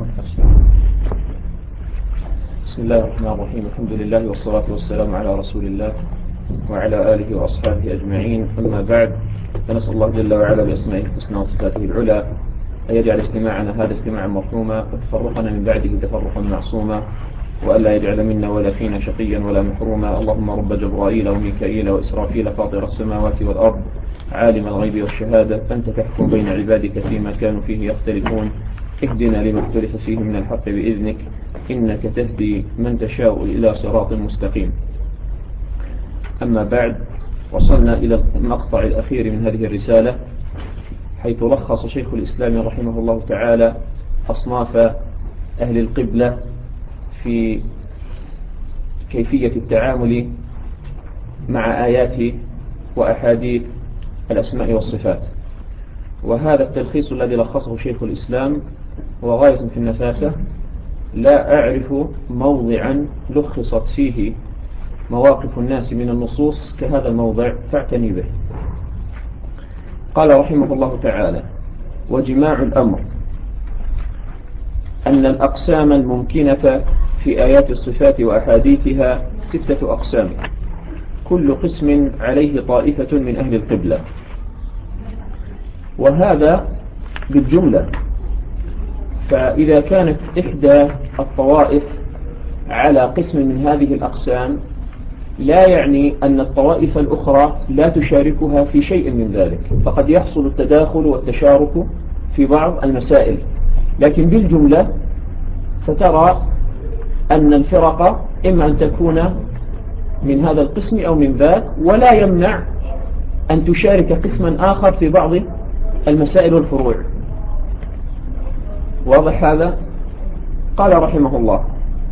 بسم الله الرحمن الرحيم. الحمد لله والصلاة والسلام على رسول الله وعلى آله وأصحابه أجمعين. أما بعد، فنسأل الله جل وعلا بأسمائه الحسنى وصفاته العلى أن يجعل اجتماعنا هذا اجتماعا مرحوما وتفرقنا من بعده تفرقا معصوما، وألا يجعل منا ولا فينا شقيا ولا محروما. اللهم رب جبرائيل وميكائيل وإسرافيل فاطر السماوات والأرض عالم الغيب والشهادة، أنت تحكم بين عبادك فيما كانوا فيه يختلفون، اهدنا لما اختلف فيه من الحق بإذنك، إنك تهدي من تشاء إلى صراط مستقيم. أما بعد، وصلنا إلى المقطع الأخير من هذه الرسالة، حيث لخص شيخ الإسلام رحمه الله تعالى أصناف أهل القبلة في كيفية التعامل مع آيات وأحاديث الأسماء والصفات. وهذا التلخيص الذي لخصه شيخ الإسلام هو غاية في النفاسة، لا أعرف موضعا لخصت فيه مواقف الناس من النصوص كهذا الموضع، فاعتني به. قال رحمه الله تعالى: وجماع الأمر أن الأقسام الممكنة في آيات الصفات وأحاديثها 6 أقسام، كل قسم عليه طائفة من أهل القبلة. وهذا بالجملة، فإذا كانت إحدى الطوائف على قسم من هذه الأقسام لا يعني أن الطوائف الأخرى لا تشاركها في شيء من ذلك، فقد يحصل التداخل والتشارك في بعض المسائل، لكن بالجملة سترى أن الفرق إما أن تكون من هذا القسم أو من ذاك، ولا يمنع أن تشارك قسما آخر في بعض المسائل والفروع. واضح هذا؟ قال رحمه الله: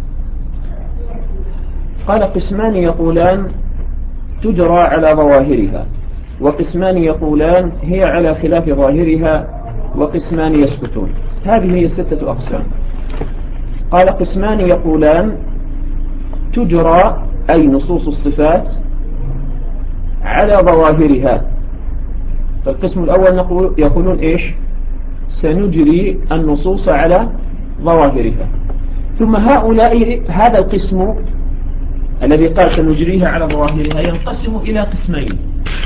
قال: قسمان يقولان تجرى على ظواهرها، وقسمان يقولان هي على خلاف ظاهرها، وقسمان يسكتون. هذه هي 6 أقسام. قال: قسمان يقولان تجرى أي نصوص الصفات على ظواهرها. فالقسم الأول يقولون إيش؟ سنجري النصوص على ظواهرها. ثم هذا القسم الذي قال سنجريها على ظواهرها ينقسم إلى قسمين.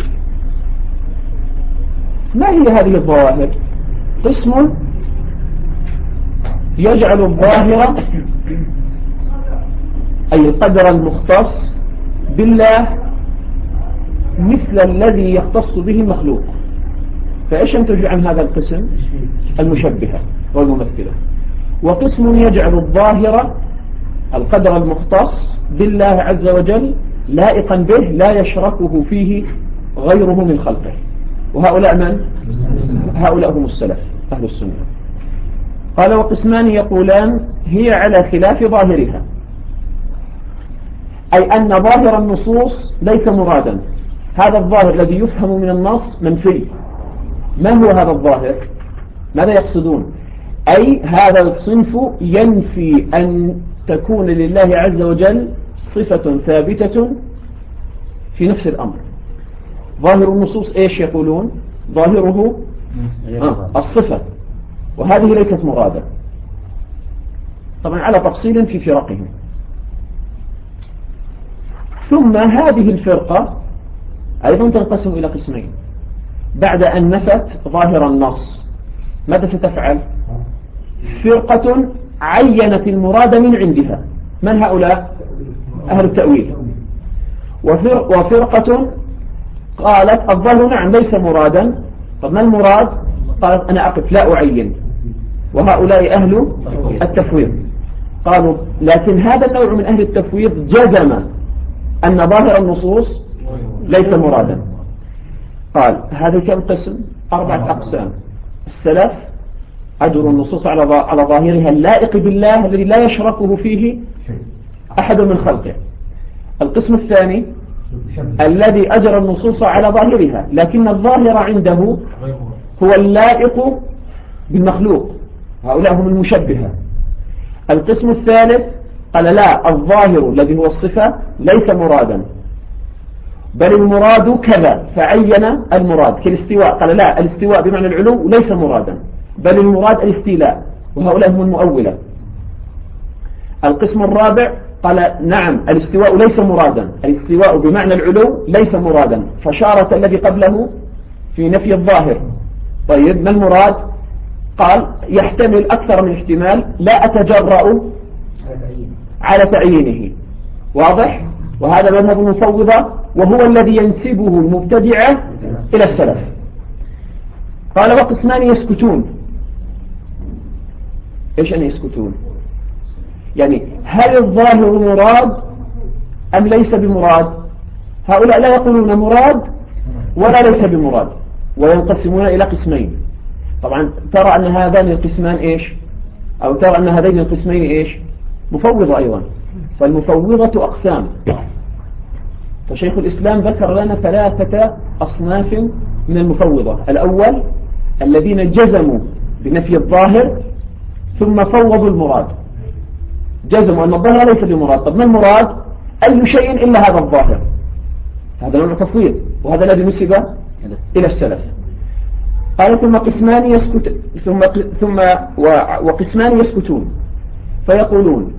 ما هي هذه الظواهر؟ قسم يجعل الظاهر أي القدر المختص بالله مثل الذي يختص به المخلوق. فإيش ينتج عن هذا القسم؟ المشبهة والممثلة. وقسم يجعل الظاهر القدر المختص بالله عز وجل لائقا به لا يشركه فيه غيره من خلقه. وهؤلاء من؟ هؤلاء هم السلف أهل السنة. قال: وقسمان يقولان هي على خلاف ظاهرها، أي أن ظاهر النصوص ليس مرادا. هذا الظاهر الذي يفهم من النص منفي. ما هو هذا الظاهر؟ ماذا يقصدون؟ أي هذا الصنف ينفي أن تكون لله عز وجل صفة ثابتة في نفس الأمر. ظاهر النصوص إيش يقولون؟ ظاهره الصفة، وهذه ليست مرادة، طبعا على تفصيل في فرقهم. ثم هذه الفرقة أيضا تنقسم إلى قسمين. بعد أن نفت ظاهر النص ماذا ستفعل؟ فرقة عينت المراد من عندها. من هؤلاء؟ أهل التأويل. وفرقة قالت الظاهر نعم ليس مرادا. طب ما المراد؟ قالت أنا أقف لا أعين. وهؤلاء أهل التفويض. قالوا لكن هذا النوع من أهل التفويض جزم أن ظاهر النصوص ليس مرادا. قال: هذا كم قسم؟ 4 أقسام. السلف أجر النصوص على ظاهرها اللائق بالله الذي لا يشركه فيه أحد من خلقه. القسم الثاني الذي أجر النصوص على ظاهرها لكن الظاهر عنده هو اللائق بالمخلوق، هؤلاء هم المشبهة. القسم الثالث قال لا، الظاهر الذي هو الصفة ليس مرادا، بل المراد كذا، فعين المراد كالاستواء. قال لا، الاستواء بمعنى العلو ليس مرادا، بل المراد الاستيلاء. وهؤلاء هم المؤولة. القسم الرابع قال نعم الاستواء ليس مرادا، الاستواء بمعنى العلو ليس مرادا، فشارة الذي قبله في نفي الظاهر. طيب ما المراد؟ قال يحتمل أكثر من احتمال، لا أتجرأ على تعيينه. واضح؟ وهذا مذهب المفوضة وهو الذي ينسبه المبتدعة إلى السلف. قال وقسمان يسكتون. إيش يعني يسكتون؟ يعني هل الظاهر مراد أم ليس بمراد؟ هؤلاء لا يقولون مراد ولا ليس بمراد، وينقسمون إلى قسمين. طبعا ترى أن هذان القسمان إيش، أو ترى أن هذين القسمين إيش، مفوضة أيضا. فالمفوضة أقسام. فشيخ الإسلام ذكر لنا 3 أصناف من المفوضة. الأول الذين جزموا بنفي الظاهر ثم فوضوا المراد، جزموا أن الظاهر ليس بمراد. طب ما المراد؟ أي شيء إلا هذا الظاهر. هذا نوع تفويض، وهذا الذي نسب إلى السلف. قال ثم قسمان يسكت وقسمان يسكتون فيقولون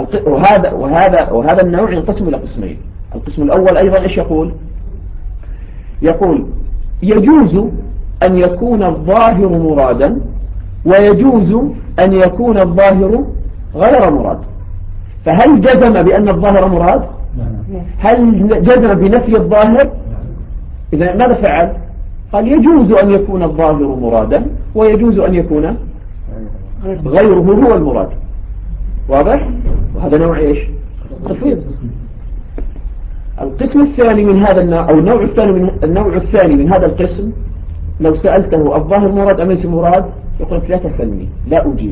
وهذا النوع ينقسم إلى قسمين. القسم الأول أيضا إيش يقول؟ يقول يجوز أن يكون الظاهر مرادا ويجوز أن يكون الظاهر غير مراد. فهل جزم بأن الظاهر مراد؟ هل جزم بنفي الظاهر؟ إذا ماذا فعل؟ قال يجوز أن يكون الظاهر مرادا ويجوز أن يكون غيره هو المراد. واضح؟ وهذا نوع إيش؟ تفويض. القسم الثاني من هذا النوع، أو النوع الثاني من هذا القسم، لو سألته الظاهر مراد أم ليس مراد يقول لا تسألني، لا أجيب.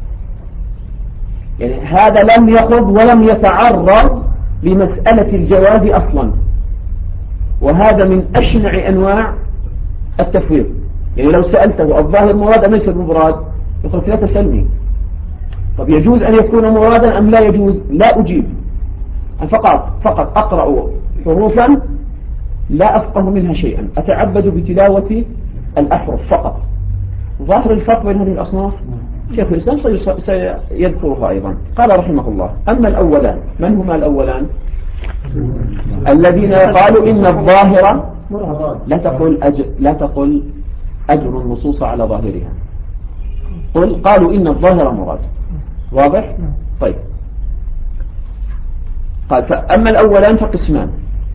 يعني هذا لم يخض ولم يتعرض لمسألة الجواز أصلا، وهذا من أشنع أنواع التفويض. يعني لو سألته الظاهر مراد أم ليس مراد يقول لا تسألني. طب يجوز أن يكون مرادا أم لا يجوز؟ لا أجيب. فقط أقرأ حروفا لا أفقه منها شيئا، أتعبد بتلاوة الأحرف فقط. ظاهر الفرق بين هذه الأصناف شيخ الإسلام سيذكرها أيضا. قال رحمه الله أما الأولان، من هما الأولان؟ الذين قالوا إن الظاهر لا تقل أجر النصوص على ظاهرها، قالوا إن الظاهر مراد. واضح؟ طيب. قال فأما الأولان فقسمان،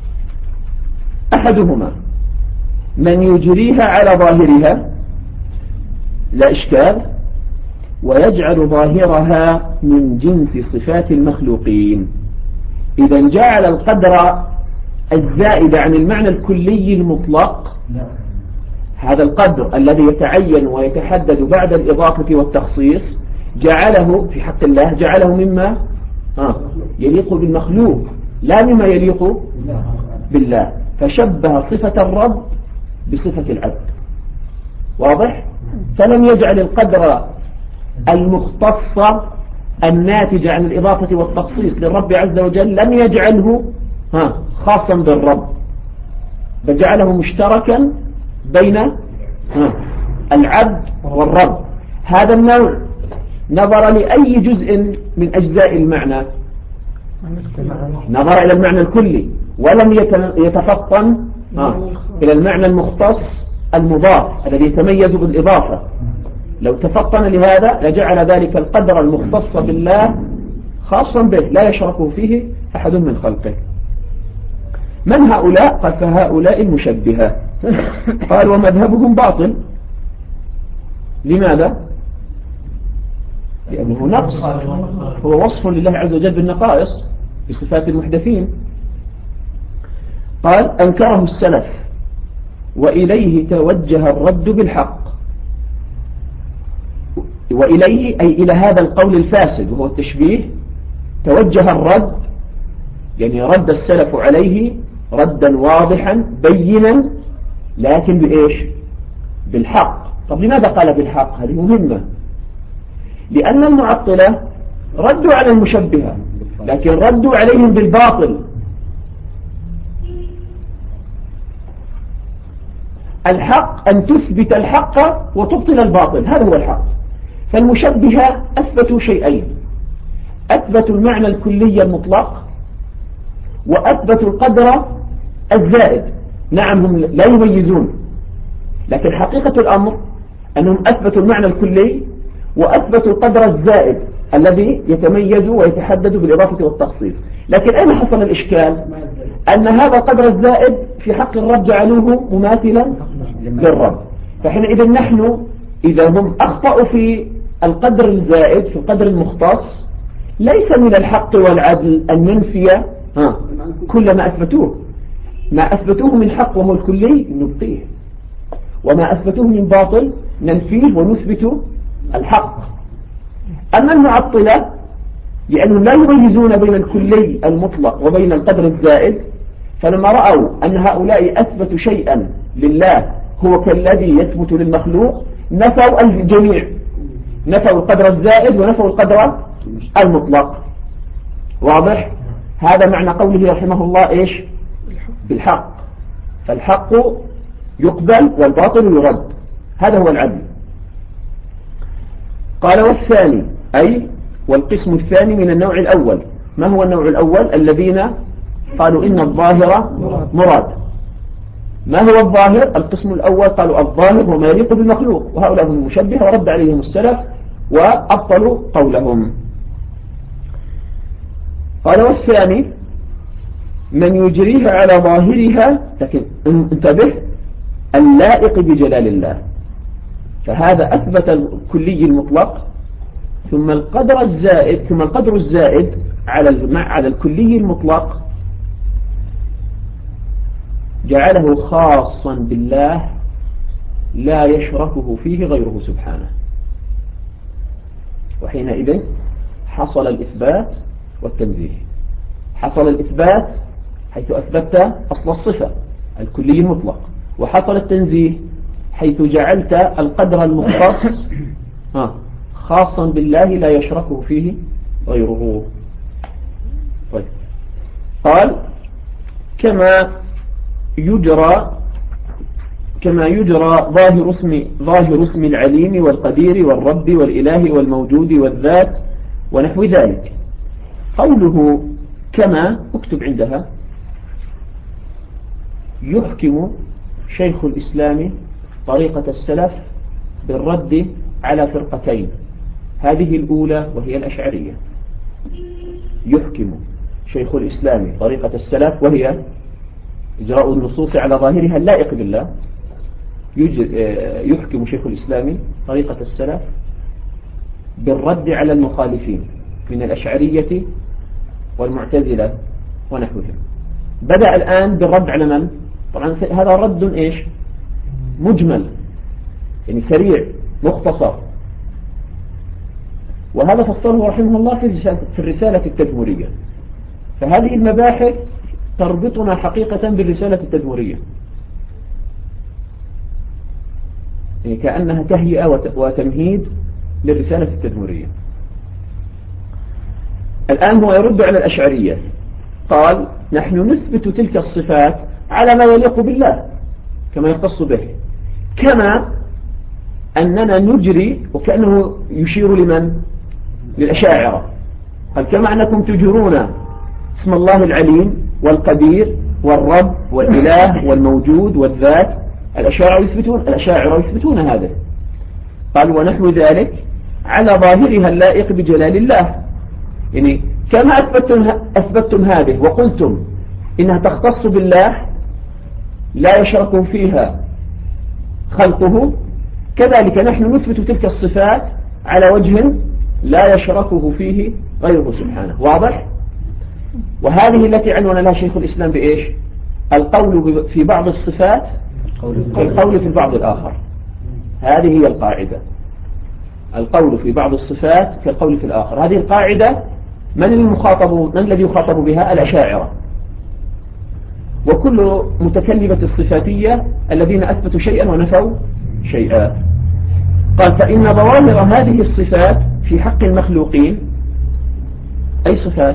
أحدهما من يجريها على ظاهرها لا إشكال ويجعل ظاهرها من جنس صفات المخلوقين. إذا جعل القدر الزائد عن المعنى الكلي المطلق، هذا القدر الذي يتعين ويتحدد بعد الإضافة والتخصيص، جعله في حق الله جعله مما يليق بالمخلوق لا مما يليق بالله، فشبه صفة الرب بصفة العبد. واضح؟ فلم يجعل القدر المختص الناتج عن الإضافة والتخصيص للرب عز وجل، لم يجعله خاصا بالرب، بل جعله مشتركا بين العبد والرب. هذا النوع نظر لأي جزء من أجزاء المعنى، نظر إلى المعنى الكلي ولم يتفطن إلى المعنى المختص المضاف الذي يتميز بالإضافة. لو تفطن لهذا لجعل ذلك القدر المختص بالله خاصا به لا يشركه فيه أحد من خلقه. من هؤلاء؟ قال فهؤلاء المشبهة. قال ومذهبهم باطل. لماذا؟ لأنه نقص، هو وصف لله عز وجل بالنقائص بصفات المحدثين. قال أنكره السلف وإليه توجه الرد بالحق. وإليه أي إلى هذا القول الفاسد وهو التشبيه توجه الرد، يعني رد السلف عليه ردا واضحا بينا، لكن بإيش؟ بالحق. طب لماذا قال بالحق؟ هذه مهمة، لأن المعطلة ردوا على المشبهة لكن ردوا عليهم بالباطل. الحق أن تثبت الحق وتبطل الباطل، هذا هو الحق. فالمشبهة أثبتوا شيئين: أثبتوا المعنى الكلي المطلق، وأثبتوا القدر الزائد. نعم، هم لا يميزون، لكن حقيقة الأمر أنهم أثبتوا المعنى الكلي وأثبتوا القدر الزائد الذي يتميز ويتحدد بالإضافة والتخصيص. لكن أين حصل الإشكال؟ أن هذا القدر الزائد في حق الرب جعلوه مماثلا للرب. فحينئذ نحن إذا هم أخطأوا في القدر الزائد، في القدر المختص، ليس من الحق والعدل أن ننفي كل ما أثبتوه. ما أثبتوه من حق وهو الكلي نبقيه، وما أثبتوه من باطل ننفيه ونثبت الحق. أما المعطلة لأنهم لا يميزون بين الكلي المطلق وبين القدر الزائد، فلما رأوا أن هؤلاء أثبتوا شيئا لله هو كالذي يثبت للمخلوق، نفوا الجميع، نفوا القدر الزائد ونفوا القدر المطلق. واضح؟ هذا معنى قوله رحمه الله إيش؟ بالحق. فالحق يقبل والباطل يرد، هذا هو العدل. قال والثاني، أي والقسم الثاني من النوع الأول. ما هو النوع الأول؟ الذين قالوا إن الظاهر مراد. ما هو الظاهر؟ القسم الأول قالوا الظاهر هو ما يليق بالمخلوق، وهؤلاء هم المشبهة ورد عليهم السلف وأبطلوا قولهم. قال والثاني من يجريها على ظاهرها، لكن انتبه، اللائق بجلال الله. فهذا أثبت الكلي المطلق، ثم القدر الزائد على الكلي المطلق جعله خاصا بالله لا يشركه فيه غيره سبحانه. وحينئذ حصل الإثبات والتنزيه. حصل الإثبات حيث أثبتت أصل الصفة الكلي المطلق، وحصل التنزيه حيث جعلت القدر المختص خاصا بالله لا يشركه فيه غيره. طيب. قال كما يجرى ظاهر اسم العليم والقدير والرب والإله والموجود والذات ونحو ذلك. قوله كما اكتب عندها: يحكم شيخ الإسلام طريقة السلف بالرد على فرقتين، هذه الأولى وهي الأشعرية. يحكم شيخ الإسلام طريقة السلف وهي إجراء النصوص على ظاهرها اللائق بالله. يحكم شيخ الإسلام طريقة السلف بالرد على المخالفين من الأشعرية والمعتزلة ونحوهم. بدأ الآن بالرد على من؟ طبعا هذا رد إيش؟ مجمل، يعني سريع مختصر، وهذا فصله رحمه الله في الرسالة التدمرية. فهذه المباحث تربطنا حقيقة بالرسالة التدمرية، يعني كأنها تهيئة وتمهيد للرسالة التدمرية. الآن هو يرد على الأشعرية، قال نحن نثبت تلك الصفات على ما يليق بالله كما يختص به، كما أننا نجري، وكأنه يشير لمن؟ للأشاعرة. قال كما أنكم تجرون اسم الله العليم والقدير والرب والإله والموجود والذات، الأشاعرة يثبتون هذا. قال ونحو ذلك على ظاهرها اللائق بجلال الله، يعني كما أثبتم هذه وقلتم إنها تختص بالله لا يشرك فيها خلقه، كذلك نحن نثبت تلك الصفات على وجه لا يشركه فيه غيره سبحانه. واضح؟ وهذه التي عنون لها شيخ الإسلام بإيش؟ القول في بعض الصفات كالقول في البعض الآخر. هذه هي القاعدة، القول في بعض الصفات كالقول في الآخر. هذه القاعدة من الذي يخاطب بها؟ الأشاعرة وكل متكلمة الصفاتية الذين أثبتوا شيئا ونفوا شيئا. قال فإن ظواهر هذه الصفات في حق المخلوقين، أي صفات؟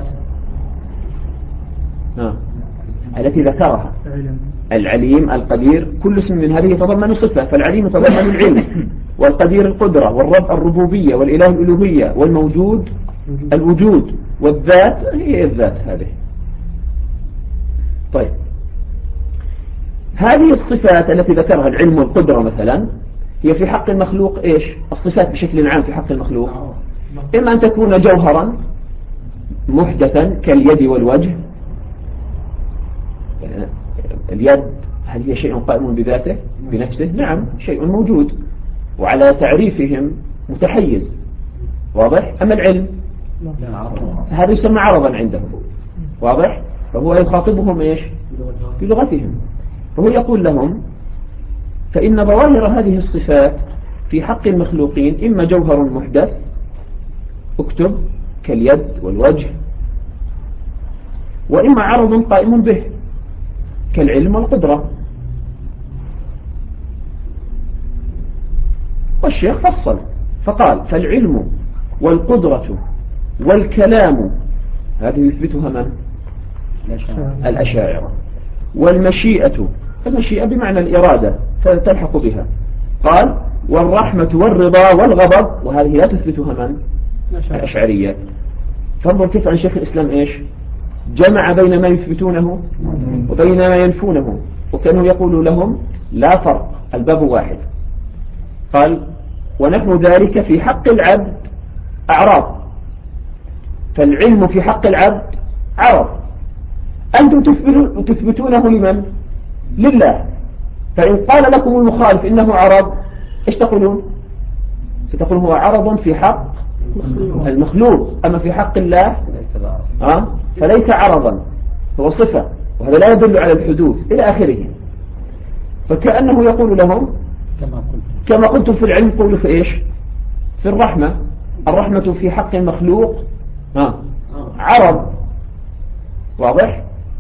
التي ذكرها العليم القدير، كل اسم من هذه يتضمن صفة، فالعليم يتضمن العلم والقدير القدرة، والرب الربوبية، والإله الألوهية، والموجود الوجود، والذات هي الذات هذه. طيب هذه الصفات التي ذكرها العلم والقدرة مثلا هي في حق المخلوق إيش؟ الصفات بشكل عام في حق المخلوق إما أن تكون جوهرا محدثا كاليد والوجه. اليد هل هي شيء قائم بذاته بنفسه؟ نعم، شيء موجود وعلى تعريفهم متحيز، واضح. أما العلم هذا يسمى عرضا عندهم، واضح. فهو يخاطبهم إيش؟ بلغتهم. فهو يقول لهم فإن ظواهر هذه الصفات في حق المخلوقين إما جوهر محدث، اكتب كاليد والوجه، وإما عرض قائم به كالعلم والقدرة. والشيخ فصل فقال فالعلم والقدرة والكلام هذه يثبتها من؟ الأشاعرة. والمشيئة، المشيئة بمعنى الإرادة فتلحق بها. قال والرحمة والرضا والغضب، وهذه لا تثبتها من؟ الأشعرية. فانظر كيف عن شيخ الإسلام إيش جمع بين ما يثبتونه وبين ما ينفونه، وكانوا يقول لهم لا فرق، الباب واحد. قال ونحن ذلك في حق العبد أعراض، فالعلم في حق العبد عرض، أنتم تثبتونه لمن؟ لله. فإن قال لكم المخالف إنه عرض إيش تقولون؟ ستقول هو عرض في حق المخلوق، أما في حق الله فليس عرضا، هو صفة، وهذا لا يدل على الحدوث إلى آخره. فكأنه يقول لهم كما قلتم في العلم قولوا في إيش؟ في الرحمة. الرحمة في حق المخلوق عرض، واضح.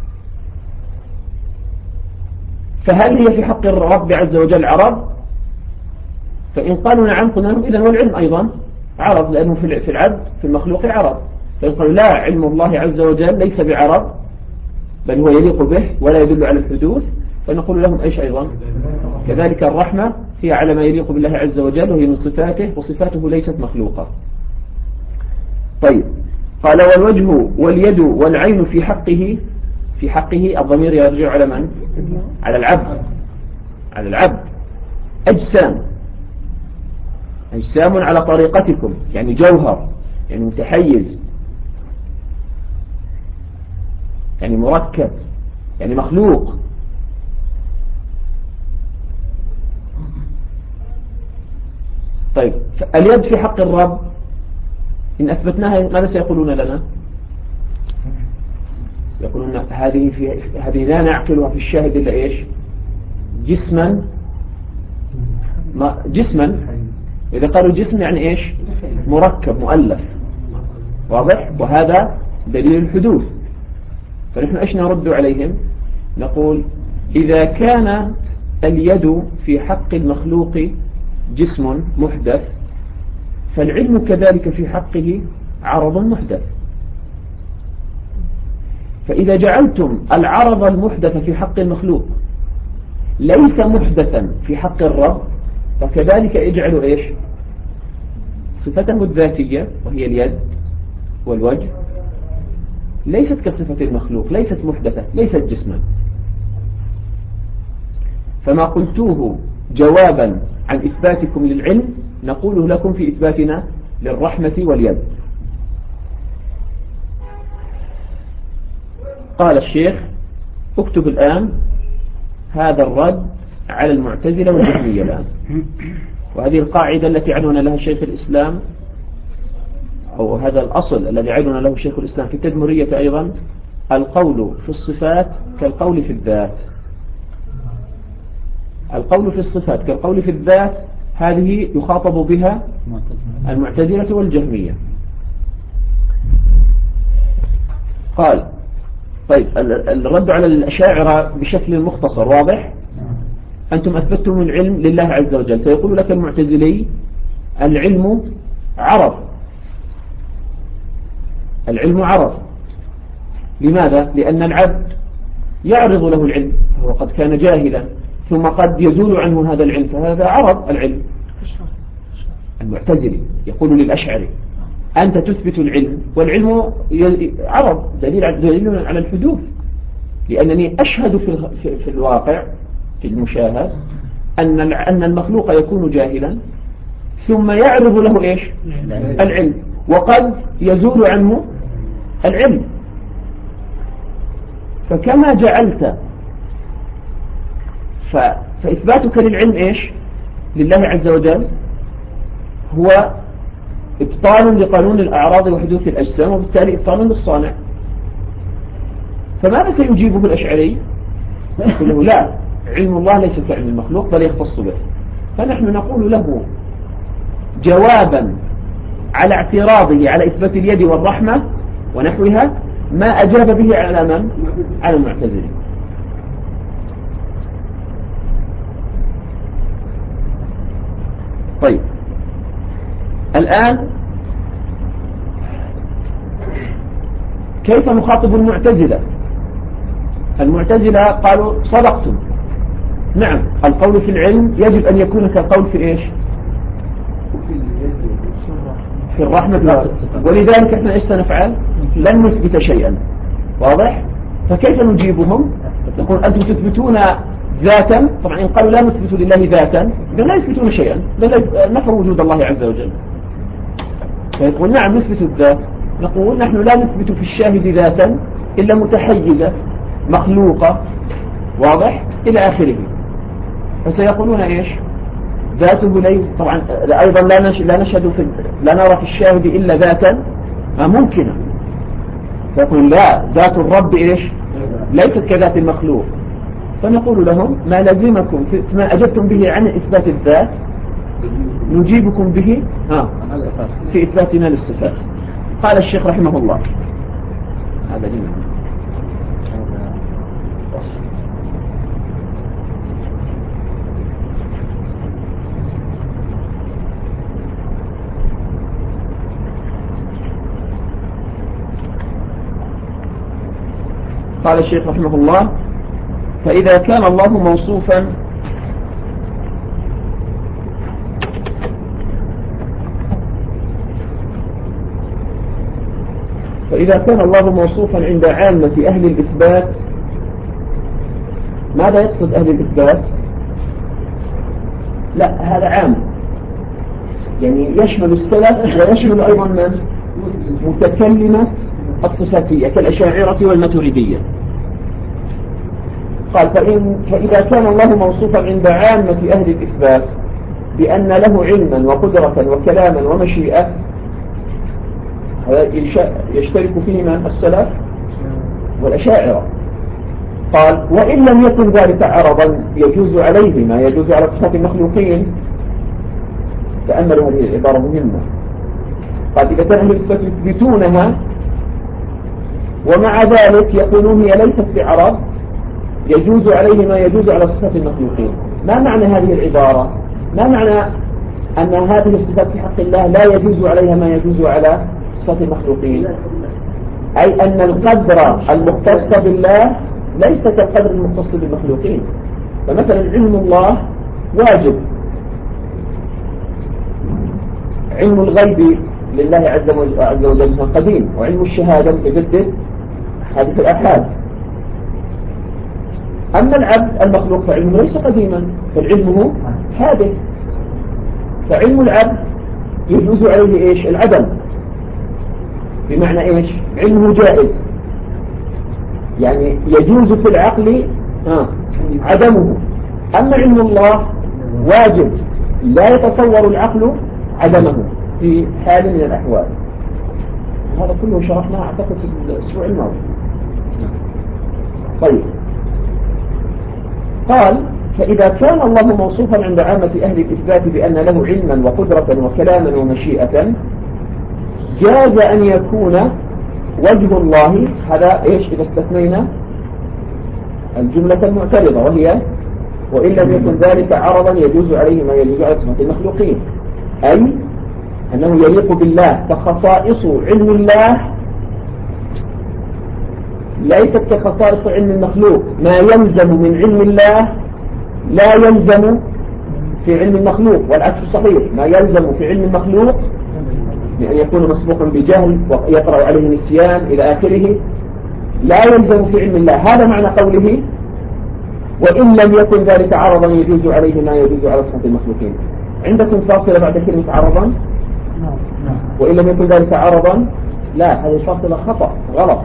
فهل هي في حق الرب عز وجل عرض؟ فإن قالوا نعم قلنا لهم إذن والعلم أيضا عرض، لأنه في العبد في المخلوق عرض. فإن قالوا لا، علم الله عز وجل ليس بعرض بل هو يليق به ولا يدل على الحدوث، فنقول لهم إيش أيضا؟ كذلك الرحمة هي على ما يليق بالله عز وجل وهي من صفاته، وصفاته ليست مخلوقة. طيب قال والوجه واليد والعين في حقه، في حقه الضمير يرجع على من؟ على العبد، على العبد. أجسام على طريقتكم، يعني جوهر، يعني متحيز، يعني مركب، يعني مخلوق. طيب اليد في حق الرب إن أثبتناها ماذا سيقولون لنا؟ يقولون هذه لا نعقلها في الشاهد إلا إيش؟ جسما. إذا قالوا جسم يعني إيش؟ مركب مؤلف، واضح. وهذا دليل الحدوث. فنحن إيش نرد عليهم؟ نقول إذا كان اليد في حق المخلوق جسم محدث، فالعلم كذلك في حقه عرض محدث. فإذا جعلتم العرض المحدث في حق المخلوق ليس محدثا في حق الرب، فكذلك اجعلوا إيش؟ صفته الذاتية وهي اليد والوجه ليست كصفة المخلوق، ليست محدثة، ليست جسما. فما قلتوه جوابا عن إثباتكم للعلم نقوله لكم في إثباتنا للرحمة واليد. قال الشيخ اكتب الآن هذا الرد على المعتزلة والجهمية الآن، وهذه القاعدة التي عنون لها شيخ الإسلام، أو هذا الأصل الذي عنون له شيخ الإسلام في التدمرية أيضا: القول في الصفات كالقول في الذات. القول في الصفات كالقول في الذات هذه يخاطب بها المعتزلة والجهمية. قال طيب الرد على الأشاعرة بشكل مختصر واضح. أنتم أثبتم العلم لله عز وجل، سيقول لك المعتزلي العلم عرض. العلم عرض لماذا؟ لأن العبد يعرض له العلم، هو قد كان جاهلا ثم قد يزول عنه هذا العلم، فهذا عرض العلم. المعتزلي يقول للأشعري أنت تثبت العلم، والعلم عرض دليل على الحدوث، لأنني أشهد في الواقع في المشاهد أن المخلوق يكون جاهلا ثم يعرض له إيش؟ العلم، وقد يزول عنه العلم. فكما جعلت فإثباتك للعلم إيش؟ لله عز وجل هو إبطال لقانون الأعراض وحدوث الأجسام، وبالتالي إبطال للصانع. فماذا سيجيبه الأشعري؟ يقول له لا، علم الله ليس كعلم المخلوق بل يختص به. فنحن نقول له جوابا على اعتراضه على إثبات اليد والرحمة ونحوها ما أجاب به على من؟ على المعتزلة. طيب الآن كيف نخاطب المعتزلة؟ المعتزلة قالوا صدقتم، نعم القول في العلم يجب أن يكون كالقول في إيش؟ في الرحمة، ولذلك احنا ايش سنفعل؟ لن نثبت شيئا. واضح؟ فكيف نجيبهم؟ نقول أنتم تثبتون ذاتا، طبعا إن قالوا لا نثبت لله ذاتا بل لا يثبتون شيئا، بل نفوا وجود الله عز وجل. فيقول نعم نثبت الذات، نقول نحن لا نثبت في الشاهد ذاتا إلا متحيزة مخلوقة، واضح؟ إلى آخره. فسيقولون إيش؟ ذاته ليس، طبعا أيضا لا نرى في الشاهد إلا ذاتا ممكنة. فيقول لا، ذات الرب إيش؟ ليست كذات المخلوق. فنقول لهم ما لزمكم ما أجبتم به عن إثبات الذات نجيبكم به في إثباتنا للصفات. قال الشيخ رحمه الله هذا لي قال الشيخ رحمه الله فإذا كان الله موصوفا عند عامة أهل الإثبات، ماذا يقصد أهل الإثبات؟ لا هذا عام، يعني يشمل السلف ويشمل أيضا من؟ متكلمة الصفاتية كالأشاعرة والماتريدية. قال فإذا كان الله موصوفا عند عامة أهل الإثبات بأن له علما وقدرة وكلاما ومشيئة، يشترك فيه من؟ السلف والأشاعرة. قال وإن لم يكن ذلك عرضا يجوز عليه ما يجوز على صفات المخلوقين. تأملوا هذه العبارة مهمة. قال إذا كان أهل الإثبات يثبتونها ومع ذلك يقولون هي ليست بعرض يجوز عليه ما يجوز على صفات المخلوقين. ما معنى هذه العبارة؟ ما معنى أن هذه الصفات في حق الله لا يجوز عليها ما يجوز على صفات المخلوقين؟ أي أن القدر المختص بالله ليس كالقدر المختص بالمخلوقين. فمثلا علم الله واجب، علم الغيب لله عز وجل قديم، وعلم الشهادة متجدد حادث الآحاد. أما العبد المخلوق فعلمه ليس قديما فعلمه حادث. فعلم العبد يجوز عليه إيش؟ العدم، بمعنى إيش؟ علمه جائز، يعني يجوز في العقل عدمه. أما علم الله واجب لا يتصور العقل عدمه في حال من الأحوال. هذا كله شرحناه أعتقد في الأسبوع الماضي. طيب قال فإذا كان الله موصوفا عند عامة أهل الإثبات بأن له علما وقدرة وكلاما ومشيئة، جاز أن يكون وجه الله هذا إيش إذا استثنينا الجملة المعترضة، وهي وإن لم يكن ذلك عرضا يجوز عليه ما يجوز على صفات المخلوقين، أي أنه يليق بالله. فخصائص علم الله ليست كخصائص علم المخلوق. ما يلزم من علم الله لا يلزم في علم المخلوق، والعكس صحيح، ما يلزم في علم المخلوق بأن يكون مسبوقا بجهل ويقرأ عليه نسيان إلى آخره لا يلزم في علم الله. هذا معنى قوله وإن لم يكن ذلك عرضا يجوز عليه ما يجوز على صفة المخلوقين. عندكم فاصلة بعد كلمة عرضا؟ وإن لم يكن ذلك عرضا، لا، هذه فاصلة خطأ غلط.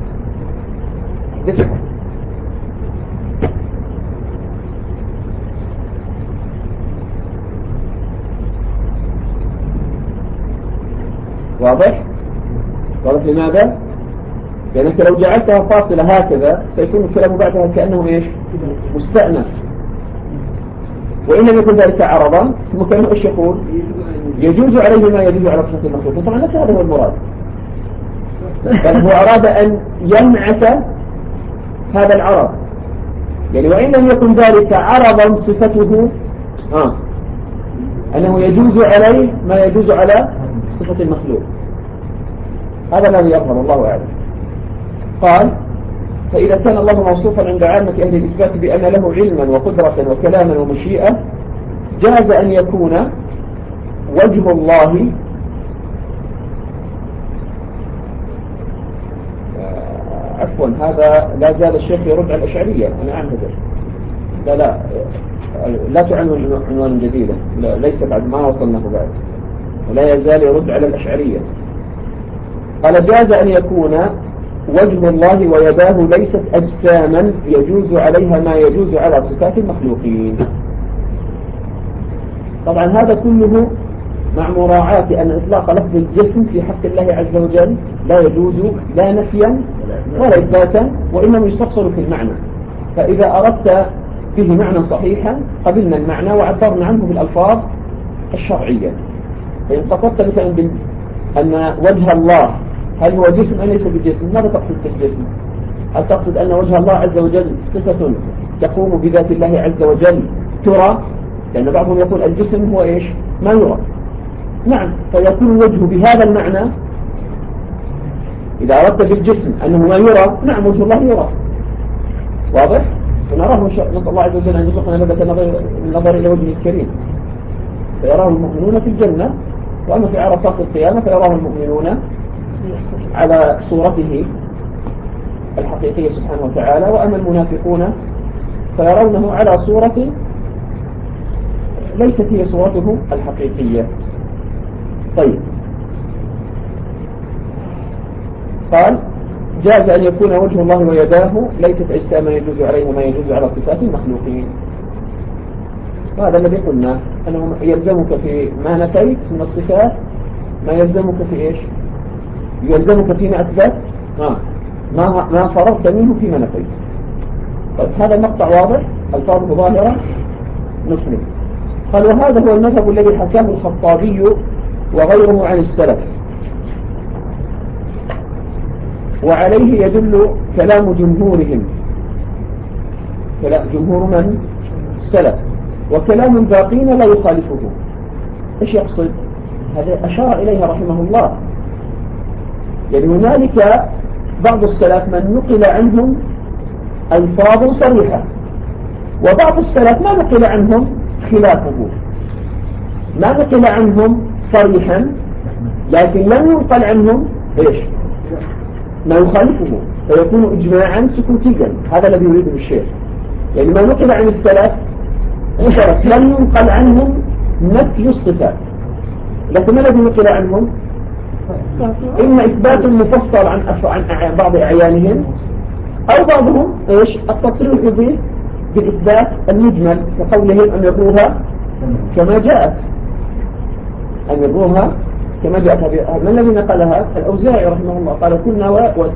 واضح؟ واضح لماذا؟ لأنك لو جعلتها فاصلة هكذا سيكون الكلام بعدها كأنه إيش؟ مستأنف. وإن لم يكن ذلك عرضا ثم كأنه إيش يقول؟ يجوز عليه ما يجوز على صفة المخلوق. طبعا ليس هذا هو المراد، بل هو أراد أن ينعت هذا العرض. يعني وإن لم يكن ذلك عرضا صفته أنه يجوز عليه ما يجوز على صفة المخلوق. هذا الذي يظهر، الله أعلم. قال فإذا كان الله موصوفا عند عامة أهل الإثبات بأن له علما وقدرة وكلاما ومشيئة، جاز أن يكون وجه الله عفوا، هذا لا زال الشيخ يرد على الأشعرية. أنا أعتذر، لا تعنون عنوان جديدا، ليس بعد ما وصلناه بعد، ولا يزال يرد على الأشعرية. قال جاز أن يكون وجه الله ويداه ليست أجساما يجوز عليها ما يجوز على صفات المخلوقين. طبعا هذا كله مع مراعاة أن إطلاق لفظ الجسم في حق الله عز وجل لا يجوز لا نفيا ولا إثباتا، وإنما يستفصل في المعنى. فإذا أردت به معنى صحيحا قبلنا المعنى وعبرنا عنه بالألفاظ الشرعية. فإن قصدت مثلا أن وجه الله هل هو جسم أم ليس بجسم، ماذا تقصد بالجسم؟ هل تقصد أن وجه الله عز وجل صفة تقوم بذات الله عز وجل ترى؟ لأن بعضهم يقول الجسم هو إيش؟ ما يرى. نعم، فيكون الوجه بهذا المعنى. إذا أردت بالجسم أنه ما يرى، نعم وجه الله يرى، واضح؟ فنراه نسأل الله عز وجل أن يرزقنا لذة النظر إلى وجهه الكريم، فيراه المؤمنون في الجنة، وأما في عرصات القيامة فيراه المؤمنون على صورته الحقيقية سبحانه وتعالى، وأما المنافقون فيرونه على صورة ليست هي صورته الحقيقية. طيب، قال جاز أن يكون وجه الله ويداه ليست أجساما يجوز عليه ما يجوز على صفات المخلوقين. وهذا الذي قلنا أنه يلزمك في ما نفيت من الصفات ما يلزمك في إيش؟ يلزمك فيما أثبت ما فرغت منه فيما نفيت. طيب، هذا المقطع واضح، الفاظه ظاهرة نسلم. قال وهذا هو المذهب الذي حكاه الخطابي وغيره عن السلف، وعليه يدل كلام جمهورهم، جمهور من؟ السلف، وكلام الباقين لا يخالفه. ايش يقصد؟ هذا أشار إليها رحمه الله. يعني هنالك بعض السلف من نقل عنهم ألفاظ صريحة، وبعض السلف ما نقل عنهم خلافه، ما نقل عنهم صريحا لكن لم ينقل عنهم ايش؟ ما يخالفه، فيكون إجماعا سكوتيا. هذا الذي يريده الشيخ. يعني ما نقل عن السلف لم ينقل عنهم نفي الصفات، لكن ما الذي نقل عنهم؟ إما إثبات مفصل عن بعض أعيانهم، أو بعضهم إيش؟ التصريح به بالإثبات المجمل، كقولهم أن يروها كما جاءت، أن يروها كما جاءت. من الذي نقلها؟ الأوزاعي رحمه الله قال كنا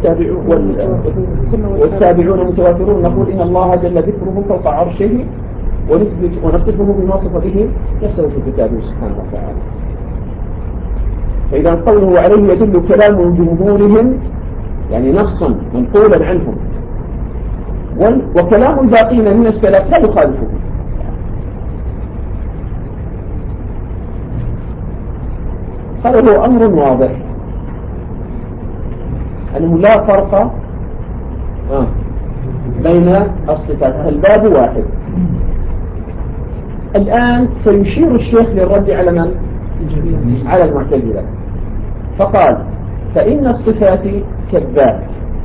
والتابعون متواترون نقول إن الله جل ذكره فوق عرشه ونصفه بما وصف به نفسه في كتابه سبحانه وتعالى. فإذا قوله عليه يدل كلام جمهورهم يعني نص منقولا عنهم، وكلام الباقين من السلف لا يخالفه. هذا هو أمر واضح أنه لا فرق بين الصفات، الباب واحد. الآن سيشير الشيخ للرد على من؟ على المعتزلة، فقال فإن الصفات كالذات،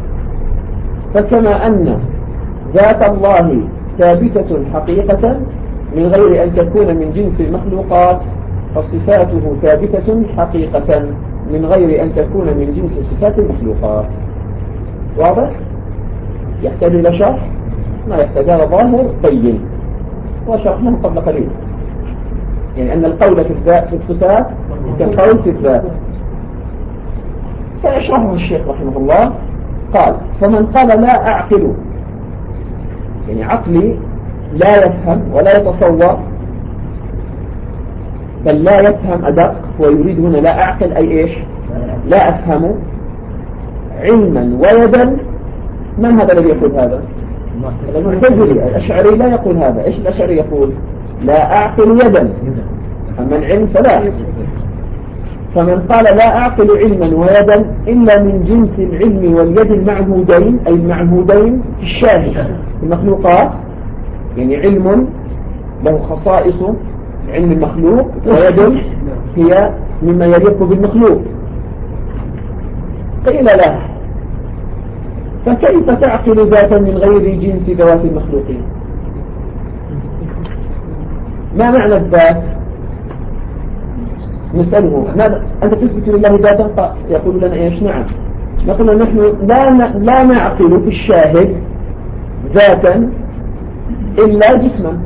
فكما أن ذات الله ثابتة حقيقة من غير أن تكون من جنس المخلوقات، فصفاته ثابتة حقيقة من غير أن تكون من جنس صفات المخلوقات. واضح؟ يحتاج إلى شرح؟ ما يحتاج، هذا ظاهر بين وشرحناه قبل قليل، يعني أن القول في الصفات كالقول في الذات. سيشرحه الشيخ رحمه الله. قال فمن قال لا أعقل، يعني عقلي لا يفهم ولا يتصور، بل لا يفهم أدق، ويريد هنا لا أعقل أي إيش؟ لا أفهم علما ويدا. من هذا الذي يقول هذا؟ المعتزلي. الأشعري لا يقول هذا. إيش الأشعري يقول؟ لا أعقل يدا، أما العلم فلا. فمن قال لا أعقل علما ويدا إلا من جنس العلم واليد المعهودين، أي المعهودين في الشاهد في المخلوقات، يعني علم له خصائص علم المخلوق، ويد هي مما يليق بالمخلوق. قيل له فكيف تعقل ذاتا من غير جنس ذوات المخلوقين؟ ما معنى الذات؟ نسأله أنت تثبت لله ذاتا؟ يقول لنا إيش؟ نعم. نقول نحن لا نعقل في الشاهد ذاتا إلا جسما.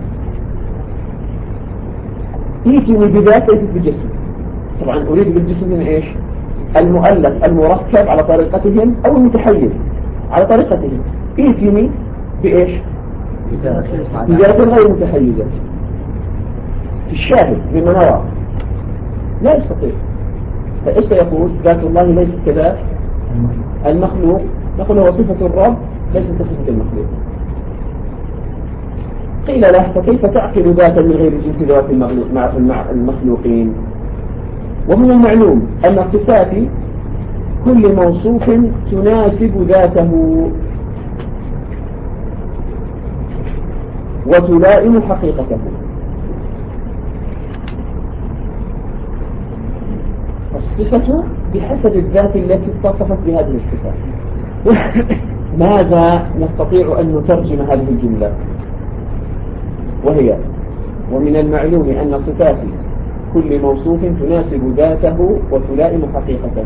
يأتيني بذات ليست بجسم. طبعا أريد بالجسم من إيش؟ المؤلف المركب على طريقتهم أو المتحيز على طريقتهم. يأتيني بإيش؟ بذات غير متحيزة في الشاهد مما نرى، لا يستطيع. فإيش يقول؟ ذات الله ليست كذات المخلوق. نقول هو صفة الرب ليست كصفة المخلوق. قيل له فكيف تعقل ذاتا من غير جنس ذوات المخلوقين؟ ومن المعلوم أن صفات كل موصوف تناسب ذاته وتلائم حقيقته. الصفة بحسب الذات التي اتصفت بهذه الصفات. ماذا نستطيع أن نترجم هذه الجملة؟ وهي ومن المعلوم أن صفات كل موصوف تناسب ذاته وتلائم حقيقته.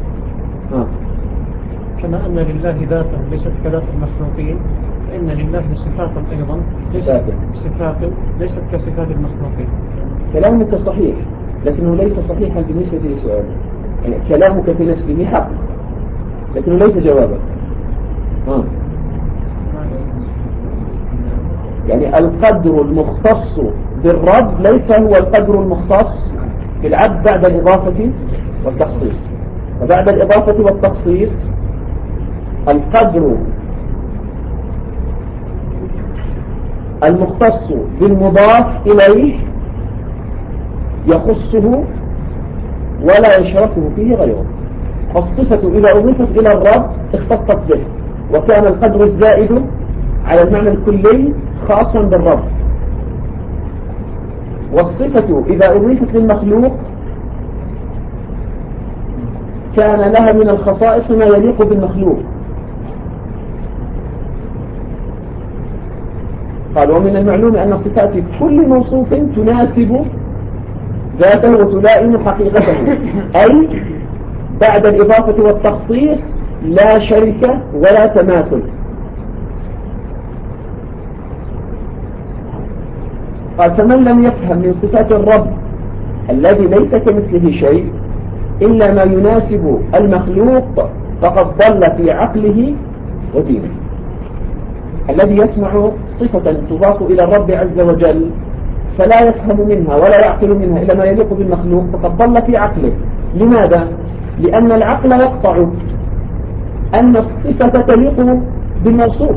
كما أن لله ذاته ليست كذات المخلوقين، فإن لله صفات أيضا صفات ليست كصفات المخلوقين. كلامك صحيح، لكنه ليس صحيحا بالنسبة للسؤال. يعني كلامك في نفسه حق لكنه ليس جوابا. يعني القدر المختص بالرب ليس هو القدر المختص بالعبد بعد الإضافة والتخصيص. وبعد الإضافة والتخصيص القدر المختص بالمضاف إليه يخصه ولا يشركه فيه غيره. الصفة إذا أضيفت إلى الرب اختصت به، وكان القدر الزائد على المعنى الكلي خاصا بالرب. والصفة إذا أضيفت للمخلوق كان لها من الخصائص ما يليق بالمخلوق. قال ومن المعلوم أن صفات كل موصوف تناسب ذاته وتلائم حقيقته، أي بعد الإضافة والتخصيص لا شرك ولا تماثل. قال فمن لم يفهم من صفات الرب الذي ليس كمثله شيء إلا ما يناسب المخلوق فقد ضل في عقله ودينه. الذي يسمع صفة تضاف إلى الرب عز وجل فلا يفهم منها ولا يعقل منها إلا ما يليق بالمخلوق فقد ضل في عقله. لماذا؟ لأن العقل يقطع أن الصفة تليق بالموصوف،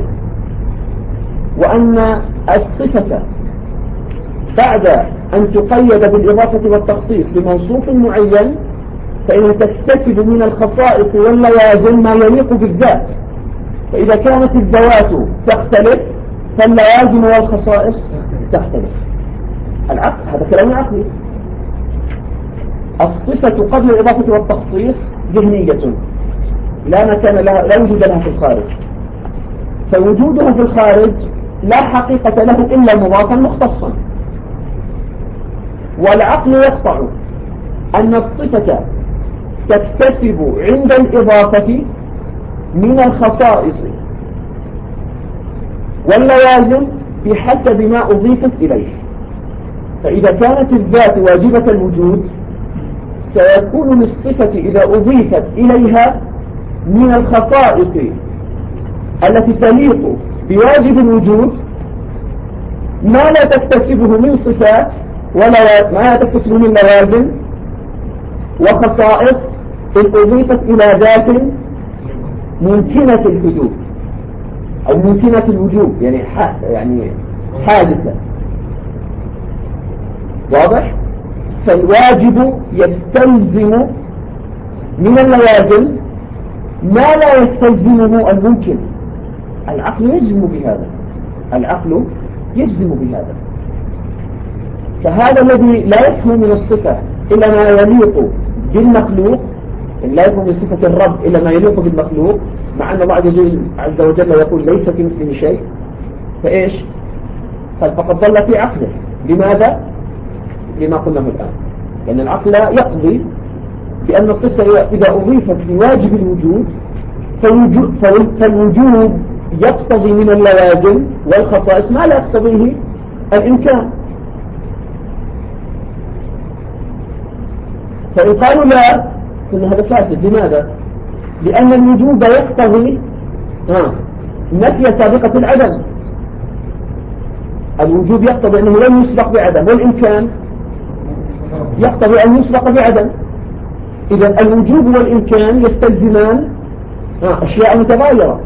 وأن الصفة بعد أن تقيد بالإضافة والتخصيص لموصوف معين فإنها تكتسب من الخصائص واللوازم ما يليق بالذات. فإذا كانت الذوات تختلف فاللوازم والخصائص تختلف. العقل هذا كلام عقلي. الصفة قبل الإضافة والتخصيص ذهنية لا مكان لها، لا وجود لها في الخارج، فوجودها في الخارج لا حقيقة له إلا مضافا مختصا. والعقل يقطع أن الصفة تكتسب عند الإضافة من الخصائص واللوازم بحسب ما أضيفت إليه. فإذا كانت الذات واجبة الوجود سيكون للصفة إذا أضيفت إليها من الخصائص التي تليق بواجب الوجود ما لا تكتسبه من صفات ولا ما لا تكتسبه من لوازم وخصائص إن أضيفت إلى ذات ممكنة الحدوث أو ممكنة الوجود، يعني حادثة. واضح؟ فالواجب يستلزم من اللوازم ما لا يستلزمه الممكن. العقل يجزم بهذا، العقل يجزم بهذا. فهذا الذي لا يفهم من الصفة إلا ما يليق بالمخلوق، لا يفهم من صفة الرب إلا ما يليق بالمخلوق، مع أن الله عز وجل يقول ليس كمثله شيء، فإيش؟ فقد ضل في عقله. لماذا؟ لما قلناه الآن، لأن العقل يقضي بأن الصفة إذا أضيفت لواجب الوجود فالوجود يقتضي من اللوازم والخصائص ما لا يقتضيه الإمكان. فإن قالوا لا قلنا هذا فاسد. لماذا؟ لأن الوجود يقتضي نفي سابقة العدم. الوجود يقتضي أنه لن يسبق بعدم، والإمكان يقتضي أن يسبق بعدم. إذا الوجود والإمكان يستلزمان أشياء متغيرة.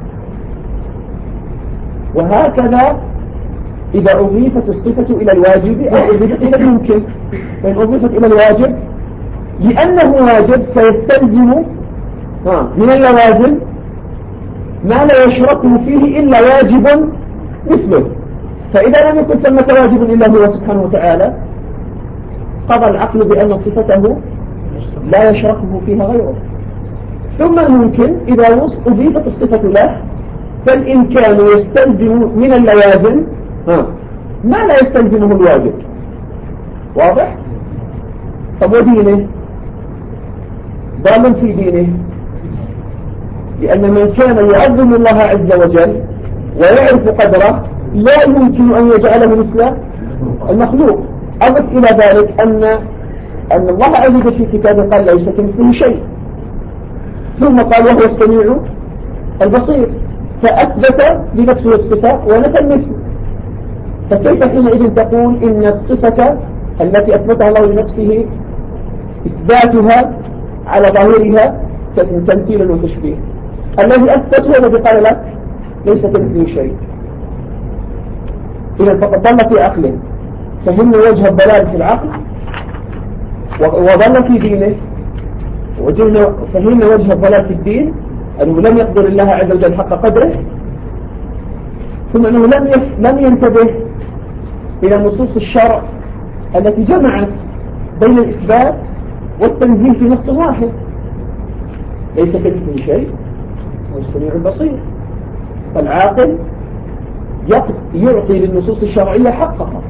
وهكذا إذا أضيفت الصفة إلى الواجب أو أضيفت إلى الممكن. فإن أضيفت إلى الواجب لأنه واجب سيستلزم من اللوازم ما لا يشركه فيه إلا واجب مثله. فإذا لم يكن ثمة واجب إلا هو سبحانه وتعالى قضى العقل بأن صفته لا يشركه فيها غيره. ثم الممكن إذا أضيفت الصفة له فالإمكان يستلزم من اللوازم ما لا يستلزمه الواجب. واضح؟ طب ودينه ضال في دينه، لأن من كان يعظم الله عز وجل ويعرف قدره لا يمكن أن يجعله مثل المخلوق. أضف إلى ذلك أن الله عز وجل في كتابه قال ليس كمثله شيء، ثم قال وهو السميع البصير، فأثبت لنفسه الصفة ونفى المثل. فكيف حينئذ تقول إن الصفة التي أثبتها الله لنفسه إثباتها على ظاهرها تمثيل وتشبيه؟ الذي أثبته الذي قال لك ليس كمثله شيء. إذا فقد ضل في عقله، فهمنا وجه الضلال في العقل وضل في دينه، فهمنا وجه الضلال في الدين أنه لم يقدر الله عز وجل حق قدره، ثم أنه لم ينتبه إلى نصوص الشرع التي جمعت بين الإثبات والتنزيه في نص واحد. ليس كمثله شيء هو السميع البصير. فالعاقل يعطي للنصوص الشرعية حقها.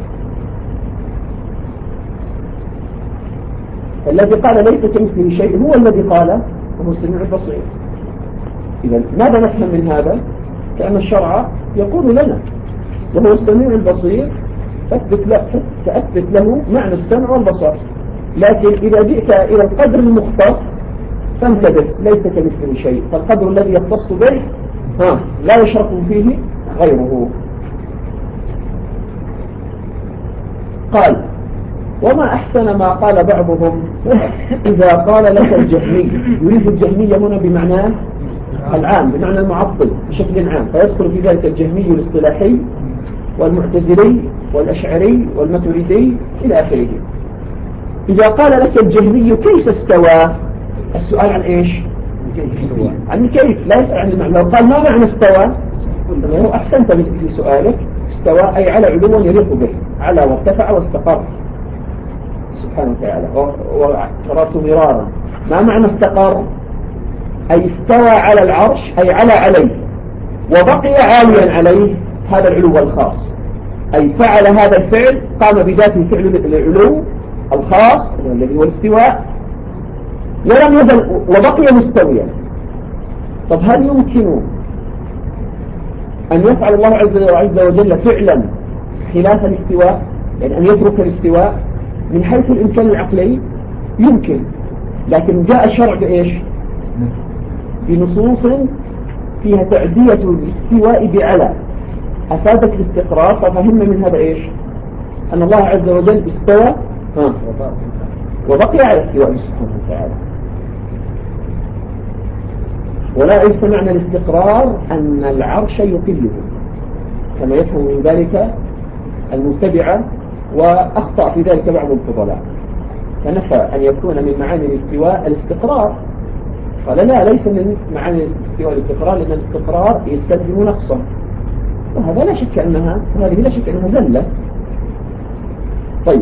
الذي قال ليس كمثله شيء هو الذي قال وهو السميع البصير. إذا ماذا نفهم من هذا؟ كأن الشرع يقول لنا وهو السميع البصير فأثبت له معنى السمع والبصر. لكن إذا جئت إلى القدر المختص فانتبه ليس كمثله شيء، فالقدر الذي يختص به لا يشرك فيه غيره. قال وما أحسن ما قال بعضهم إذا قال لك الجهمي، يريد الجهمي هنا بمعناه العام، بمعنى المعطل بشكل عام، فيذكر في ذلك الجهمي الاصطلاحي والمعتزلي والأشعري والماتريدي إلى آخره. إذا قال لك الجهمي كيف استوى، السؤال عن إيش؟ عن كيف، لا يسأل عن المعنى. لو قال ما معنى استوى أحسنت في سؤالك، استوى أي على علو يليق به، على وارتفع واستقر سبحانه وتعالى. وقرأت مرارا ما معنى استقر؟ أي استوى على العرش أي عليه وبقي عاليا عليه، هذا العلو الخاص، أي فعل هذا الفعل، قام بذاته فعل العلو الخاص الذي هو الاستواء ولم يزل وبقي مستويا. طب هل يمكن أن يفعل الله عز وجل فعلا خلاف الاستواء، يعني أن يترك الاستواء من حيث الإمكان العقلي؟ يمكن، لكن جاء الشرع بإيش؟ بنصوص فيها تعدية الاستواء بعلى أفادت الاستقرار، ففهمنا من هذا إيش؟ أن الله عز وجل استوى وبقي على استواء سبحانه وتعالى. ولا يستمعنا الاستقرار أن العرش يقله كما يفهم من ذلك المتبعة، وأخطأ في ذلك بعض الفضلاء، فنفى أن يكون من معاني الاستواء الاستقرار، قال لا، ليس من معاني الاستواء الاستقرار، لأن الاستقرار يستلزم نقصا، وهذا لا شك أنها زلة. طيب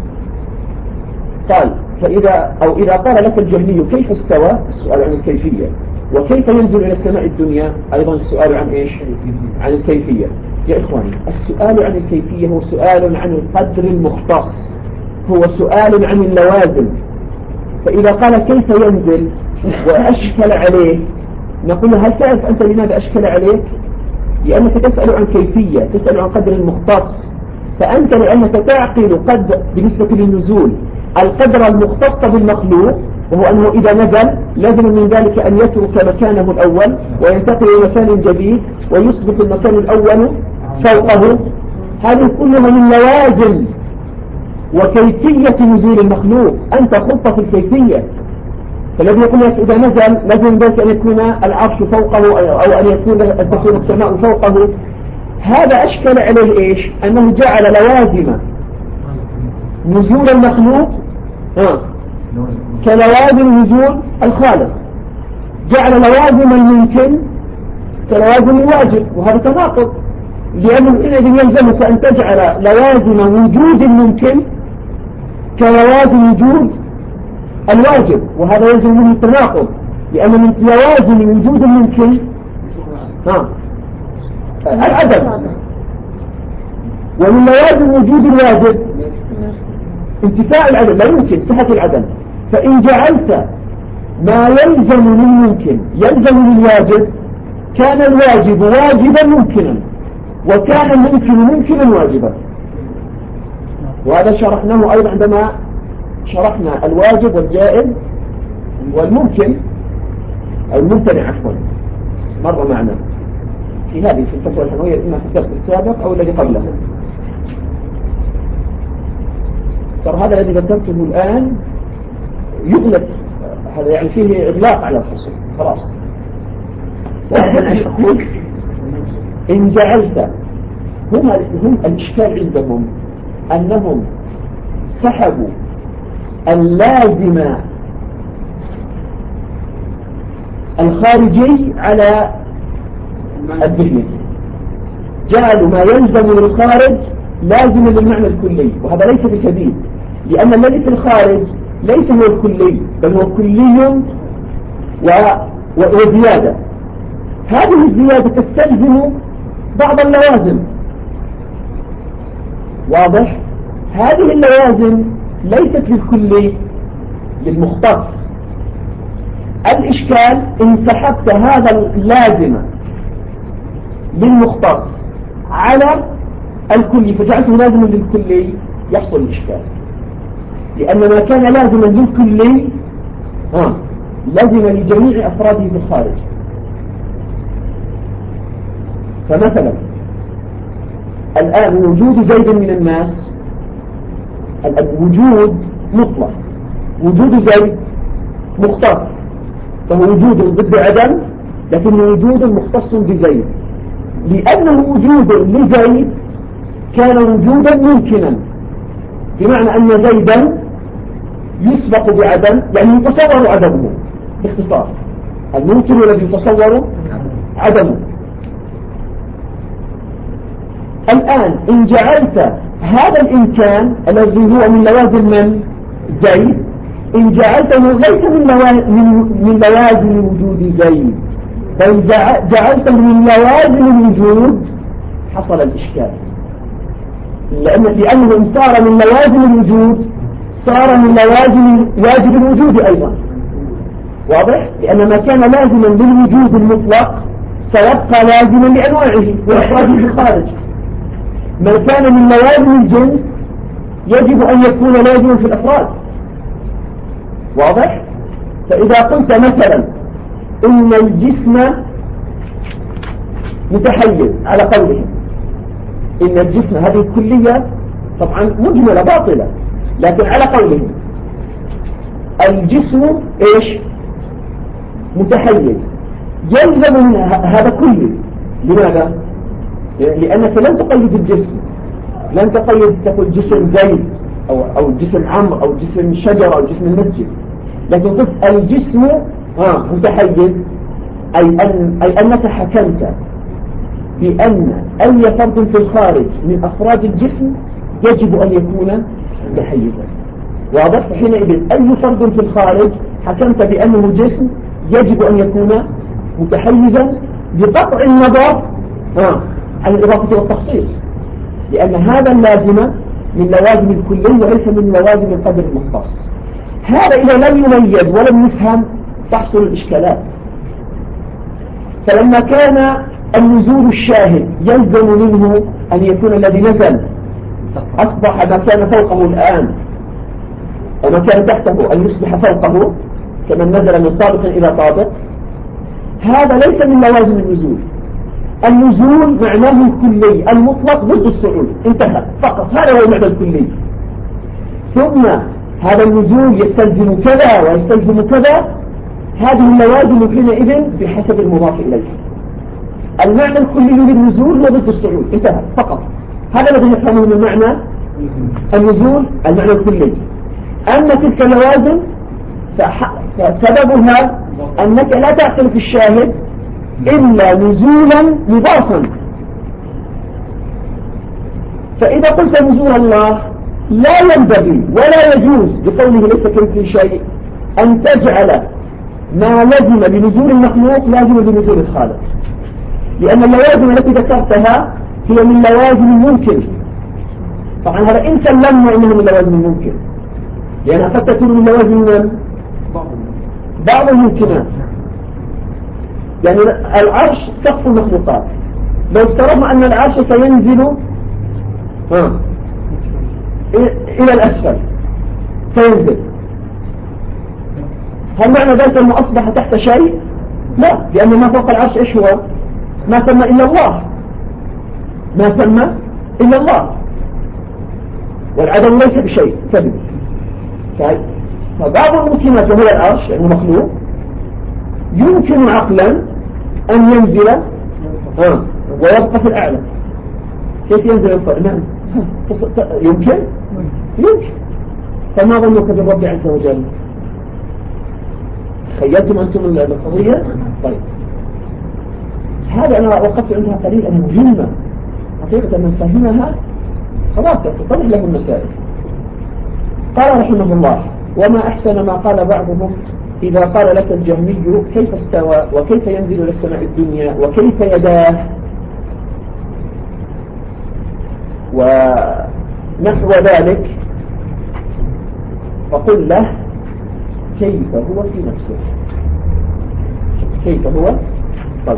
قال إذا قال لك الجهمي كيف استوى، السؤال عن الكيفية، وكيف ينزل إلى السماء الدنيا، أيضا السؤال عن إيش؟ عن الكيفية. يا إخواني، السؤال عن الكيفية هو سؤال عن القدر المختص، هو سؤال عن اللوازم. فإذا قال كيف ينزل وأشكل عليه، نقول هل تعرف أنت لماذا أشكل عليك؟ لأنك تسأل عن كيفية، تسأل عن قدر مختص، فأنت لأنك تعقل قد بالنسبة للنزول القدر المختص بالمخلوق، وهو أنه إذا نزل لازم من ذلك أن يترك مكانه الأول وينتقل إلى مكان جديد ويصبح المكان الأول فوقه. هذه كلها من لوازم وكيفية نزول المخلوق، أنت خلط في الكيفية. فالذي يقول لك إذا نزل لازم ذلك أن يكون العرش فوقه أو أن تكون السماء فوقه، هذا أشكل عليه إيش؟ أنه جعل لوازم نزول المخلوق كلوازم نزول الخالق، جعل لوازم الممكن كلوازم الواجب، وهذا تناقض، لأنه إذا يلزمك أن تجعل لوازم وجود الممكن كلوازم وجود الواجب، وهذا يلزم منه التناقض، لأن من لوازم وجود الممكن العدم، ومن لوازم وجود الواجب انتفاء العدم، لا يمكن انتهت العدم. فإن جعلت ما يلزم للممكن يلزم للواجب كان الواجب واجبا ممكنا، وكان الممكن ممكنا واجبا. وهذا شرحناه أيضا عندما شرحنا الواجب والجائز والممكن أو الممتنع عفوا، مر معنا في هذه في الفتوى الحموية، إما في الدرس السابق أو الذي قبله. ترى هذا الذي ذكرته الآن يغلق، هذا يعني فيه إغلاق على الفصل خلاص. وأنا أقول إن جعلت هم الإشكال عندهم أنهم سحبوا اللازم الخارجي على الدنيا، جعلوا ما يلزم للخارج لازم للمعنى الكلي، وهذا ليس بسبيل، لأن الذي في الخارج ليس هو الكلي بل هو كلي وزيادة. هذه الزيادة تستلزم بعض اللوازم، واضح؟ هذه اللوازم ليست للكلي للمختص. الإشكال إن سحبت هذا اللازم للمختص على الكلي فجعلته لازما للكلي يحصل الإشكال، لأن ما كان لازما للكلي لازم لجميع أفراده في الخارج. فمثلا الآن وجود زيد من الناس وجود مطلق، وجود زيد مختص، فهو وجود ضد عدم، لكن وجود مختص بزيد، لأنه وجود لزيد كان وجودا ممكنا، بمعنى أن زيدا يسبق بعدم، يعني يتصور عدمه باختصار. الممكن الذي يتصور عدمه. الآن إن جعلت هذا الإمكان الذي هو من لوازم من زيد، إن جعلته ليس من لوازم وجود زيد بل جعلته من لوازم الوجود، حصل الإشكال. لأنه إن صار من لوازم الوجود صار من لوازم واجب الوجود أيضا، واضح؟ لأن ما كان لازما للوجود المطلق سيبقى لازما لأنواعه وإخراجه في الخارج. ما كان من لوازم الجنس يجب أن يكون لازما في الأفراد، واضح؟ فإذا قلت مثلا إن الجسم متحيز على قوله إن الجسم، هذه الكلية طبعا مجملة باطلة، لكن على قوله الجسم إيش متحيز، يلزم من هذا كله. لماذا؟ لأنك لن تقيد الجسم، لن تقيد تقول جسم زيد أو جسم عمرو أو جسم شجرة أو جسم المسجد، لكن قلت الجسم متحيز أي أنك حكمت بأن أي فرد في الخارج من أفراد الجسم يجب أن يكون متحيزا، واضح؟ حينئذ أي فرد في الخارج حكمت بأنه جسم يجب أن يكون متحيزا بقطع النظر عن الإضافة والتخصيص، لأن هذا اللازم من لوازم الكلية وليس من لوازم القدر المختص. هذا إذا لم يميز ولم يفهم تحصل الإشكالات. فلما كان النزول الشاهد يلزم منه أن يكون الذي نزل أصبح ما كان فوقه الآن أو ما كان تحته أن يصبح فوقه كمن نزل من طابق إلى طابق، هذا ليس من لوازم النزول. النزول معناه الكلي المطلق ضد الصعود، انتهى فقط، هذا هو المعنى الكلي. ثم هذا النزول يستلزم كذا ويستلزم كذا، هذه اللوازم حينئذ بحسب المضاف إليه. المعنى الكلي للنزول هو ضد الصعود، انتهى فقط، هذا الذي نفهمه من معنى النزول، المعنى الكلي. أما تلك اللوازم فسببها أنك لا تعقل في الشاهد إلا نزولا مضافا. فإذا قلت نزول الله لا ينبغي ولا يجوز بقوله ليس كمثله شيء أن تجعل ما لزم بنزول المخلوق لازم بنزول الخالق، لأن اللوازم التي ذكرتها هي من لوازم الممكن. طبعا هذا إن سلمنا إنها من لوازم الممكن، لأنها قد تكون من لوازم بعض الممكنات. يعني العرش سقف المخلوقات، لو افترضنا أن العرش سينزل إلى الأسفل سينزل، هل معنى ذلك أنه أصبح تحت شيء؟ لا، لأن ما فوق العرش إيش هو؟ ما ثم إلا الله، ما ثم إلا الله، والعدم ليس بشيء كذب. فبعض الممكنات وهو العرش يعني مخلوق يمكن عقلا أن ينزل ويبقى في الأعلى. كيف ينزل الفرق؟ نعم يمكن. فما ظنك بالرب عز وجل؟ تخيلتم أنتم القضية؟ طيب هذا أنا وقفت عندها قليلا مهمة حقيقة، من فهمها خلاص تتضح له المسائل. قال رحمه الله: وما أحسن ما قال بعضهم إذا قال لك الجهمي كيف استوى وكيف ينزل إلى السماء الدنيا وكيف يداه ونحو ذلك، فقل له كيف هو في نفسه. كيف هو؟ طيب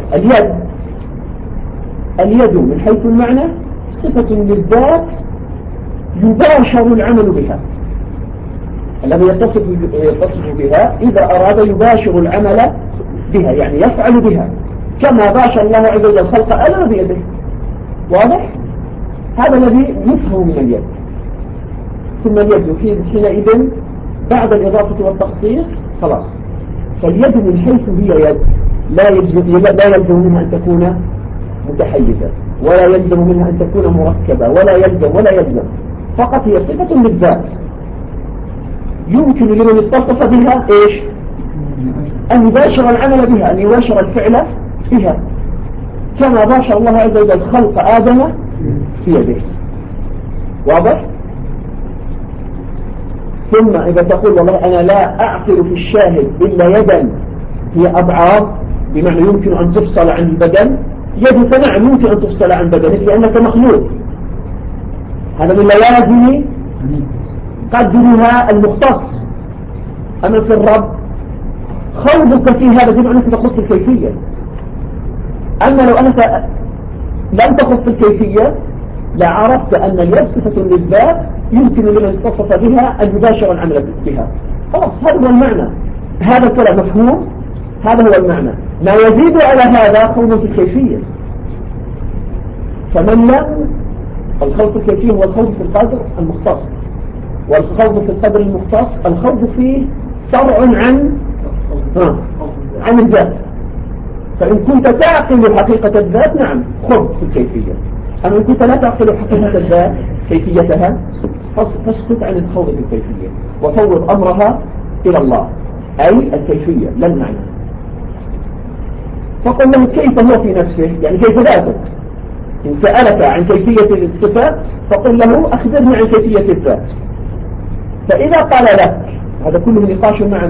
اليد من حيث المعنى صفة للذات يباشر العمل بها، الذي يتصف بها إذا أراد يباشر العمل بها، يعني يفعل بها كما باشر الله عز وجل خلق آدم بيده. واضح؟ هذا الذي يفهم من اليد. ثم اليد حينئذ بعد الإضافة والتخصيص خلاص، فاليد من حيث هي يد لا يلزم منها أن تكون متحيزة، ولا يلزم منها أن تكون مركبة، ولا يلزم، فقط هي صفة للذات يمكن لمن اتصف بها إيش؟ أن يباشر العمل بها، أن يباشر الفعل بها، كما باشر الله عز وجل خلق آدم في يديه. واضح؟ ثم إذا تقول والله أنا لا أعقل في الشاهد إلا يدا هي أبعاد، بمعنى يمكن أن تفصل عن البدن، يدك نعم يمكن أن تفصل عن بدنك لأنك مخلوق، هذا من لوازم قدرها المختص. أما في الرب خوضك في هذا بمعنى أنك تخص الكيفية. أما لو أنك لم تخص الكيفية لعرفت أن اليد صفة للذات يمكن لمن اتصف بها أن يباشر العمل بها. خلاص هذا هو المعنى، هذا الكلام مفهوم، هذا هو المعنى. ما يزيد على هذا خوض في الكيفية. فمن لم الخوض في الكيفية هو الخوض في القدر المختص، والخوض في القدر المختص الخوض فيه فرع عن الذات. فإن كنت تعقل حقيقة الذات نعم خذ في الكيفية، أما إن كنت لا تعقل حقيقة الذات كيفيتها فاسكت عن الخوض في الكيفية وفوض أمرها إلى الله، أي الكيفية لا المعنى. فقل له كيف هو في نفسه، يعني كيف ذاته. إن سألك عن كيفية الصفات فقل له أخبرني عن كيفية الذات. فإذا قال لك، هذا كله نقاش مع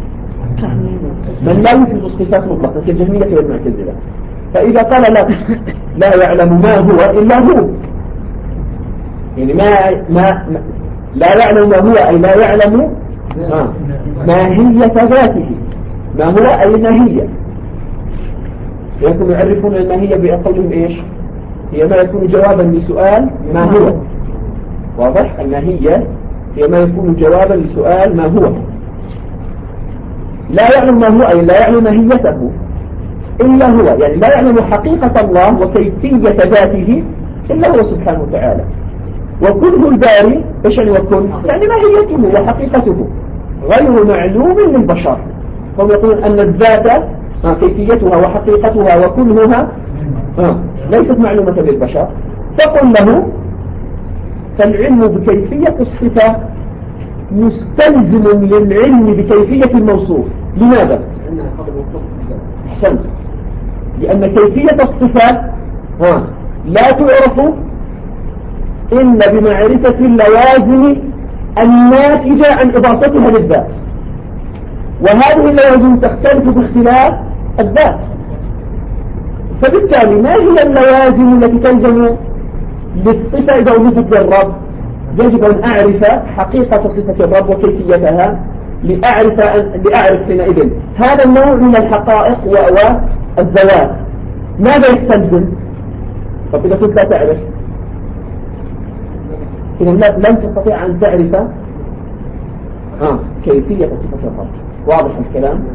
من لا يثبت الصفات مطلقا كالجهمية والمعتزلة. فإذا قال لك لا يعلم ما هو إلا هو، يعني ما لا يعلم ما هو أي لا يعلم ماهية ذاته. ما هو أي ماهية، يكون يعرفون الماهية بقولهم إيش؟ هي ما يكون جوابا لسؤال ما هو. واضح؟ الماهية هي ما يكون جوابا لسؤال ما هو. لا يعلم ما هو أي لا يعلم ماهيته إلا هو، يعني لا يعلم حقيقة الله وكيفية ذاته إلا هو سبحانه وتعالى. وكله الباري إيش يعني وكل؟ يعني ماهيته وحقيقته غير معلوم للبشر. هم يقولون أن الذات كيفيتها وحقيقتها وكلها ليست معلومة للبشر. فقل له فالعلم بكيفية الصفة مستلزم للعلم بكيفية الموصوف. لماذا؟ أحسنت. لأن كيفية الصفات لا تعرف إلا بمعرفة اللوازم الناتجة عن إضافتها للذات، وهذه اللوازم تختلف باختلاف الذات. فبالتالي ما هي اللوازم التي تلزم للصفة إذا وجدت للرب؟ يجب أن أعرف حقيقة صفة الرب وكيفيتها لأعرف حينئذ هذا النوع من الحقائق والذوات. ماذا يستلزم؟ طب إذا كنت لا تعرف إذا لن تستطيع أن تعرف كيفية صفة الرب. واضح الكلام؟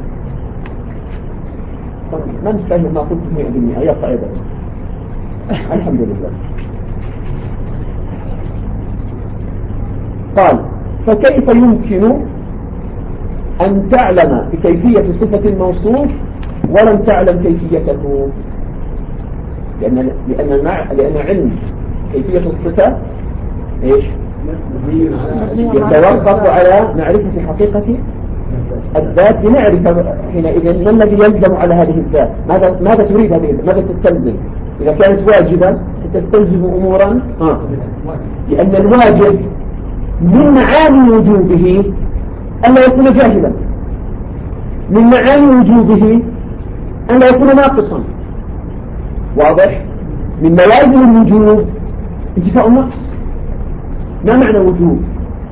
من فهم ما قلت 100% يا صعيدة. الحمد لله. قال فكيف يمكن أن تعلم بكيفية صفة الموصوف ولم تعلم كيفيته؟ لأن علم كيفية الصفة إيش؟ يتوقف على معرفة حقيقة الذات لنعرف حينئذ ما الذي يلزم على هذه الذات. ماذا تريد هذه الذات؟ ماذا تستلزم؟ إذا كانت واجبة ستستلزم أمورا لأن الواجب من معاني وجوبه أن لا يكون جاهلا، من معاني وجوبه أن لا يكون ناقصا. واضح؟ من لوازم الوجوب انتفاء النقص. ما معنى وجوب؟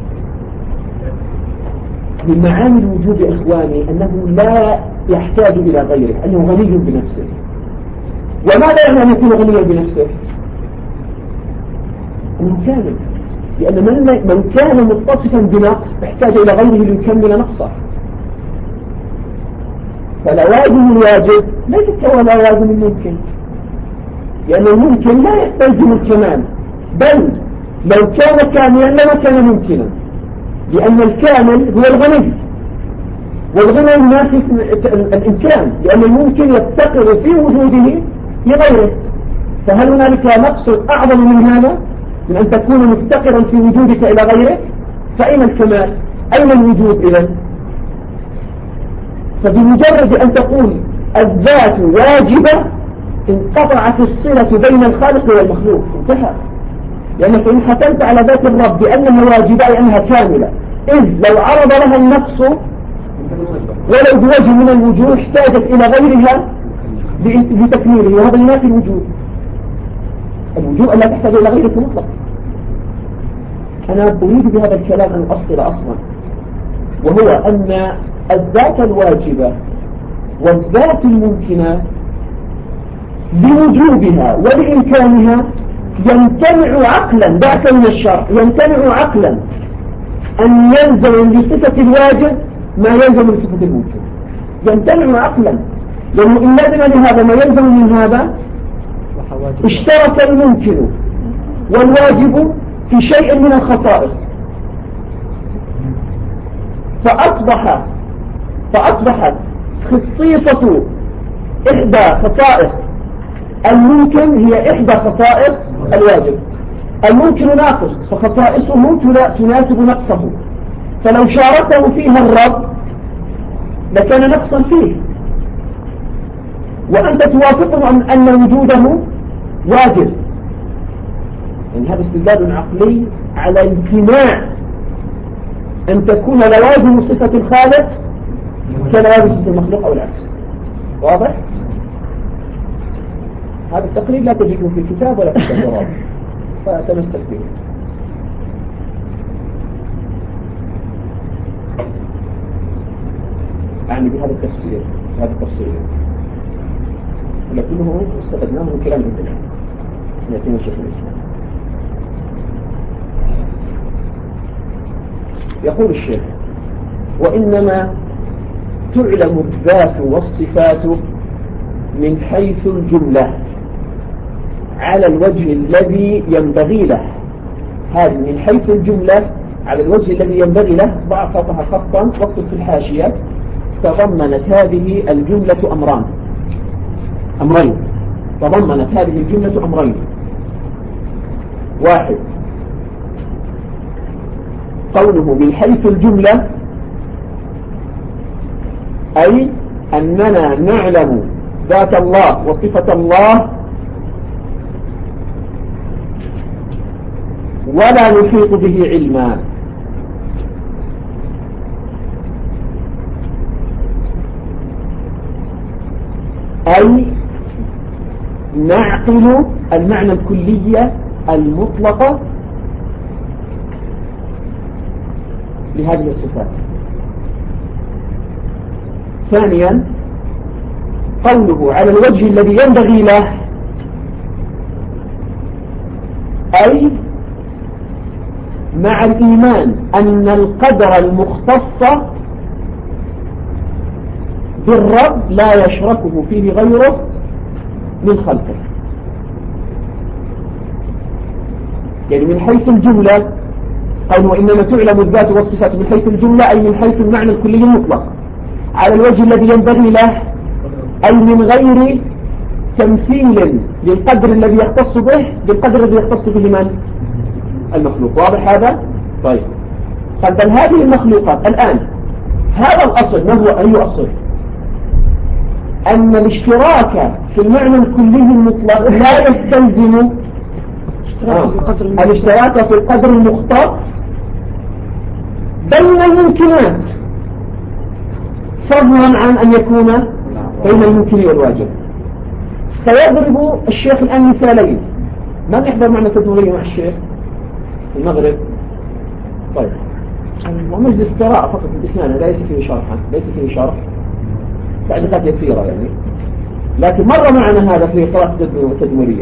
من معاني الوجوب يا إخواني أنه لا يحتاج إلى غيره، أنه غني بنفسه. وماذا يعني أن يكون غنيا بنفسه؟ أنه كامل، لأن من كان متصفا بنقص احتاج إلى غيره ليكمل نقصه. فلوازم الواجب ليست كلوازم الممكن، لأن الممكن لا يستلزم الكمال، بل لو كان كاملا لما كان ممكنا، لأن الكامل هو الغني، والغنى ينافي الإمكان، لأن الممكن يفتقر في وجوده لغيره. فهل هنالك نقص أعظم من هذا، من أن تكون مفتقرا في وجودك إلى غيرك؟ فأين الكمال؟ أين الوجود إذن؟ فبمجرد أن تقول الذات واجبة انقطعت الصلة بين الخالق والمخلوق، انتهى. لأنك إن حكمت على ذات الرب بأنها واجبة أي أنها كاملة، إذ لو عرض لها النقص ولو بوجه من الوجوه احتاجت إلى غيرها لتكميله، وهذا ينافي الوجوب لا تحتاج إلى غيره مطلق. أنا أريد بهذا الكلام أن أصل أصلا، وهو أن الذات الواجبة والذات الممكنة بوجوبها وبإمكانها يمتنع عقلا، دعك من الشرع، يمتنع عقلا أن يلزم لصفة الواجب ما يلزم لصفة الوجوب، يمتنع عقلا، لأنه إن لزم لهذا ما يلزم من هذا اشترك الممكن والواجب في شيء من الخصائص، فأصبحت خصيصة إحدى خصائص الممكن هي إحدى خصائص الواجب. الممكن ناقص فخصائصه تناسب نقصه، فلو شاركه فيها الرب لكان نقصا فيه، وأنت توافقه أن وجوده واجب. يعني هذا استدلال عقلي على امتناع أن تكون لوازم صفة الخالق كلوازم صفة المخلوق أو العكس. واضح؟ هذا التقريب لا تجده في الكتاب ولا في التوراة، فتمسك به. أعني بهذا التفسير، هذا التفسير لكنه استفدناه من كلام ابن العلم يأتينا شيخ الإسلام. يقول الشيخ: وإنما تعلم الذات والصفات من حيث الجملة على الوجه الذي ينبغي له. هذه من حيث الجملة على الوجه الذي ينبغي له، ضع فوقها خطا واكتب في الحاشية: تضمنت هذه الجملة أمرين. تضمنت هذه الجملة أمرين: واحد، قوله من حيث الجملة أي أننا نعلم ذات الله وصفة الله ولا نحيط به علما. أي نعقل المعنى الكلية المطلقة لهذه الصفات. ثانيا، قوله على الوجه الذي ينبغي له أي مع الإيمان أن القدر المختص بالرب لا يشركه فيه غيره من خلقه. يعني من حيث الجملة قال: وإنما تعلم الذات والصفات من حيث الجملة أي من حيث المعنى الكلي المطلق على الوجه الذي ينبغي له، أي من غير تمثيل للقدر الذي يختص به بالقدر الذي يختص به من؟ المخلوق. واضح هذا؟ طيب، قال: بل هذه المخلوقات الآن هذا الأصل ما هو؟ أي أصل؟ أن الاشتراك في المعنى الكلي المطلق لا يستلزم الاشتراك في القدر المختص بين الممكنات، فضلا عن أن يكون بين الممكن والواجب. سيضرب الشيخ الآن مثالين. من يحضر معنا تدورية مع الشيخ في المغرب؟ طيب، ومجلس قراءة فقط بإسنانه، ليس فيه شرح تعليقات يسيرة يعني، لكن مر معنا هذا في قراءة تدمرية.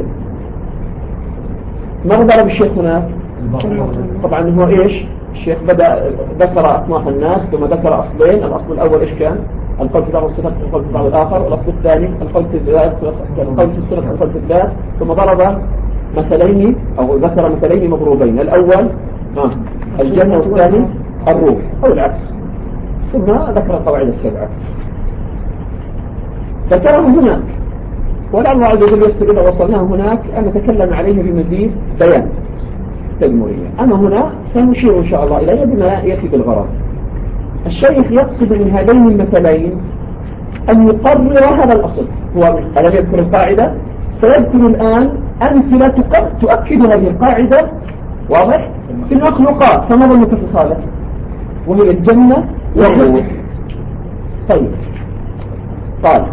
ما ضرب الشيخ هناك؟ طبعا هو إيش؟ الشيخ بدأ ذكر أصناف الناس، ثم ذكر أصلين. الأصل الأول إيش كان؟ القول في بعض الصفات والقول في بعض الآخر. والأصل الثاني القول في الصفات والقول في الذات. ثم ضرب مثلين أو ذكر مثلين مضروبين: الأول الجنة والثاني الروح أو العكس. ثم ذكر القواعد السبعة ذكره هناك، ولعل الله عز وجل يستر إذا وصلناه هناك أن نتكلم عليه بمزيد بيان تدمرية. أما هنا سنشير إن شاء الله إليه بما يأتي بالغرض. الشيخ يقصد من هذين المثلين أن يقرر هذا الأصل. هو ألم يذكر القاعدة؟ سيذكر الآن أمثلة تؤكد هذه القاعدة واضح؟ في المخلوقات فما ظنك في الخالق وهي الجنة والنور. طيب قال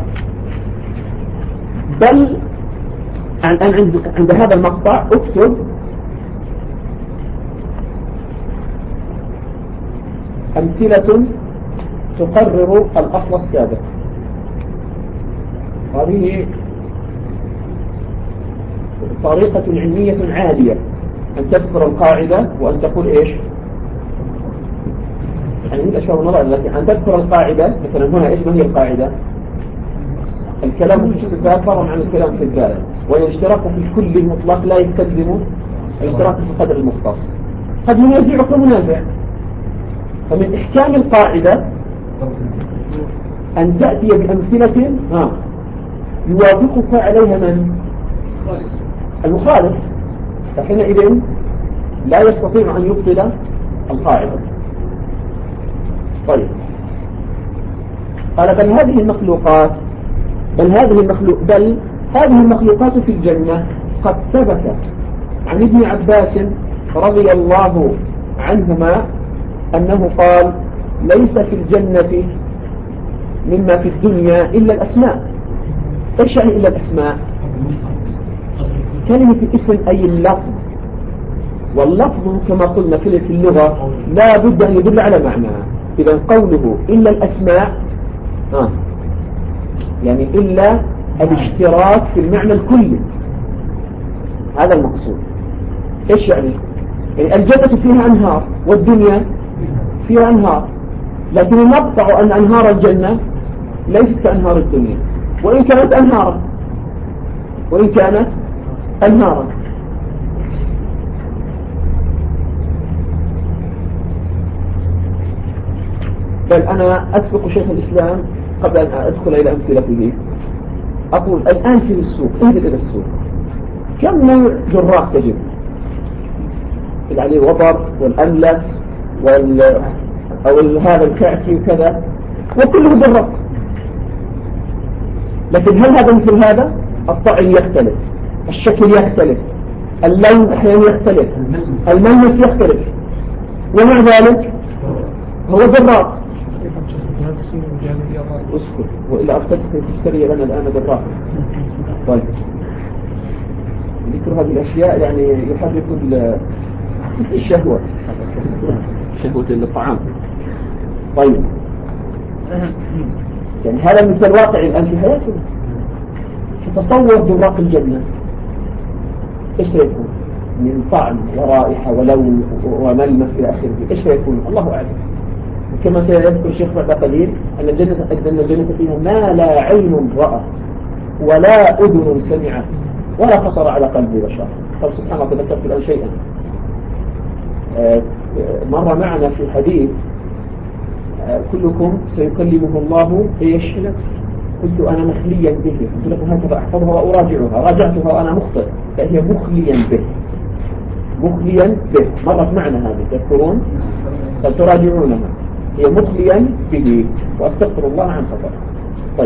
بل عند هذا المقطع اكتب أمثلة تقرر الأصل السابق. هذه طريقة علمية عالية، أن تذكر القاعدة وأن تقول إيش؟ يعني من أشهر النظر التي أن تذكر القاعدة. مثلا هنا إيش ما هي القاعدة؟ الكلام في الصفات فرع عن الكلام في الذات، والاشتراك في الكل المطلق لا يستلزم الاشتراك في القدر المختص. قد ينازعك منازع، فمن إحكام القاعدة أن تأتي بأمثلة يوافقك عليها من؟ المخالف، فحينئذ لا يستطيع أن يبطل القاعدة. طيب قال بل هذه المخلوقات في الجنة قد ثبت عن ابن عباس رضي الله عنهما أنه قال ليس في الجنة مما في الدنيا إلا الأسماء. إيش يعني إلا الأسماء؟ كلمة الاسم أي اللفظ، واللفظ كما قلنا في اللغة لا بد أن يدل على معنى. إذا قوله إلا الأسماء يعني إلا الاشتراك في المعنى الكلي، هذا المقصود. إيش يعني الجنة فيها أنهار والدنيا فيها أنهار، لكن المقطع أن أنهار الجنة ليست كأنهار الدنيا، وإن كانت أنهارا. بل أنا أسبق شيخ الإسلام قبل أن أدخل إلى أمثلته. أقول الآن في السوق، انزل إلى السوق، كم نوع جراح تجد؟ عليه الوبر والأملس أو هذا الكعكي وكذا، وكله جراح. لكن هل هذا مثل هذا؟ الطعم يختلف، الشكل يختلف، اللون أحيانا يختلف، الملمس يختلف، ومع ذلك هو جراح. اسكت وإلا أفتكر تشتري لنا الآن جراح. طيب ذكر هذه الأشياء يعني يحرك الشهوة، شهوة الطعام. طيب يعني هذا مثل الواقع الآن في حياتنا. تتصور جراق الجنة إيش سيكون من طعم ورائحة ولون وملمس إلى آخره؟ إيش سيكون؟ الله أعلم. كما سيذكر الشيخ بعد قليل أن الجنة فيها ما لا عين رأت ولا أذن سمعت ولا خطر على قلب بشر. قال سبحانه تذكرت الآن شيئا مر معنا في حديث كلكم سيكلمه الله إيش؟ قلت أنا مخليا به، قلت لكم هكذا أحفظها وأراجعها، راجعتها وأنا مخطئ، فهي مخليا به. مرت معنا هذه تذكرون؟ فتراجعونها، هي مخليا به، وأستغفر الله عن خطأ. طيب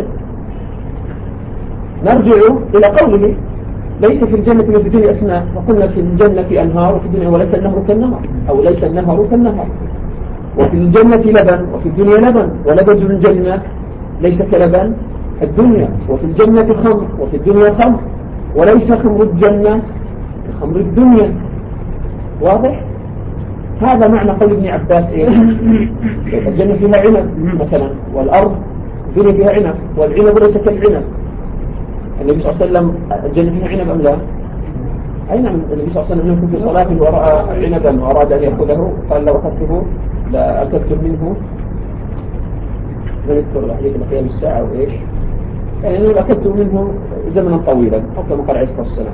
نرجع إلى قوله ليس في الجنة ما في الدنيا أسماء، وقلنا في الجنة أنهار وفي الدنيا وليس النهر كالنهر، أو ليس النهر كالنهر. وفي الجنة لبن وفي الدنيا لبن، ولبن الجنة ليس كلبن الدنيا. وفي الجنة خمر وفي الدنيا خمر، وليس خمر الجنة كخمر الدنيا. واضح؟ هذا معنى قول ابن عباس إيه؟ الجنة فيها عنب مثلا، والأرض الدنيا فيها عنب، والعنب ليس كالعنب. النبي صلى الله عليه وسلم الجنة فيها عنب أم لا؟ أي نعم. النبي صلى الله عليه وسلم يكون في صلاة ورأى عنبا وأراد أن يأخذه قال لو أخذته لأكلت منه. نذكر الحديث الأخير بالساعة وإيش يعني لو أكلت منه زمنا طويلا حتى ما قال عليه الصلاة والسلام.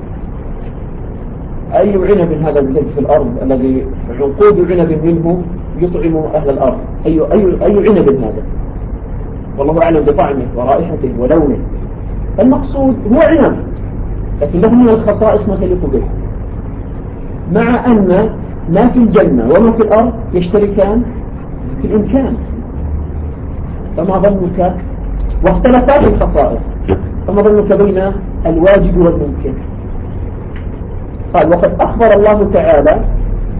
أي عنب هذا الذي في الأرض الذي عنقود عنب منه يطعم أهل الأرض؟ أي عنب هذا؟ والله أعلم بطعمه ورائحته ولونه. المقصود هو عنب، لكن له من الخصائص ما تليق به، مع أن ما في الجنة وما في الأرض يشتركان في الإمكان. فما ظنك واختلفا في الخصائص، فما ظنك بين الواجب والممكن؟ قال وقد أخبر الله تعالى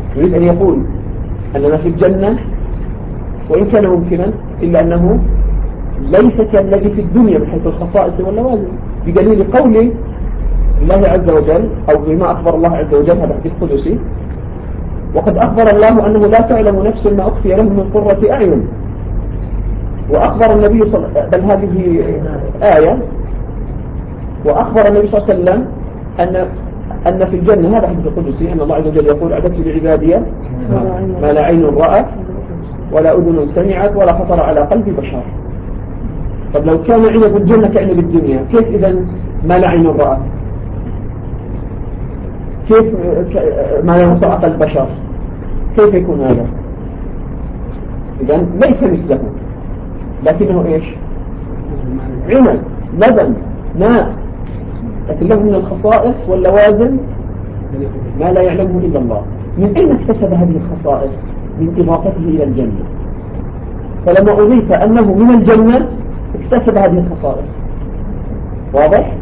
يريد أن يقول أننا في الجنة وإن كان ممكنا إلا أنه ليس كالذي في الدنيا من حيث الخصائص واللوازم، بدليل قول الله عز وجل أو بما أخبر الله عز وجل، هذا حديث قدسي: وقد أخبر الله أنه لا تعلم نفس ما أخفي لهم من قرة أعين. وأخبر النبي بل هذه آية، وأخبر النبي صلى الله عليه وسلم أن في الجنة، هذا حديث قدسي، أن الله عز وجل يقول: أعددت لعبادي ما لا عين رأت ولا أذن سمعت ولا خطر على قلب بشر. طب لو كان عنب الجنة كعنب الدنيا، كيف إذن ما لا عين رأت؟ كيف ما يخطر على قلب بشر؟ كيف يكون هذا؟ إذن ليس مثله، لكنه إيش؟ عنب، لبن، ماء، لكن له من الخصائص واللوازم ما لا يعلمه إلا الله. من أين اكتسب هذه الخصائص؟ من إضافته إلى الجنة. فلما أضيف أنه من الجنة اكتسب هذه الخصائص. واضح؟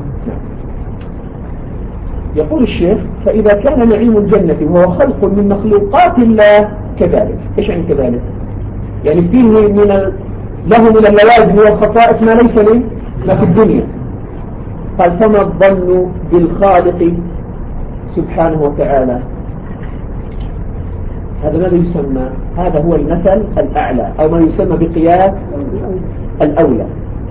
يقول الشيخ: فإذا كان نعيم الجنة وهو خلق من مخلوقات الله كذلك. إيش يعني كذلك؟ يعني فيه له من اللوازم والخصائص ما ليس له ما في الدنيا. قال: فما الظن بالخالق سبحانه وتعالى؟ هذا ماذا يسمى؟ هذا هو المثل الأعلى، أو ما يسمى بقياس الأولى.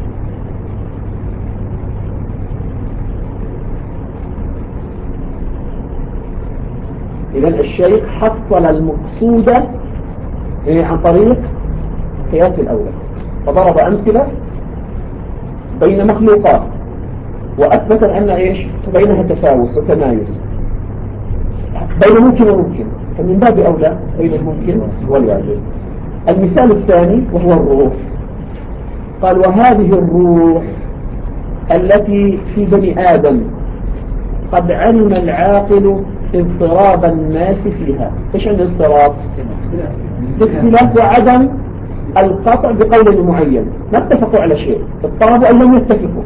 إذن الشيخ حصل المقصود عن طريق قياس الأولى، فضرب أمثلة بين مخلوقات وأثبت أن إيش بينها تفاوت وتمايز بين ممكن وممكن، فمن باب أولى بين الممكن والواجب. المثال الثاني وهو الروح. قال: وهذه الروح التي في بني آدم قد علم العاقل اضطراب الناس فيها. ايش عند اضطراب؟ اختلاف وعدم القطع بقول معين، ما اتفقوا على شيء، اضطربوا أن لم يتفقوا.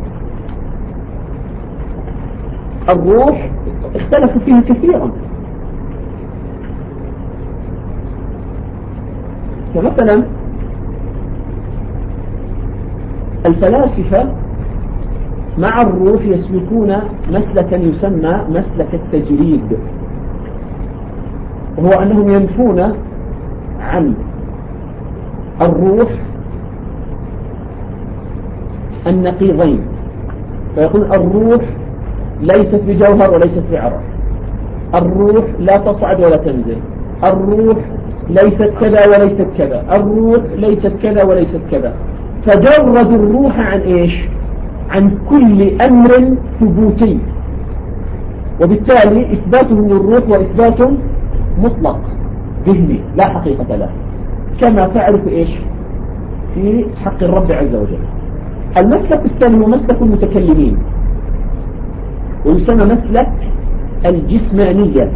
الروح اختلفوا فيه كثيرا، فمثلا الفلاسفة مع الروح يسلكون مسلكا يسمى مسلك التجريد، وهو أنهم ينفون عن الروح النقيضين، فيقول الروح ليست بجوهر وليست بعرق، الروح لا تصعد ولا تنزل، الروح ليست كذا وليست كذا، الروح ليست كذا وليست كذا. فجرد الروح عن إيش؟ عن كل أمر ثبوتي، وبالتالي إثباته للروح وإثبات مطلق ذهني لا حقيقة له، كما تعرف إيش في حق الرب عز وجل. المسلك الثاني هو مسلك المتكلمين، ويسمى مسلك الجسمانية،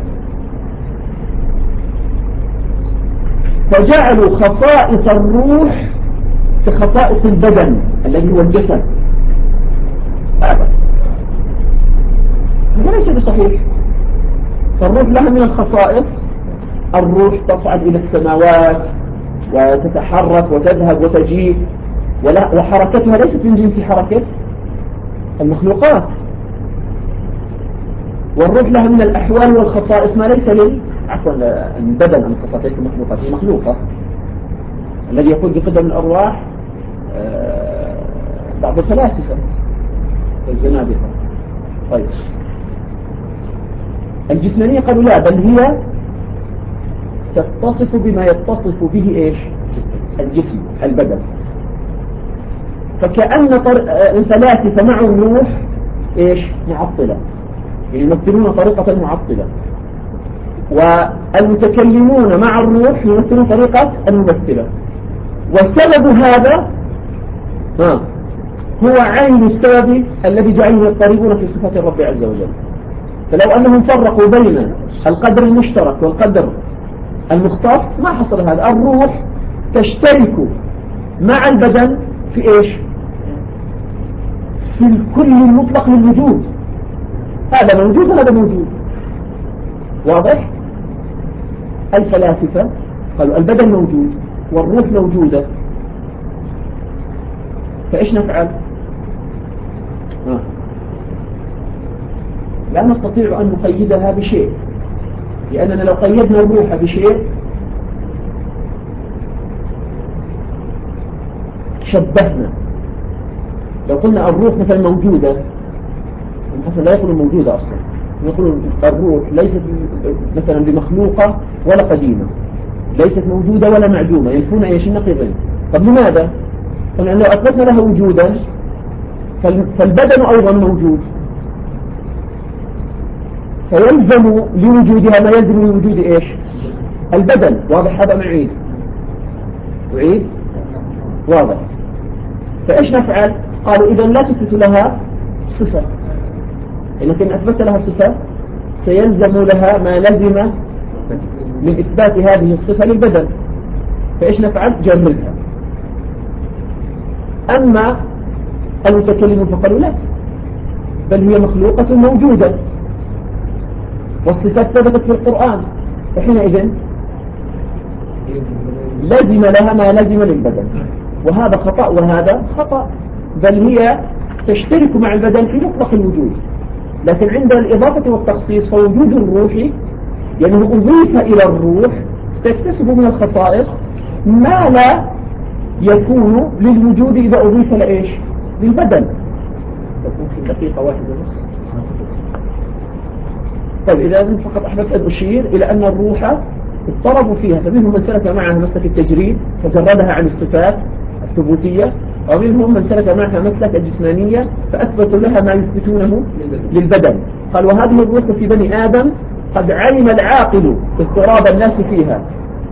فجعلوا خصائص الروح كخصائص البدن الذي هو الجسد. هذا ليس بصحيح. فالروح لها من الخصائص، الروح تصعد إلى السماوات وتتحرك وتذهب وتجيء، وحركتها ليست من جنس حركة المخلوقات. والروح لها من الأحوال والخصائص ما ليس البدن من خصائص المخلوقات، هي مخلوقة. الذي يقول بقدم الأرواح بعض الفلاسفة الزنادقة. طيب الجسمانية قالوا لا، بل هي تتصف بما يتصف به إيش الجسم البدن. فكأن الفلاسفة مع الروح إيش معطلة، يعني يمثلون طريقة معطلة، والمتكلمون مع الروح يمثلون طريقة الممثلة. والسبب هذا هو عين السبب الذي جعله يضطربون في صفات الرب عز وجل. فلو أنهم فرقوا بين القدر المشترك والقدر المختص ما حصل هذا. الروح تشترك مع البدن في إيش؟ في الكل المطلق للوجود، هذا موجود وهذا موجود. واضح؟ الفلاسفة قالوا البدن موجود والروح موجودة، فإيش نفعل؟ لا نستطيع أن نقيدها بشيء، لأننا لو قيدنا الروح بشيء شبهنا. لو قلنا الروح مثلا موجودة، الحسن لا يقول موجودة أصلا، يقول الروح ليست مثلا بمخلوقة ولا قديمة، ليست موجودة ولا معدومة، ينفون ايش النقيضين. طب لماذا؟ فلأن لو أثبتنا لها وجودا فالبدن أيضا موجود، فيلزم لوجودها ما يلزم لوجود ايش؟ البدن. واضح هذا؟ معيد وعيد واضح. فايش نفعل؟ قالوا إذا لا تثبت لها صفة، لكن أثبت لها صفة سيلزم لها ما لزم من إثبات هذه الصفة للبدن، فإيش نفعل؟ جملها. أما المتكلمون فقالوا لا، بل هي مخلوقة موجودة والصفات ثبتت في القرآن، فحينئذ لزم لها ما لزم للبدن، وهذا خطأ وهذا خطأ، بل هي تشترك مع البدن في مطلق الوجود، لكن عند الإضافة والتخصيص فوجود الروح يعني أضيف إلى الروح سيكتسب من الخصائص ما لا يكون للوجود إذا أضيف لإيش؟ للبدن. تكون في دقيقة واحدة بس. طيب إذا فقط أحببت أن أشير إلى أن الروح اضطربوا فيها، فمنهم من سلك معها مسلك التجريد فجردها عن الصفات الثبوتية، ومنهم من سلك معها مسلك الجسمانية فأثبتوا لها ما يثبتونه للبدن. قال وهذه الروح في بني آدم قد علم العاقل اضطراب الناس فيها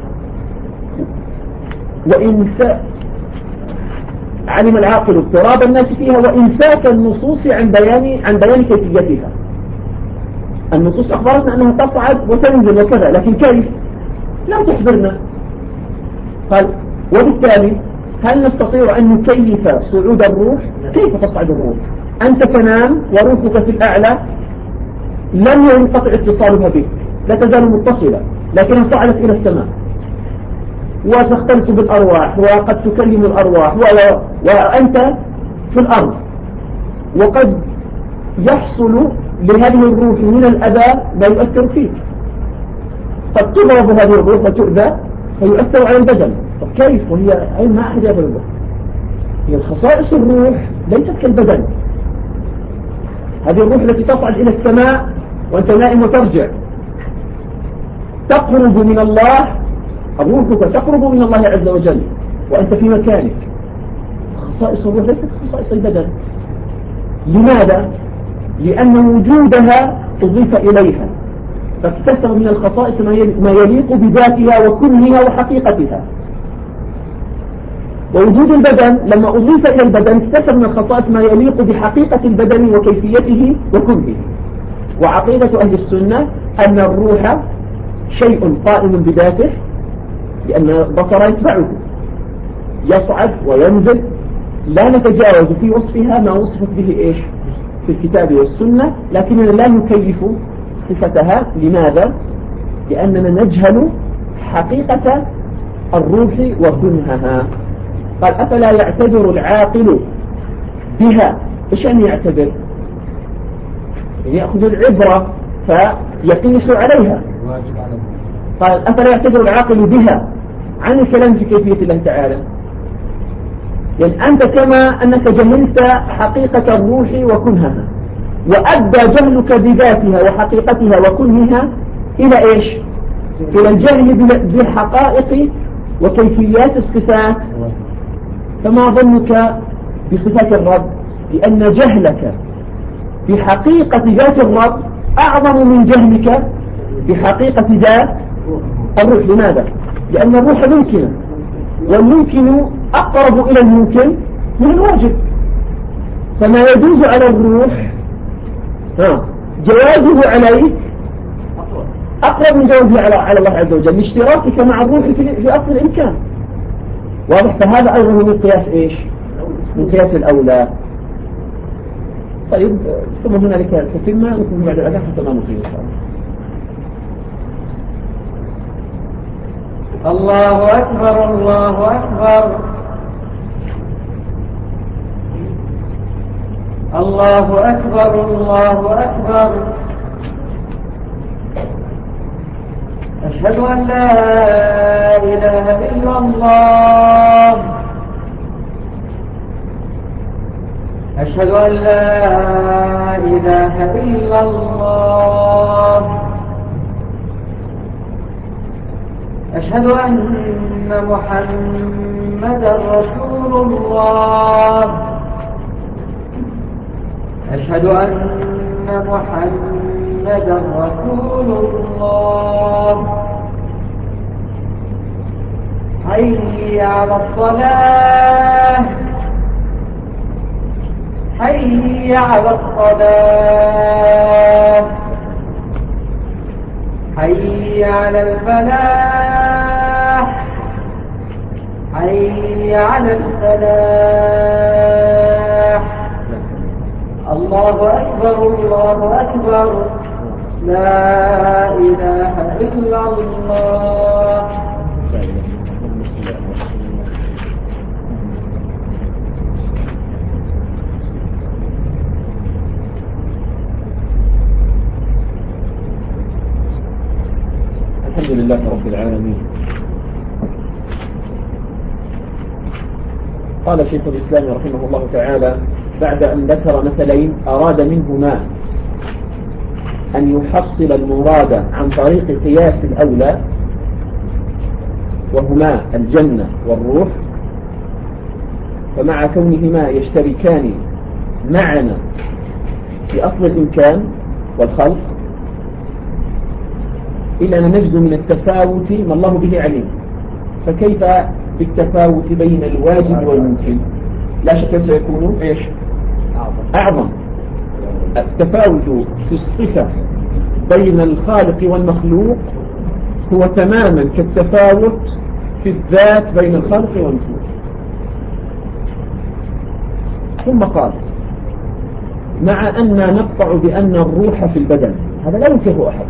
علم العاقل اضطراب الناس فيها وإمساك النصوص عن بيان كيفيتها. النصوص أخبرتنا أنها تصعد وتنزل وكذا، لكن كيف؟ لم تخبرنا. قال وبالتالي هل نستطيع أن نكيف صعود الروح؟ كيف تصعد الروح؟ أنت تنام وروحك في الأعلى لم ينقطع اتصالها بك، لا تزال متصلة، لكنها صعدت إلى السماء وتختلط بالأرواح وقد تكلم الأرواح وأنت في الأرض، وقد يحصل لهذه الروح من الأذى ما يؤثر فيك، قد تضرب هذه الروح وتؤذى فيؤثر على البدن. طب كيف وهي أين ما أحد يفعل ذلك؟ هي الخصائص الروح ليست كالبدن. هذه الروح التي تصعد إلى السماء وأنت نائم وترجع، تقرب من الله، روحك تقرب من الله عز وجل وأنت في مكانك. خصائص الروح ليست خصائص البدن. لماذا؟ لأن وجودها أضيف إليها فاكتسب من الخصائص ما يليق بذاتها وكنها وحقيقتها. ووجود البدن لما أضيف إلى البدن اكتسب من الخصائص ما يليق بحقيقة البدن وكيفيته وكنه. وعقيدة أهل السنة أن الروح شيء قائم بذاته، لأن البصر يتبعه، يصعد وينزل، لا نتجاوز في وصفها ما وصفت به إيش في الكتاب والسنة، لكننا لا نكيف صفتها. لماذا؟ لأننا نجهل حقيقة الروح وكنهها. قال أفلا يعتبر العاقل بها؟ إيش أن يعتبر؟ يأخذ العبرة فيقيس عليها. قال أفلا يعتبر العاقل بها عن الكلام في كيفية الله تعالى؟ يعني أنت كما أنك جهلت حقيقة الروح وكنهها، وأدى جهلك بذاتها وحقيقتها وكنهها إلى إيش؟ إلى الجهل بالحقائق وكيفيات الصفات. فما ظنك بصفات الرب؟ لأن جهلك بحقيقة ذات الرب أعظم من جهلك بحقيقة ذات الروح. لماذا؟ لأن الروح ممكنة، والممكن أقرب إلى الممكن من الواجب، فما يجوز على الروح جوازه عليك أقرب من جوازه على الله عز وجل لاشتراكك مع الروح في أصل الإمكان. واضح؟ فهذا أيضا من قياس إيش؟ من قياس الأولى. طيب ثم هنالك تتمة نكون بعد الأذان حتى ما نطيل إن شاء الله. الله أكبر الله أكبر الله أكبر الله أكبر أشهد أن لا إله إلا الله أشهد أن لا إله إلا الله أشهد أن محمدا رسول الله أشهد أن محمدا رسول الله حي على الصلاة حي على الصلاة حي على الفلاح حي على الفلاح الله أكبر الله أكبر لا إله إلا الله الحمد لله رب العالمين. قال شيخ الإسلام رحمه الله تعالى بعد أن ذكر مثلين أراد منهما أن يحصل المراد عن طريق قياس الأولى وهما الجنة والروح، فمع كونهما يشتركان معنا في أصل الإمكان والخلق إلا أن نجد من التفاوت ما الله به عليم. فكيف بالتفاوت بين الواجب والممكن؟ لا شك سيكون إيش؟ أعظم. التفاوت في الصفة بين الخالق والمخلوق هو تماما كالتفاوت في الذات بين الخالق والمخلوق. ثم قال مع أن نقطع بأن الروح في البدن، هذا لا ينكره أحد،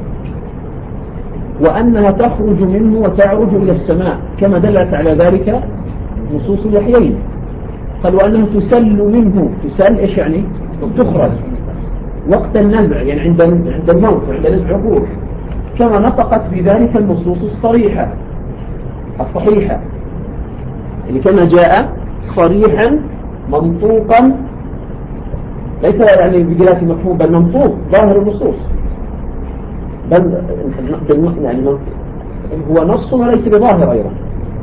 وأنها تخرج منه وتعرج إلى السماء كما دلت على ذلك نصوص الوحيين. قال وأنها تسل منه، تسل إيش يعني؟ تخرج وقت النزع، يعني عند الموت، عند نزع الروح، كما نطقت بذلك النصوص الصريحة الصحيحة، يعني كما جاء صريحا منطوقا، ليس يعني بجلات مفهوم بل منطوق ظاهر النصوص، بل يعني هو نص وليس بظاهر أيضا.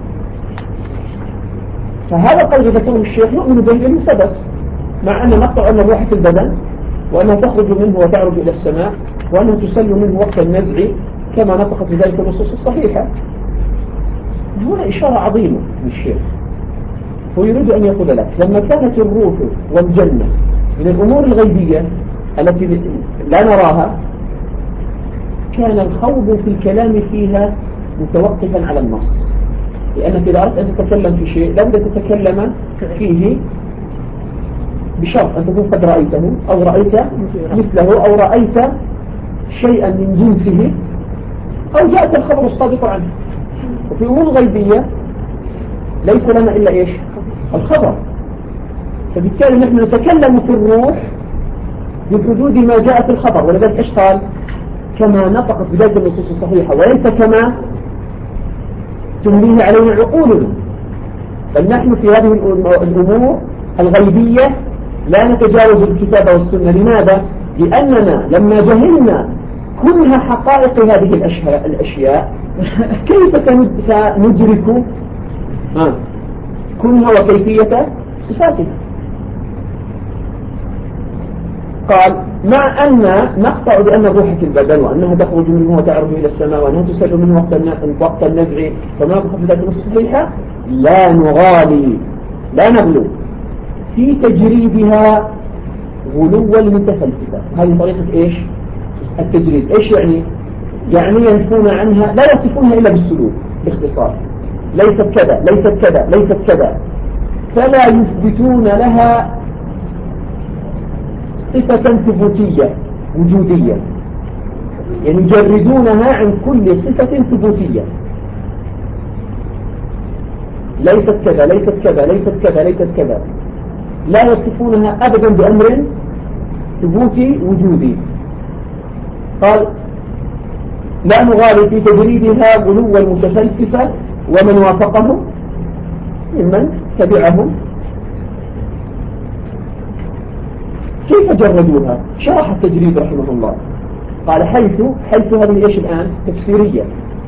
فهذا قول ذكره الشيخ نؤمن به للسبب، مع أن نقطع أن الروح في البدن، وأنها تخرج منه وتعرج إلى السماء، وأنها تسل منه وقت النزع كما نطقت بذلك النصوص الصحيحة. هنا إشارة عظيمة للشيخ، هو يريد أن يقول لك لما كانت الروح والجنة من الأمور الغيبية التي لا نراها، كان الخوض في الكلام فيها متوقفا على النص، لأنك إذا أردت أن تتكلم في شيء لابد تتكلم فيه بشرط أن تكون قد رأيته أو رأيت مثله أو رأيت شيئا من جنسه أو جاءت الخبر الصادق عنه. وفي أمور غيبية ليس لنا إلا إيش؟ الخبر. فبالتالي نحن نتكلم في الروح بحدود ما جاء في الخبر، ولذلك إيش قال؟ كما نطقت بذلك النصوص الصحيحة، وليس كما تمليه علينا عقولنا. بل نحن في هذه الأمور الغيبية لا نتجاوز الكتاب والسنة. لماذا؟ لأننا لما جهلنا كلها حقائق هذه الأشياء كيف سندرك كلها وكيفية صفاتها؟ قال مع أن نقطع بأن الروح في البدن، وأنها تخرج منه وتعرج إلى السماء، وأنها تسل منه وقت النزع، فما نقطع بذلك الصحيحة، لا نغالي لا نغلو في تجريدها غلوا المتفلسفة. هذه طريقة إيش؟ التجريد. إيش يعني؟ يعني ينفون عنها، لا يصفونها إلا بالسلوك باختصار، ليست كذا ليست كذا ليست كذا، فلا يثبتون لها صفة ثبوتية وجودية، يعني يجردونها عن كل صفة ثبوتية. ليست كذا ليست كذا ليست كذا ليست كذا، لا يصفونها أبدا بأمر ثبوتي وجودي. قال لا نغالي في تجريدها غلو المتفلسفة ومن وافقه ممن تبعهم. كيف جردوها؟ شرح التجريد رحمه الله، قال حيث هذه إيش الآن تفسيرية،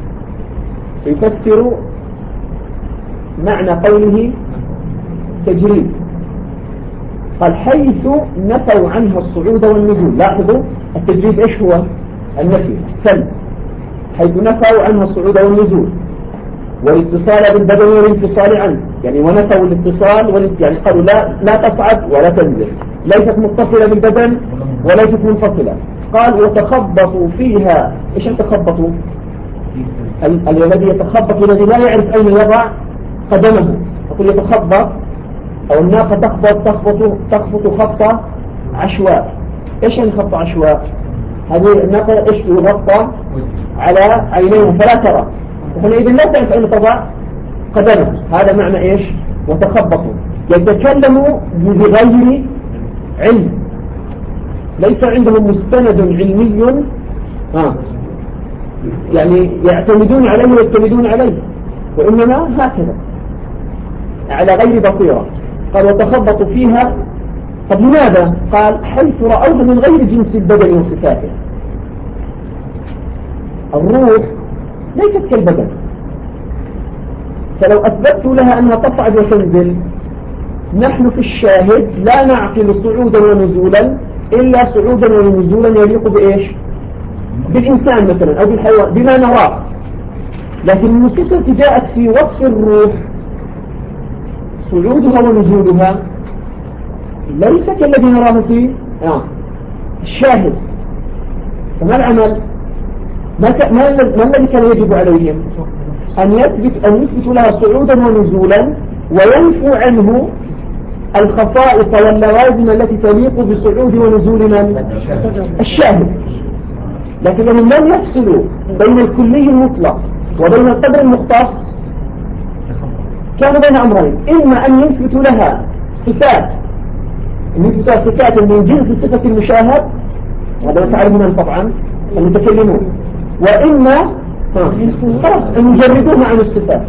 يفسر معنى قوله تجريد. قال حيث نفوا عنها الصعود والنزول. لاحظوا التجريد إيش هو؟ النفي، سلب. حيث نفوا عنها الصعود والنزول والاتصال بالبدن والانفصال عنه، يعني ونفوا الاتصال يعني قالوا لا تصعد ولا تنزل، ليست متصلة بالبدن وليست منفصلة. قال وتخبطوا فيها. ايش تخبطوا؟ الذي يتخبط الذي لا يعرف اين يضع قدمه، يقول يتخبط، او الناقة تخبط خبطة عشواء. ايش يعني خبطة عشواء؟ هذه الناقة ايش تغطى على عينيه فلا ترى، وحينئذ لا تعرف اين تضع قدمه. هذا معنى ايش؟ وتخبطوا، يتكلموا بغير علم، ليس عندهم مستند علمي يعني يعتمدون عليه ويعتمدون عليه، وإنما هكذا على غير بصيرة. قال وتخبطوا فيها. طب لماذا؟ قال حيث رأوها من غير جنس البدن وصفاته. الروح ليست كالبدن، فلو أثبت لها أنها تصعد وتنزل، نحن في الشاهد لا نعقل صعودا ونزولا إلا صعودا ونزولا يليق بإيش؟ بالإنسان مثلا أو بالحيوان بما نراه. لكن النصوص التي جاءت في وصف الروح صعودها ونزولها ليس كالذي نراه في الشاهد. فما العمل؟ ما الذي كان يجب عليهم؟ أن يثبتوا لها صعودا ونزولا وينفوا عنه الخصائص واللوازم التي تليق بصعود ونزول من؟ الشاهد. لكنهم لم يفصلوا بين الكلي المطلق وبين القدر المختص، كانوا بين أمرين: إما أن يثبتوا لها صفات من جنس صفة المشاهد، هذا تعلمون طبعا المتكلمون، وإما أن يجردوها عن الصفات.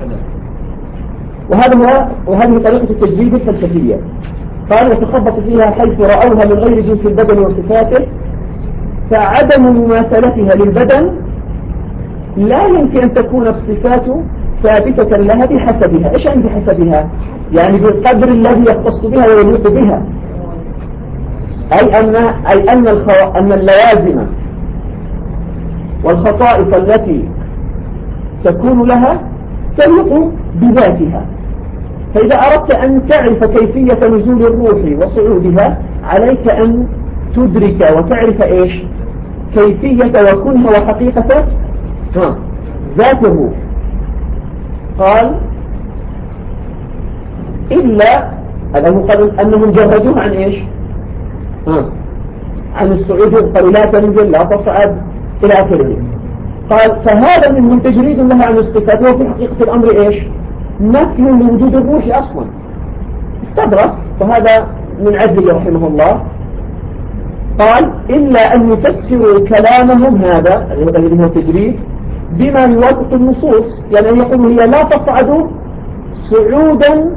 وهذه طريقة التجريد الفلسفية. قال وتخبط فيها حيث رأوها من غير جنس البدن وصفاته، فعدم مماثلتها للبدن لا يمكن أن تكون الصفات ثابتة لها بحسبها. إيش يعني بحسبها؟ يعني بالقدر الذي يختص بها ويليق بها، أي أن اللوازم والخصائص التي تكون لها تليق بذاتها. فإذا أردت أن تعرف كيفية نزول الروح وصعودها، عليك أن تدرك وتعرف إيش؟ كيفية وكنها وحقيقة ذات الروح. قال إلا أنهم جردوه عن إيش؟ عن الصعود، قالوا لا تنزل لا تصعد إلى آخره. قال فهذا من تجريد لها عن الصفات، وفي حقيقة الأمر إيش؟ نفي لوجود الروح أصلا. استدرك، وهذا من عدله رحمه الله. قال إلا أن يفسروا كلامهم هذا الذي هو التجريد بما يوافق النصوص، يعني أن يقولوا هي لا تصعد صعودا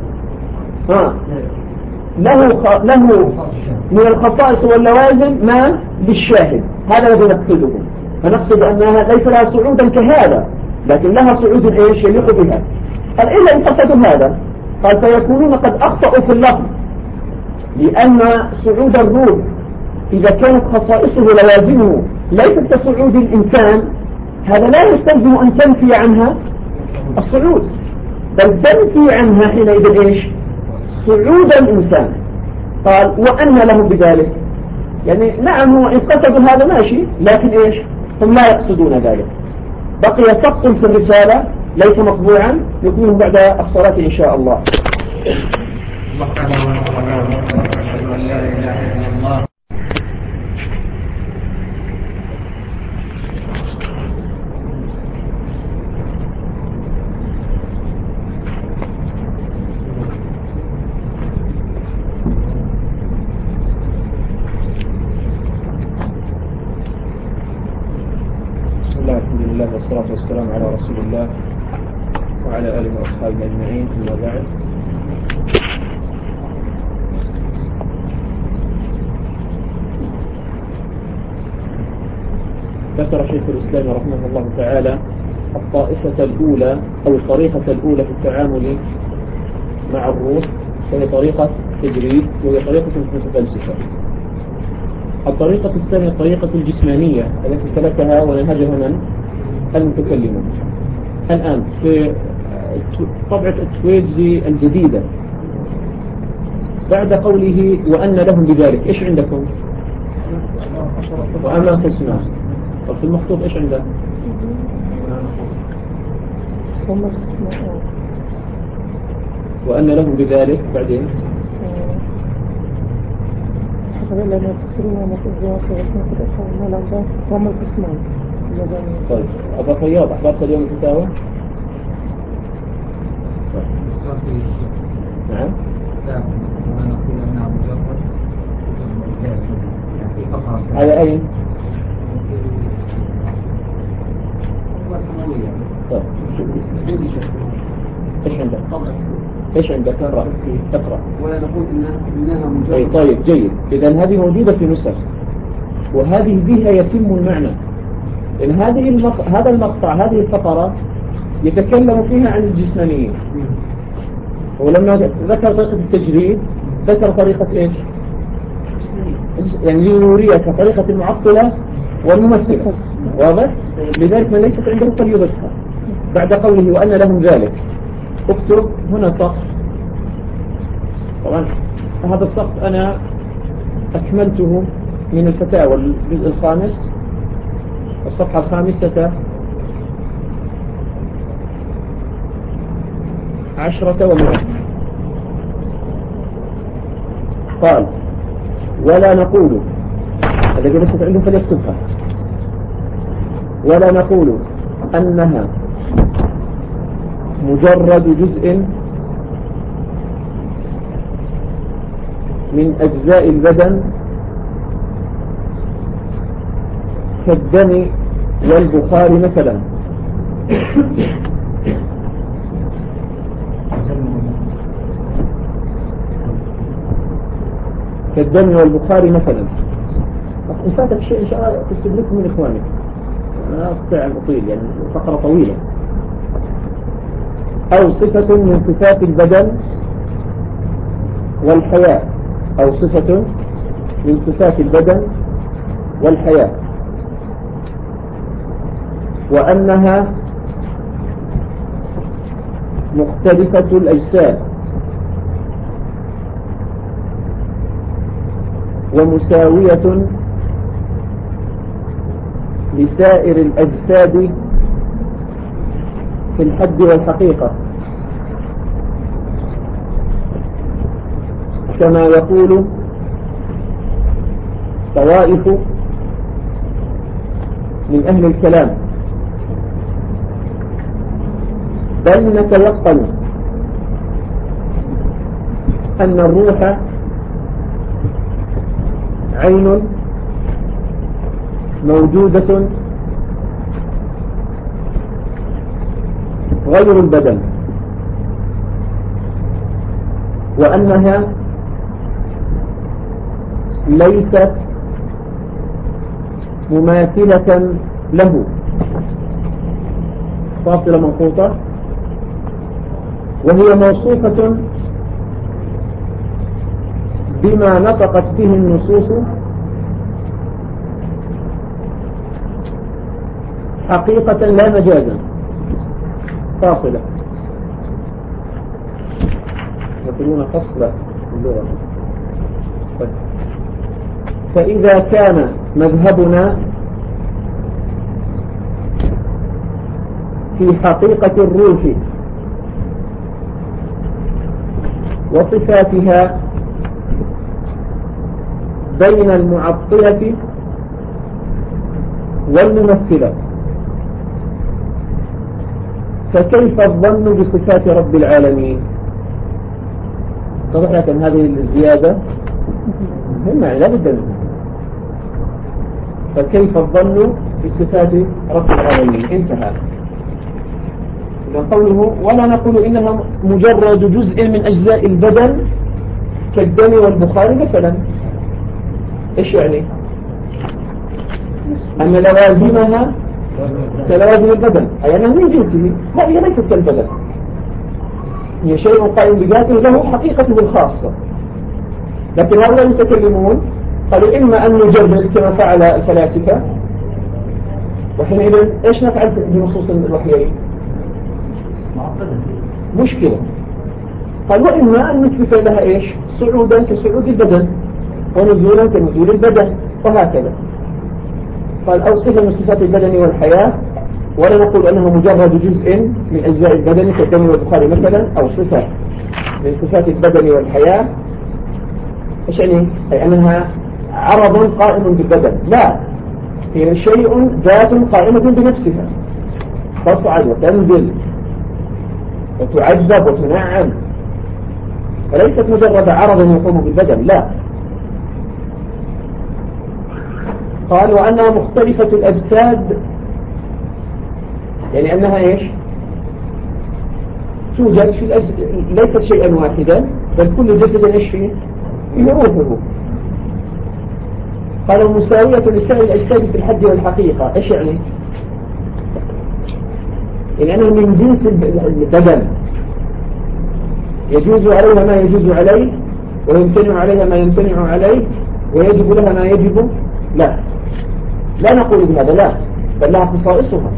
له من الخصائص واللوازم ما للشاهد. هذا الذي نقصده، فنقصد أنها ليس لها صعودا كهذا، لكن لها صعود إيش يليق بها. قال إلا إن قصدوا هذا، قال فيكونون قد أخطأوا في اللفظ، لأن صعود الروح إذا كانت خصائصه لوازمه ليست كصعود الإنسان، هذا لا يستلزم أن تنفي عنها الصعود، بل تنفي عنها حينئذ إيش؟ صعود الإنسان. قال وأنى لهم بذلك، يعني نعم هو إن قصدوا هذا ماشي، لكن إيش؟ هم لا يقصدون ذلك. بقي سقط في الرسالة ليس مطبوعا، يكون بعد الصلاة إن شاء الله. والصلاة والسلام على رسول الله وعلى آله وأصحابه أجمعين. أما بعد، ذكر شيخ الإسلام رحمه الله تعالى الطائفة الأولى أو الطريقة الأولى في التعامل مع الروح، وهي طريقة تجريد، وهي طريقة متفلسفة. الطريقة الثانية الطريقة الجسمانية التي سلكها ونهجها من؟ المتكلمون. الآن في طبعة التويجزي الجديدة بعد قوله وأن لهم بذلك، إيش عندكم؟ وأما قسمة. طب في المخطوط إيش عنده؟ وأن لهم بذلك بعدين طيب أبا خياط أحضرت اليوم الفتاوى؟ نعم. على أين؟ طيب إيش عندك؟ إيش عندك؟ اقرأ. ولا نقول إنها مجرد. طيب جيد. إذن هذه موجودة في نسخ، وهذه بها يتم المعنى. إن هذا المقطع هذه الفقرة يتكلم فيها عن الجسمانيين، ولما ذكر طريقة التجريد ذكر طريقة إيش؟ يعني ليوريك طريقة المعطلة والممثلة. واضح؟ لذلك من ليست عنده فليضيفها. بعد قوله وأن لهم ذلك اكتب هنا سقف. طبعا هذا السقف أنا أكملته من الفتاوى الجزء الخامس، الصفحة 5 10 قال ولا نقول، الذي ليست عنده فليكتبها، ولا نقول أنها مجرد جزء من أجزاء البدن كالدم والبخار مثلا، كالدم والبخار مثلا. إن فاتك شيء إن شاء الله تستدركه من إخوانك، أنا أستطيع أن أطيل يعني فقرة طويلة. أو صفة من صفات البدن والحياة، أو صفة من صفات البدن والحياة، وأنها مختلفة الأجساد ومساوية لسائر الأجساد في الحد والحقيقة، كما يقول طوائف من أهل الكلام، بل نتيقن أن الروح عين موجودة غير البدن، وأنها ليست مماثلة له، فاصلة منقوطة، وهي موصوفة بما نطقت به النصوص حقيقة لا مجازا، فاصلة يقولون فصلة اللغة. فإذا كان مذهبنا في حقيقة الروح وصفاتها بين المعطلة والممثلة، فكيف الظن بصفات رب العالمين؟ طبعا لكن هذه الزيادة مهمة لا بد منها. فكيف الظن بصفات رب العالمين. انتهى. إذا قوله ولا نقول إنها مجرد جزء من أجزاء البدن كالدم والبخار مثلا، إيش يعني؟ أن لوازمها كلوازم البدن، أي أنها من جنسه. لا، هي ليست كالبدن، هي شيء قائم بذاته له حقيقته الخاصة. لكن هؤلاء المتكلمون قالوا إما أن نجرد كما فعل الفلاسفة، وحينئذ إيش نفعل بنصوص الوحيين؟ مشكلة. قال وإما أن نثبت لها إيش؟ صعودا كصعود البدن، ونزولا كنزول البدن، وهكذا. قال أوصف من صفات البدن والحياة، ولا نقول أنه مجرد جزء من أجزاء البدن كالدم والبخار مثلا، أو صفة من صفات البدن والحياة. إيش يعني؟ أي أنها عرض قائم بالبدن. لا، هي شيء ذات قائمة بنفسها، تصعد وتنزل وتعذب وتنعم، وليست مجرد عرض يقوم بالبدن. لا. قال وأنها مختلفة الأجساد، يعني أنها إيش؟ توجد في ليست شيئا واحدا، بل كل جسد إيش فيه؟ يروحه. قال مساوية لسائر الأجساد في الحد والحقيقة. إيش يعني؟ يعني أنها من جنس البدن، يجوز عليها ما يجوز عليه، ويمتنع عليها ما يمتنع عليه، ويجب لها ما يجب. لا نقول بهذا، لا، بل لها خصائصها.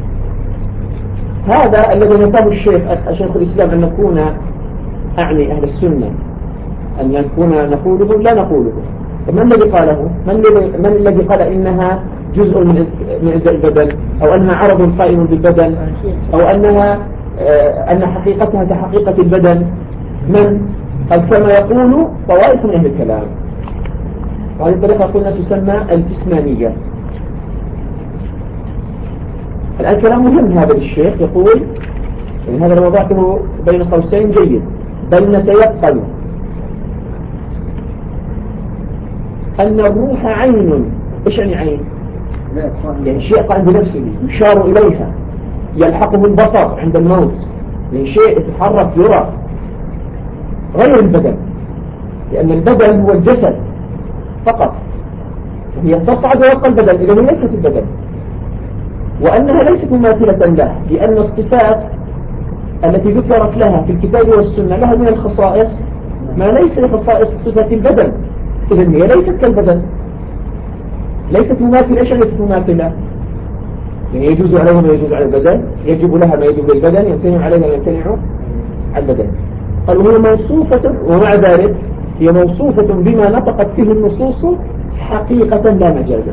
هذا الذي نفاه شيخ الإسلام أن نكون أعني أهل السنة أن نكون نقوله لا نقوله. فمن الذي قاله؟ من الذي قال إنها جزء من أجزاء البدن، أو أنها عرض قائم بالبدن، أو أنها أن حقيقتها كحقيقة البدن؟ من؟ قال كما يقول طوائف من أهل الكلام، وهذه الطريقة قلنا تسمى الجسمانية. الآن كلام مهم هذا الشيخ، يقول يعني هذا لو وضعته بين قوسين جيد، بل نتيقن أن الروح عين. إيش يعني عين؟ يعني شيء قائم بنفسه يشار إليها، يلحقه البصر عند الموت، يعني شيء يتحرك يرى غير البدن، لأن البدن هو الجسد فقط، هي تصعد ويبقى البدن، إذا هي ليست البدن. وأنها ليست مماثلة له، لأن الصفات التي ذكرت لها في الكتاب والسنة لها من الخصائص ما ليس لخصائص صفة البدن، إذا هي ليست كالبدن، ليست مماثلة. إيش ليست مماثلة؟ يعني يجوز عليها ما يجوز على البدن، يجب لها ما يجب للبدن، يمتنع عليها ما يمتنع على البدن. قالوا هي موصوفة، ومع ذلك هي موصوفة بما نطقت فيه النصوص حقيقة لا مجازا.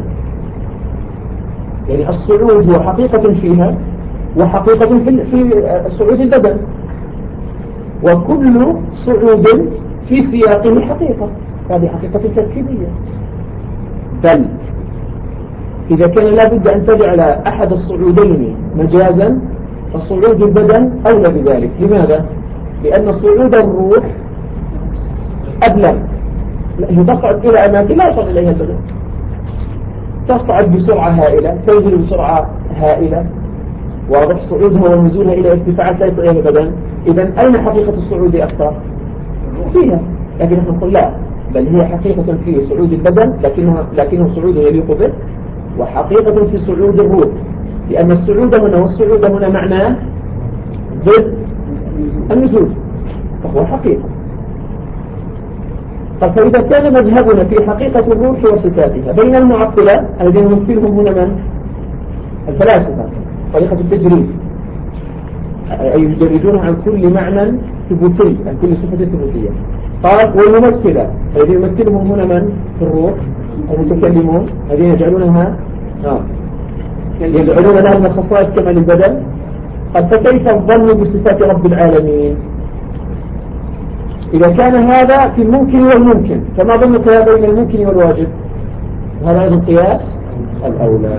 يعني الصعود هو حقيقة فيها، وحقيقة في صعود البدن، وكل صعود في سياقه حقيقة، هذه حقيقة تركيبية. بل إذا كان لابد أن تجعل أحد الصعودين مجازا، فصعود البدن أولى بذلك. لماذا؟ لأن صعود الروح أبلغ، هي تصعد إلى أماكن لا يصل إليها البدن، تصعد بسرعة هائلة، تنزل بسرعة هائلة، واضح صعودها ونزولها إلى ارتفاعات لا يصل إليها البدن. إذن أين حقيقة الصعود أكثر؟ فيها. لكن نحن نقول لا، بل هي حقيقة في صعود البدن، لكنه صعود يليق به، وحقيقة في صعود الروح، لأن الصعود هنا والصعود هنا معناه ضد النزول، فهو حقيقة. فإذا كان مذهبنا في حقيقة الروح وصفاتها بين المعطلة الذين يمثلهم هنا من؟ الفلاسفة، طريقة التجريد، أي يجردون عن كل معنى ثبوتي، عن كل صفة ثبوتية. قال والممثلة الذين يمثلهم هنا من؟ في الروح المتكلمون، الذين يجعلونها يجعلون لها من الخصائص كما للبدن. قال فكيف الظن بصفات رب العالمين إذا كان هذا في الممكن والممكن؟ فما ظنك بين الممكن والواجب؟ وهذا أيضا قياس الأولى.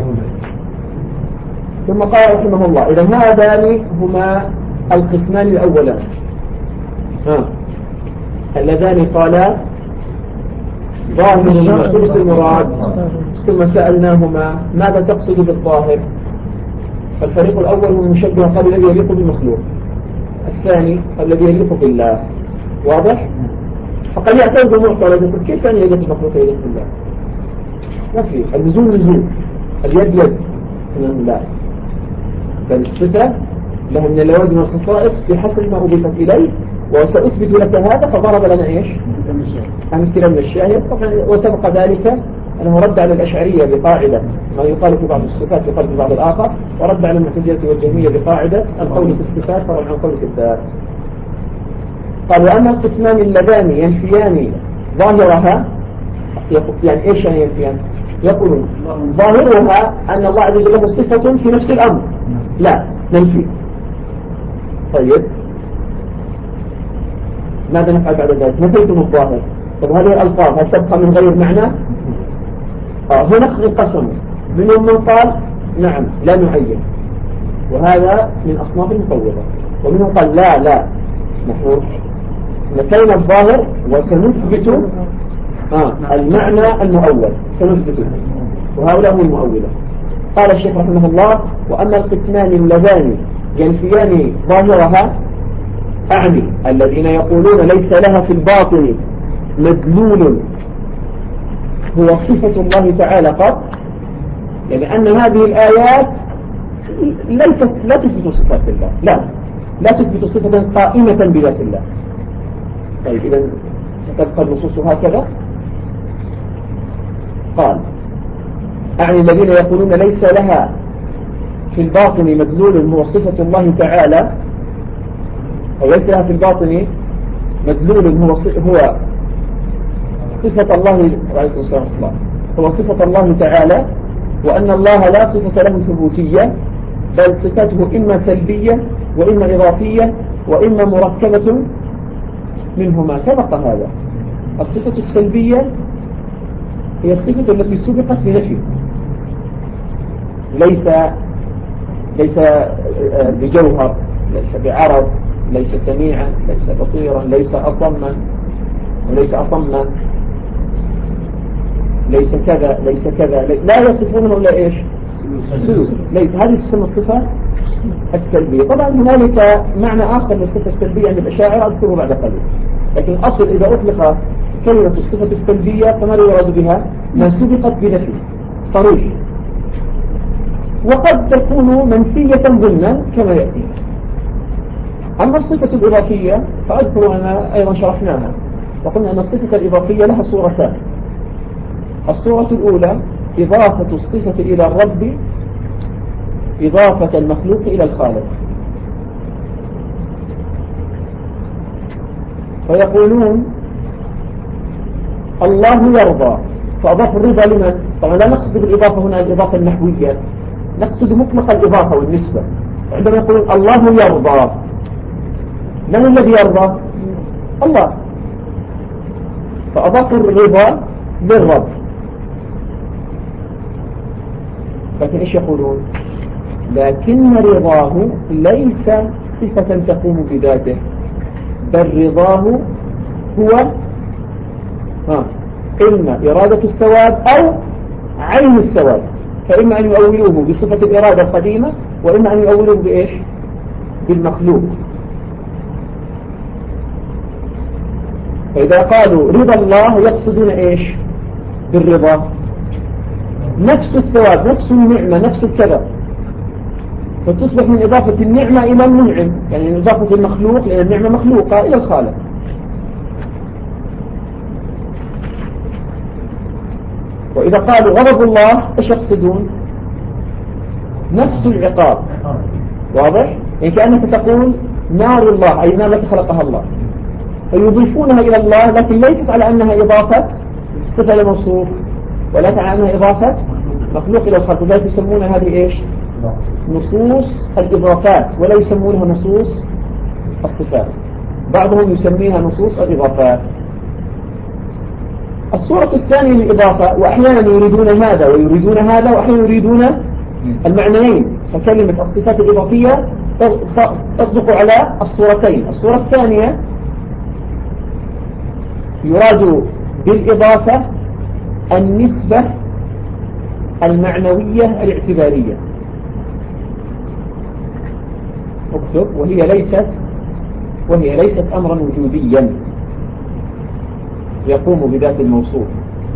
ثم قال رحمه الله إذا هذان هما القسمان الأولان اللذان قالا ظاهر ومخصوص المراد. ثم سألناهما ماذا تقصد بالظاهر؟ فالفريق الأول هو المشبه قال الذي يليق بالمخلوق، الثاني الذي يليق بالله. واضح؟ فقد يعترض المعترض يقول كيف أن يليق بالمخلوق يليق بالله؟ ما في، اللزوم لزوم، اليد يد من الله، فالصفة لها من اللوازم والخصائص بحسب ما أضيفت إليه. وسأثبت لك هذا. فضرب لنا إيش؟ أمثلة من الشاهد. وسبق ذلك أنه رد على الأشعرية بقاعدة ما يقال في بعض الصفات يقال في بعض الآخر، ورد على المعتزلة والجهمية بقاعدة القول في الصفات فرع عن قول في الذات. قال وأما القسمان اللذان ينفيان ظاهرها، يعني إيش يعني ينفيان؟ يقولون ظاهرها أن الله عز وجل له صفة في نفس الأمر، لا ننفي. طيب ماذا نفعل بعد ذلك؟ نفيتم الظاهر. طب هذه الألفاظ هل تبقى من غير معنى؟ هنا انقسموا، منهم من قال نعم لا نعين، وهذا من أصناف المفوضة. ومنهم قال لا نحن نفينا الظاهر وسنثبت المعنى المؤول سنثبته، وهؤلاء هم المؤولة. قال الشيخ رحمه الله وأما القسمان اللذان ينفيان ظاهرها، أعني الذين يقولون ليس لها في الباطن مدلول هو صفة الله تعالى قط، يعني أن هذه الآيات لا تثبت صفات الله، لا تثبت صفة قائمة بذات الله. طيب إذا ستبقى النصوص هكذا؟ قال أعني الذين يقولون ليس لها في الباطن مدلول هو صفة الله تعالى، أو ليس لها في الباطن مدلول هو صفة الله عليه الصلاة والسلام هو صفة الله تعالى، وأن الله لا صفة له ثبوتية، بل صفاته إما سلبية وإما إضافية وإما مركبة منهما. سبق هذا. الصفة السلبية هي الصفة التي سبقت بنفي، ليس بجوهر، ليس بعرض، ليس سميعا، ليس بصيرا، ليس أصما وليس أصما، ليس كذا ليس كذا، لا يصفونه إلا إيش؟ ليس. هذه تسمى الصفة السلبية. طبعا هنالك معنى آخر للصفة السلبية عند الأشاعرة أذكره بعد قليل، لكن الأصل إذا أطلق كلمة الصفة السلبية فما يراد بها؟ ما سبقت بنفي صريح، وقد تكون منفية ضمنا كما يأتي. أما الصفة الإضافية فأذكر أنا أيضا شرحناها وقلنا أن الصفة الإضافية لها صورتان. الصورة الأولى إضافة الصفة إلى الرب إضافة المخلوق إلى الخالق، فيقولون الله يرضى، فأضاف الرضا لمن؟ طبعا لا نقصد بالإضافة هنا الإضافة النحوية، نقصد مطلق الإضافة والنسبة. عندما يقولون الله يرضى، من الذي يرضى؟ الله، فأضاف الرضا للرب. لكن إيش يقولون؟ لكن رضاه ليس صفة تقوم بذاته، بل رضاه هو إما إرادة الثواب أو عين الثواب. فإما أن يؤولوه بصفة الإرادة القديمة، وإما أن يؤولوه بإيش؟ بالمخلوق. فإذا قالوا رضا الله يقصدون إيش بالرضا؟ نفس الثواب، نفس النعمة، نفس الكذا، فتصبح من إضافة النعمة إلى المنعم، يعني من إضافة المخلوق لأن النعمة مخلوقة إلى الخالق. وإذا قالوا غضب الله إيش يقصدون؟ نفس العقاب. واضح؟ يعني كأنك تقول نار الله أي نار التي خلقها الله، فيضيفونها إلى الله، لكن ليست على أنها إضافة صفة لموصوف، ولكن على أنها إضافة مخلوق إلى الخلق. لا يسمون هذه إيش؟ نصوص الإضافات، ولا يسمونها نصوص الصفات. بعضهم يسميها نصوص الإضافات. الصورة الثانية للإضافة، وأحيانا يريدون هذا ويريدون هذا، وأحيانا يريدون المعنيين، فكلمة الصفات الإضافية تصدق على الصورتين. الصورة الثانية يراد بالإضافة النسبة المعنوية الاعتبارية. اكتب وهي ليست أمرا وجوديا يقوم بذات الموصوف،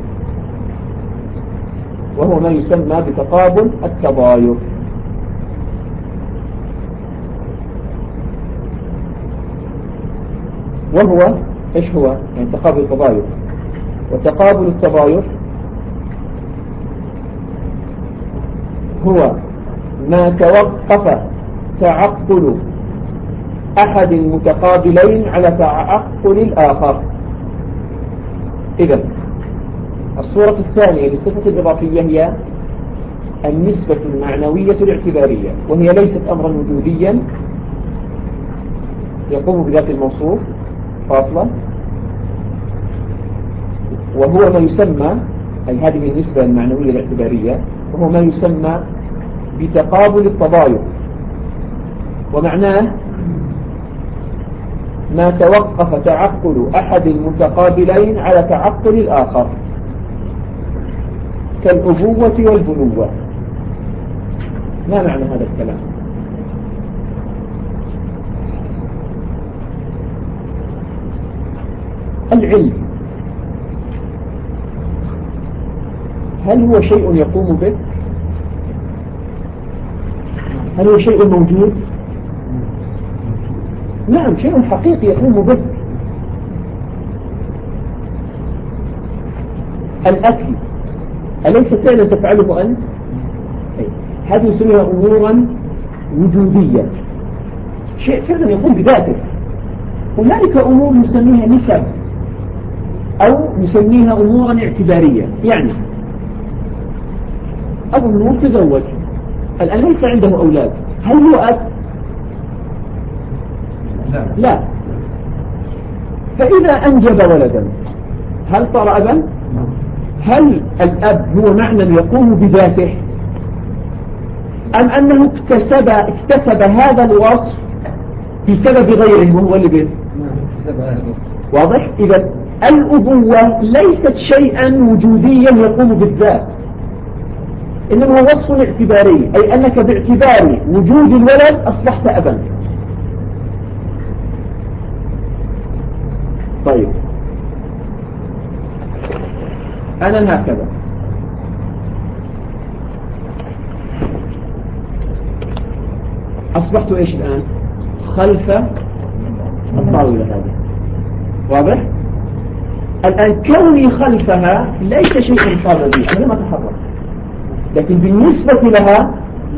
وهو ما يسمى بتقابل التضاير. وهو ايش هو؟ يعني تقابل التضاير. وتقابل التضاير هو ما توقف تعقل أحد المتقابلين على تعقل الآخر. إذن الصورة الثانية للصفة الإضافية هي النسبة المعنوية الاعتبارية، وهي ليست أمرا وجوديا يقوم بذات الموصوف فاصلة، وهو ما يسمى، أي هذه النسبة المعنوية الاعتبارية، وهو ما يسمى بتقابل التضاير. ومعناه ما توقف تعقل أحد المتقابلين على تعقل الآخر، كالأبوة والبنوة. ما معنى هذا الكلام؟ العلم هل هو شيء يقوم به؟ هل هو شيء موجود؟ نعم، شيء حقيقي يقوم به. الأكل أليس فعلا تفعله أنت؟ هذه يسميها أمورا وجودية، شيء فعلا يقوم بذاته. هنالك أمور نسميها نسب أو نسميها أمورا اعتبارية. يعني أبو النور تزوج الآن ليس عنده أولاد، هل هو أب؟ لا. فإذا أنجب ولدا هل صار أبا؟ هل الأب هو معنى يقوم بذاته، أم أنه اكتسب هذا الوصف بسبب غيره وهو الابن؟ واضح؟ إذا الأبوة ليست شيئا وجوديا يقوم بالذات، إنما هو وصف اعتباري، أي أنك باعتبار وجود الولد أصبحت أبا. طيب أنا هكذا أصبحت إيش الآن؟ خلف الطاولة هذه. واضح؟ الآن كوني خلفها ليس شيء صار بي، أنا لم أتحرك، لكن بالنسبة لها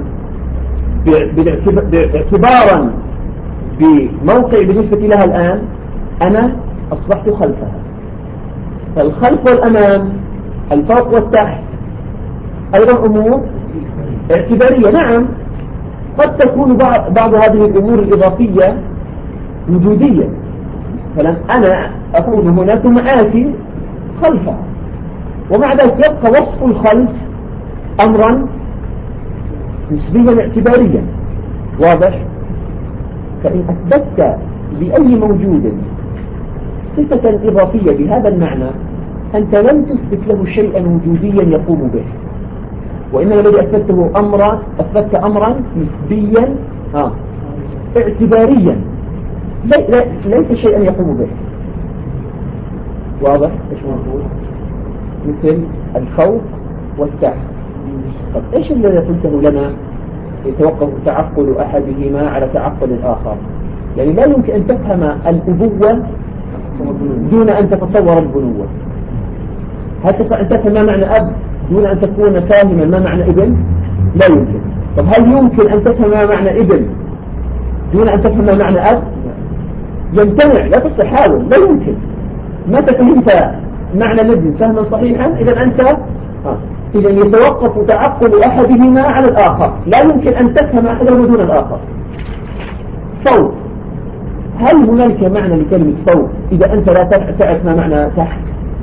باعتبارا بموقع بالنسبة لها الآن أنا أصبحت خلفها. فالخلف والأمام، الفوق والتحت، أيضا أمور اعتبارية. نعم، قد تكون بعض هذه الأمور الإضافية وجودية، فلن أنا أكون هنا ثم آتي خلفها، ومع ذلك يبقى وصف الخلف أمرا نسبيا اعتباريا. واضح؟ فإن أثبتت لأي موجود صفة إضافية بهذا المعنى أنت لم تثبت له شيئا وجوديا يقوم به، وإنما الذي أثبت أمرا نسبيا اعتباريا ليس شيئا يقوم به. واضح؟ إيش موجود؟ مثل الفوق والتحت. طب إيش الذي قلته لنا يتوقف تعقل أحدهما على تعقل الآخر؟ يعني لا يمكن أن تفهم الأبوة دون أن تتصور البنوة. هل تستطيع أن تفهم ما معنى أب دون أن تكون فاهما ما معنى ابن؟ لا يمكن. طب هل يمكن أن تفهم ما معنى ابن دون أن تفهم ما معنى أب؟ يمتنع، لا تستطيع، حاول، لا يمكن. متى فهمت معنى الابن فهما صحيحا إذا أنت إذا يتوقف تعقل أحدهما على الآخر، لا يمكن أن تفهم أحدهما دون الآخر. فوق، هل هنالك معنى لكلمة فوق إذا أنت لا تعرف ما معنى تحت؟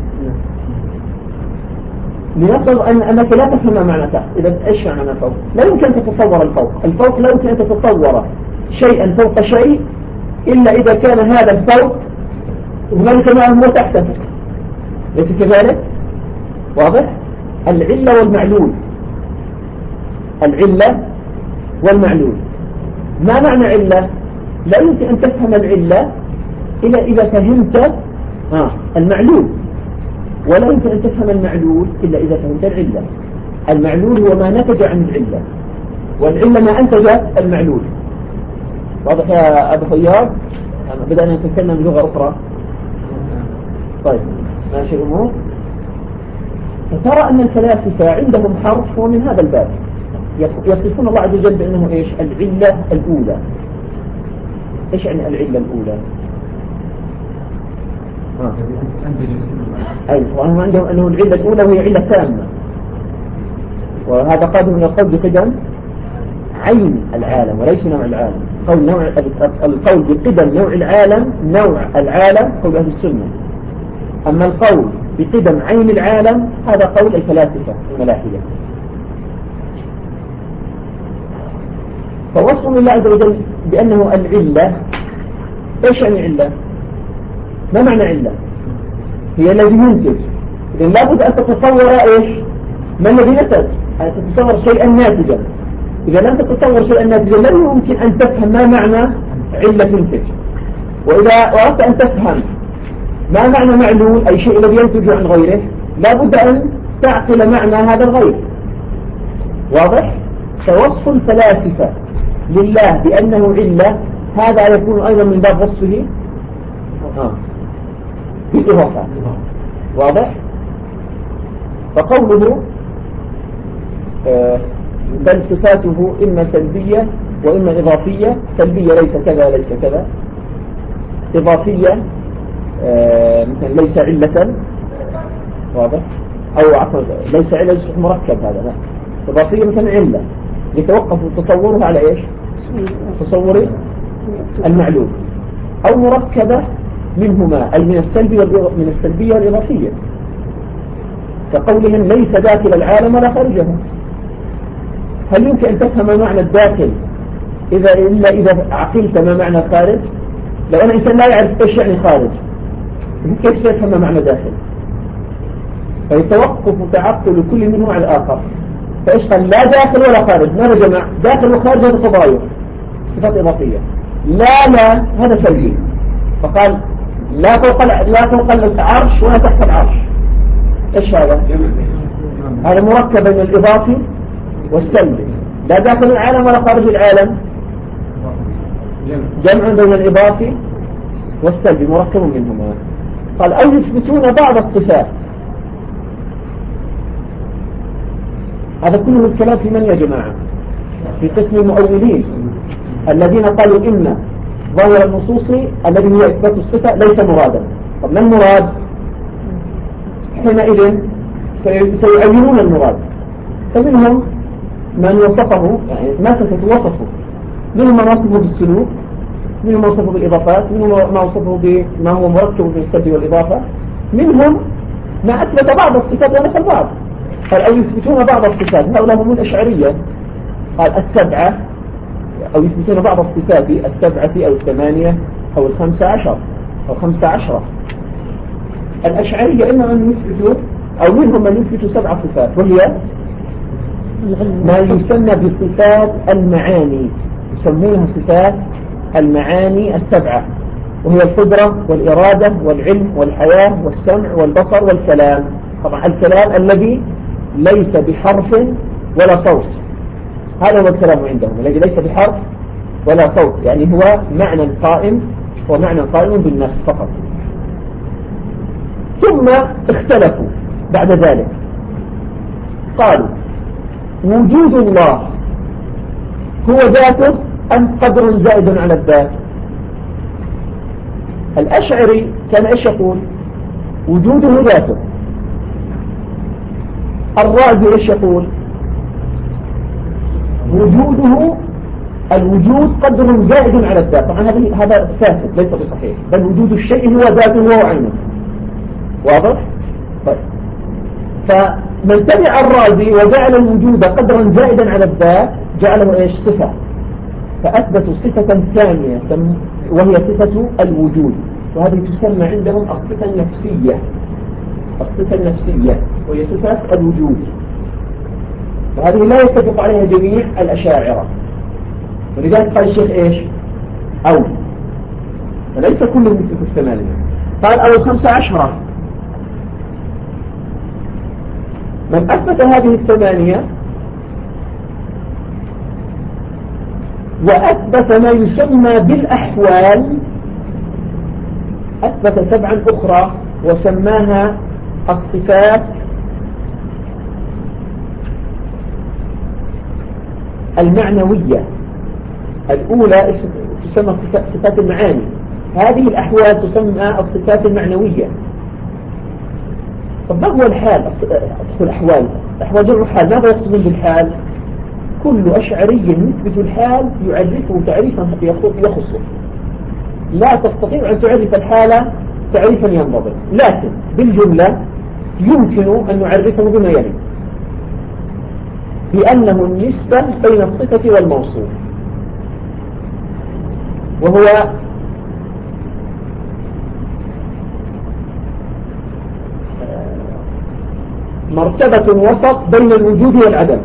لنفرض أنك لا تفهم ما معنى تحت، إذا إيش معنى فوق؟ لا يمكن أن تتصور الفوق. الفوق لا يمكن أن تتصور شيئا فوق شيء إلا إذا كان هذا الفوق هنالك ما هو تحته، ليس كذلك؟ واضح؟ العلة والمعلول، العلة والمعلول. ما معنى علة؟ لا يمكن أن تفهم العلة إلا إذا فهمت المعلول، ولا يمكن أن تفهم المعلول إلا إذا فهمت العلة. المعلول هو ما نتج عن العلة، والعلة ما أنتج المعلول. واضح يا أبو خيار؟ بدأنا نتكلم بلغة أخرى. طيب ماشي الأمور. فترى أن الفلاسفة عندهم حرف هو من هذا الباب، يصفون الله عز وجل بأنه إيش؟ العلة الأولى. إيش يعني العلة الأولى؟ أيوة، وهم عندهم أنه العلة الأولى وهي علة تامة، وهذا قادم من القول بقدم عين العالم وليس نوع العالم. القول بقدم نوع العالم، نوع العالم قول أهل السنة. أما القول بقدم عين العالم هذا قول الفلاسفة الملاحدة. فوصف الله عز وجل بأنه العلة. إيش يعني علة؟ ما معنى علة؟ هي الذي ينتج. إذن لابد أن تتصور إيش؟ ما الذي نتج؟ أن تتصور شيئا ناتجا. إذا لم تتصور شيئا ناتجا لن يمكن أن تفهم ما معنى علة تنتج. وإذا أردت أن تفهم ما معنى معلول، أي شيء الذي ينتج عن غيره، لابد أن تعقل معنى هذا الغير. واضح؟ فوصف الفلاسفة لله بأنه علة هذا يكون أيضا من باب وصفه بالإضافات. واضح؟ فقوله بل صفاته إما سلبية وإما إضافية. سلبية ليس كذا ليس كذا، إضافية مثلا ليس علة. واضح؟ أو عفوا ليس علة مركب، هذا لا. إضافية مثلا علة يتوقف تصورها على إيش؟ تصور المعلوم. أو مركبة منهما، أي من السلبية والإضافية، كقولهم ليس داخل العالم ولا خارجه. هل يمكن أن تفهم معنى الداخل إلا إذا عقلت ما معنى الخارج؟ لو أن إنسان لا يعرف إيش يعني خارج كيف سيفهم معنى داخل؟ فيتوقف تعقل كل منه على الآخر. فإيش قال؟ لا داخل ولا خارج. ماذا جمع؟ داخل وخارج هذا تضايق، صفات إضافية. لا هذا سلبي. فقال لا فوق العرش ولا تحت العرش. إيش هذا؟ هذا مركب بين الإضافي والسلبي. لا داخل العالم ولا خارج العالم، جمع بين الإضافي والسلبي مركب منهما. قال أو يثبتون بعض الصفات. هذا كله الكلام في من يا جماعة؟ في قسم المؤولين الذين قالوا إن ظاهر النصوص الذي هو إثبات الصفة ليس مرادا. طب ما المراد؟ حينئذ سيعينون المراد. فمنهم من وصفه، يعني ما وصفه، منهم من وصفه بالسلوك، منهم من وصفه بالإضافات، منهم ما وصفه بما هو مركب من السلب والإضافة، منهم ما أثبت بعض الصفات ونفى البعض. قال أو يثبتون بعض الصفات. هؤلاء هم الأشعرية. قال السبعة، أو يثبتون بعض الصفات السبعة أو الثمانية أو 15 أو 15. الأشعرية إما أن يثبتوا أو منهم من يثبتوا 7 صفات، وهي ما يسمى بصفات المعاني. يسمونها صفات المعاني ال7، وهي القدرة والإرادة والعلم والحياة والسمع والبصر والكلام. طبعا الكلام الذي ليس بحرف ولا صوت، هذا هو الكلام عندهم الذي ليس بحرف ولا صوت، يعني هو معنى قائم، ومعنى قائم بالنفس فقط. ثم اختلفوا بعد ذلك، قالوا وجود الله هو ذاته أم قدر زائد على الذات؟ الأشعري كان إيش يقول؟ وجوده ذاته. الرازي إيش يقول؟ وجوده الوجود قدر زائد على الذات. طبعا هذا فاسد ليس بصحيح، بل وجود الشيء هو ذاته وعينه. واضح؟ طيب، فمن تبع الرازي وجعل الوجود قدرا زائدا على الذات جعله ايش؟ صفة. فأثبتوا صفة ثانية وهي صفة الوجود، وهذه تسمى عندهم الصفة النفسية. الصفة النفسية وهي صفة الوجود، وهذه لا يتفق عليها جميع الأشاعرة. ولذلك قال الشيخ إيش؟ أو فليس كلهم مثل الثمانية، قال أو 15. من أثبت هذه الثمانية وأثبت ما يسمى بالأحوال أثبت 7 أخرى وسماها الصفات المعنوية. الأولى تسمى صفات المعاني، هذه الأحوال تسمى الصفات المعنوية. طب ما هو الحال؟ الأحوال جمع حال. ماذا يقصدون بالحال؟ كل أشعري يثبت الحال يعرفه تعريفا يخصه. لا تستطيع أن تعرف الحالة تعريفا ينضبط، لكن بالجملة يمكن أن نعرفه بما يلي: بأنه النسبة بين الصفة والموصوف، وهو مرتبة وسط بين الوجود والعدم.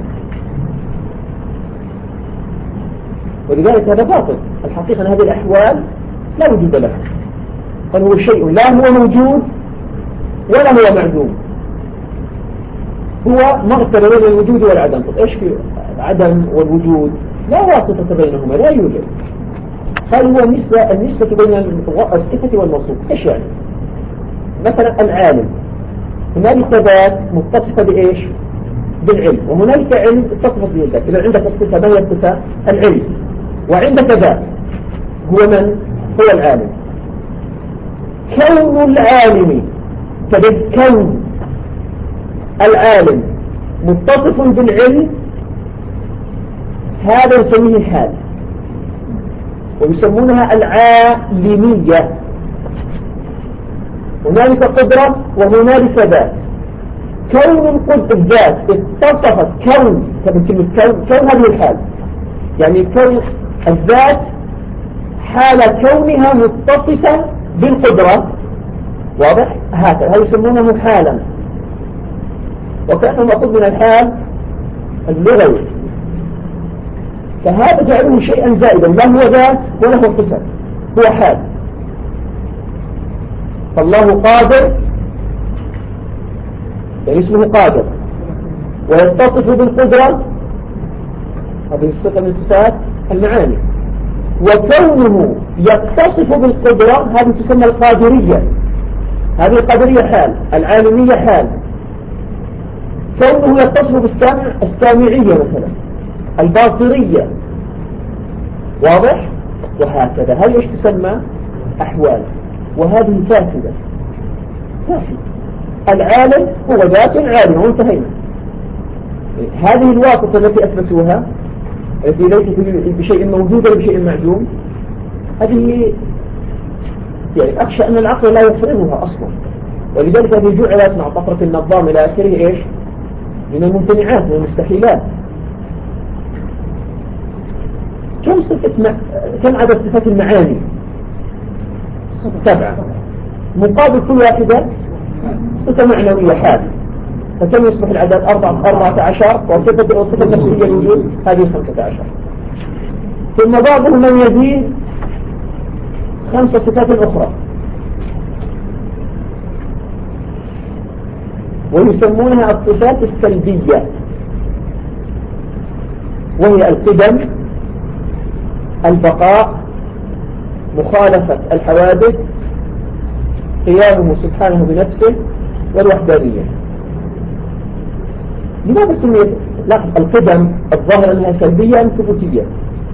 ولذلك هذا باطل. الحقيقة أن هذه الأحوال لا وجود لها، بل هو شيء لا هو موجود ولا هو معدوم، هو مرتبة بين الوجود والعدم. طب إيش في العدم والوجود؟ لا واسطة بينهما، لا يوجد. قال هو النسبة بين الصفة والموصوف. إيش يعني؟ مثلا العالم، هنالك ذات متصفة بإيش؟ بالعلم، وهنالك علم متصفة بالذات. إذا عندك الصفة ما هي الصفة؟ العلم. وعندك ذات، هو من؟ هو العالم. كون العالم، كون العالم متصف بالعلم، هذا يسميه الحال، ويسمونها العالمية. هنالك قدرة وهنالك ذات. كون الذات اتصفت كون هذه الحال، يعني كون الذات حال كونها متصفة بالقدرة، واضح؟ هذا يسمونه حالا، وكأنه مأخوذ من الحال اللغوي. فهذا جعله شيئا زائدا، لا هو ذات ولا هو صفة، هو حال. فالله قادر، يعني اسمه قادر، ويتصف بالقدرة، هذه الصفة من صفات المعاني. وكونه يتصف بالقدرة هذه تسمى القادرية. هذه القادرية حال، العالمية حال. كونه يتصف بالسمع، السامعية مثلا، الباصرية، واضح؟ وهكذا. هذه ايش تسمى؟ أحوال. وهذه فاسدة. العالم هو ذات عالم، وانتهينا. هذه الواسطة التي أثبتوها، التي ليست بشيء موجود ولا بشيء معدوم، هذه يعني أخشى أن العقل لا يفرضها أصلا. ولذلك هذه جعلت مع طفرة النظام إلى آخره إيش؟ من الممتنعات والمستحيلات. كم عدد صفات المعاني؟ 7. مقابل كل واحدة صفة معنوية حال، فكم يصبح العدد؟ 14. وصفة نفسية الوجود هذه 15. ثم بعضهم من يزيد 5 صفات أخرى، ويسمونها الصفات السلبية، وهي القدم، البقاء، مخالفة الحوادث، قيامه سبحانه بنفسه، والوحدانية. لماذا سميت القدم الظاهر أنها سلبية أم ثبوتية؟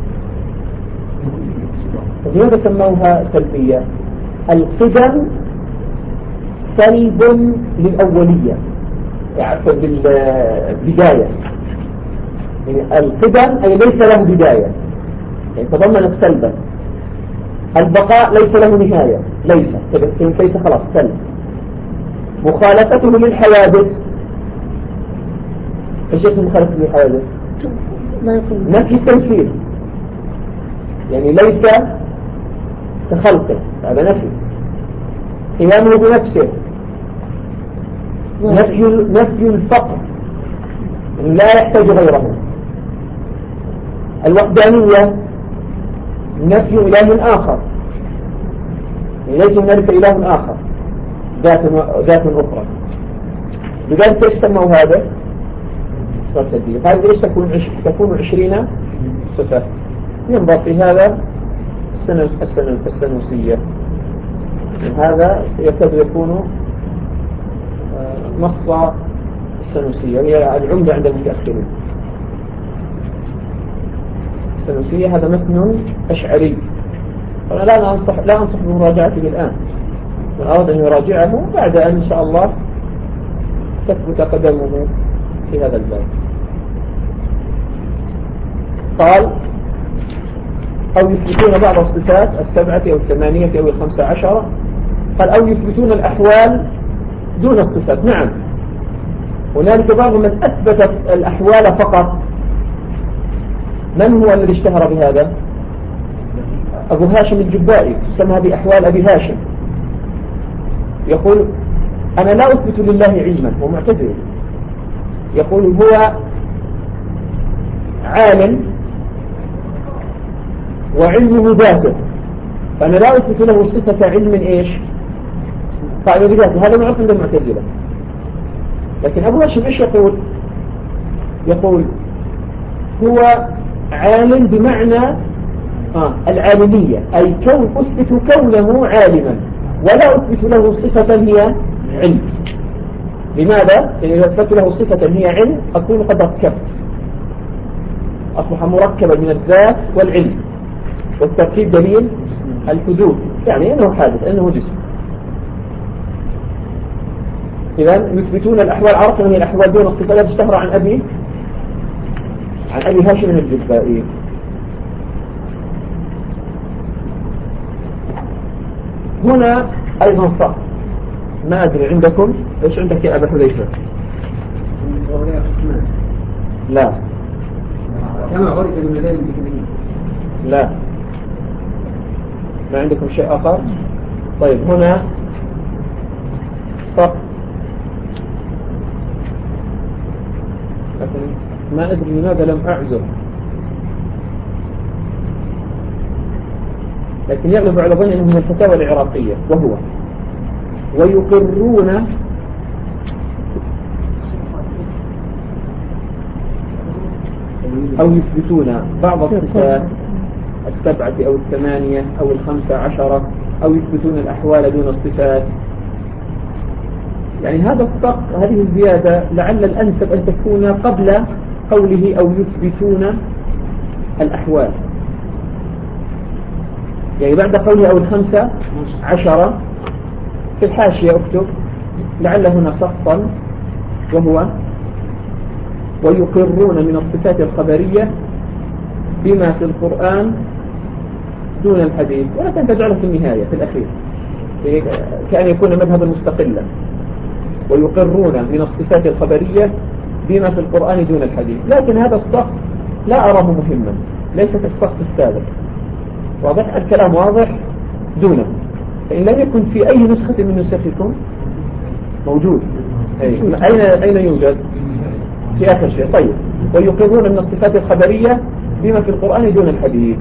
لماذا سموها سلبية؟ القدم سلب للأولية، يعني بالبداية، يعني القدم أي ليس له بداية، يعني تضمنت سلبا. البقاء ليس له نهاية، ليس خلاص سلب. مخالفته للحوادث، ايش اسم مخالفته للحوادث؟ نفي التمثيل، يعني ليس كخلقه، هذا نفي. قيامه بنفسه، نفي الفقر لا يحتاج غيره. الوحدانية نفي إله آخر، ليس هنالك إله آخر ذات أخرى. لذلك ايش سموا هذا؟ هذا ايش تكون 20 صفة. ينظر في هذا السنوسية، هذا يكاد يكون نص السنوسية، هي العمدة عند المتأخرين. السنوسية هذا متن أشعري، أنا لا أنصح بمراجعته الآن، من أراد أن يراجعه بعد أن شاء الله تثبت قدمه في هذا الباب. قال أو يثبتون بعض الصفات 7 أو 8 أو 15. قال أو يثبتون الأحوال دون الصفات. نعم، هنالك بعض من أثبت الأحوال فقط. من هو الذي اشتهر بهذا؟ أبو هاشم الجبائي، سمى بأحوال أبي هاشم. يقول أنا لا أثبت لله علما، هو معتذر. يقول هو عالم وعلمه ذاته، فأنا لا أثبت له صفة علم إيش؟ قائمة بذاته. هذا معروف عند المعتزلة. لكن أبو هاشم إيش يقول؟ يقول هو عالم بمعنى العالمية، أي أثبت كونه عالما ولا أثبت له صفة هي علم. لماذا؟ إذا أثبت له صفة هي علم أكون قد ركبت، أصبح مركبا من الذات والعلم، والتركيب دليل الحدوث، يعني أنه حادث، أنه جسم. إذا يثبتون الأحوال. عرفنا هي الأحوال دون الصفات. اشتهر عن أبي هاشم الجبائي. هنا أيضا صح، ما أدري عندكم إيش عندك يا أبا حذيفة؟ لا كما عرف بالمدائن الذكرية. لا، ما عندكم شيء آخر؟ طيب هنا صح، لكن ما أدري لماذا لم أعزم، لكن يغلب على ظني أنه من الفتاوى العراقية، وهو ويقرون أو يثبتون بعض الصفات 7 أو 8 أو 15، أو يثبتون الأحوال دون الصفات. يعني هذا الفرق، هذه الزيادة لعل الأنسب أن تكون قبل قوله أو يثبتون الأحوال، يعني بعد قوله أو 15 في الحاشية اكتب لعل هنا سقطا، وهو ويقرون من الصفات الخبرية بما في القرآن دون الحديث، ولكن تجعله في النهاية في الأخير كأن يكون مذهبا مستقلا. ويقرون من الصفات الخبرية بما في القرآن دون الحديث، لكن هذا السقط لا أراه مهما، ليس كالسقط السابق. واضح الكلام؟ واضح دونه. فإن لم يكن في أي نسخة من نسختكم موجود، أين يوجد؟ في آخر شيء. طيب ويقرون من الصفات الخبرية بما في القرآن دون الحديث.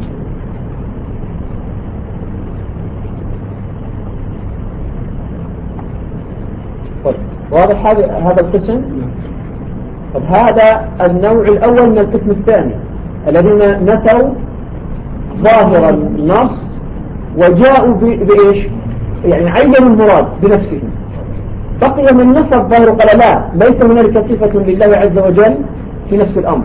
طيب واضح هذا القسم؟ طب هذا النوع الأول من القسم الثاني، الذين نفوا ظاهر النص وجاءوا بإيش؟ يعني عينوا المراد بنفسهم. بقي من نفى الظاهر قال لا، ليس هنالك صفة لله عز وجل في نفس الأمر.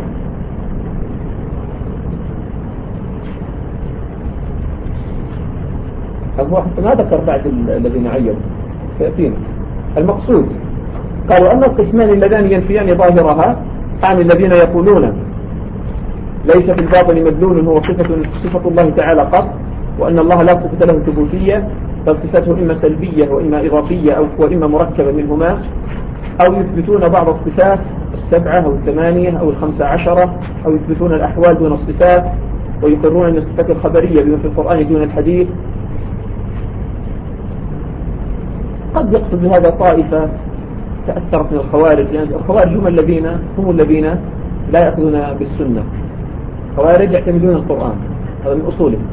أبو حتى ما ذكر بعد الذين عينوا سيأتينا. المقصود قالوا أن القسمان اللذان ينفيان ظاهرها، عن الذين يقولون ليس في الباطن مدلول هو صفة الله تعالى قط، وأن الله لا صفة له ثبوتية، بل صفته إما سلبية وإما إضافية وإما مركبة منهما، أو يثبتون بعض الصفات 7 أو 8 أو 15، أو يثبتون الأحوال دون الصفات، ويقرون أن الصفات الخبرية بما في القرآن دون الحديث. قد يقصد بهذا طائفة تأثرت من الخوارج، لأن الخوارج هم الذين لا يأخذون بالسنة. الخوارج يعتمدون القرآن، هذا من أصولهم،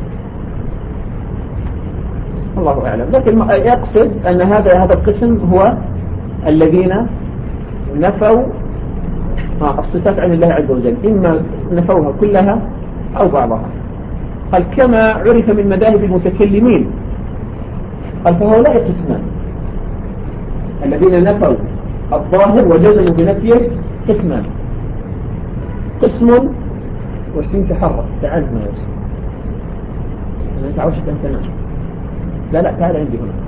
الله أعلم. لكن يقصد أن هذا القسم هو الذين نفوا الصفات عن الله عز وجل، إما نفوها كلها أو بعضها. قال كما عرف من مذاهب المتكلمين، قال فهؤلاء قسمان، الذين نفوا الظاهر وجزموا بنفيه قسمان. قسم وسين تحرك، تعال هنا يا وسين، أنا تعوشت أن تنام. لا تعال عندي هنا.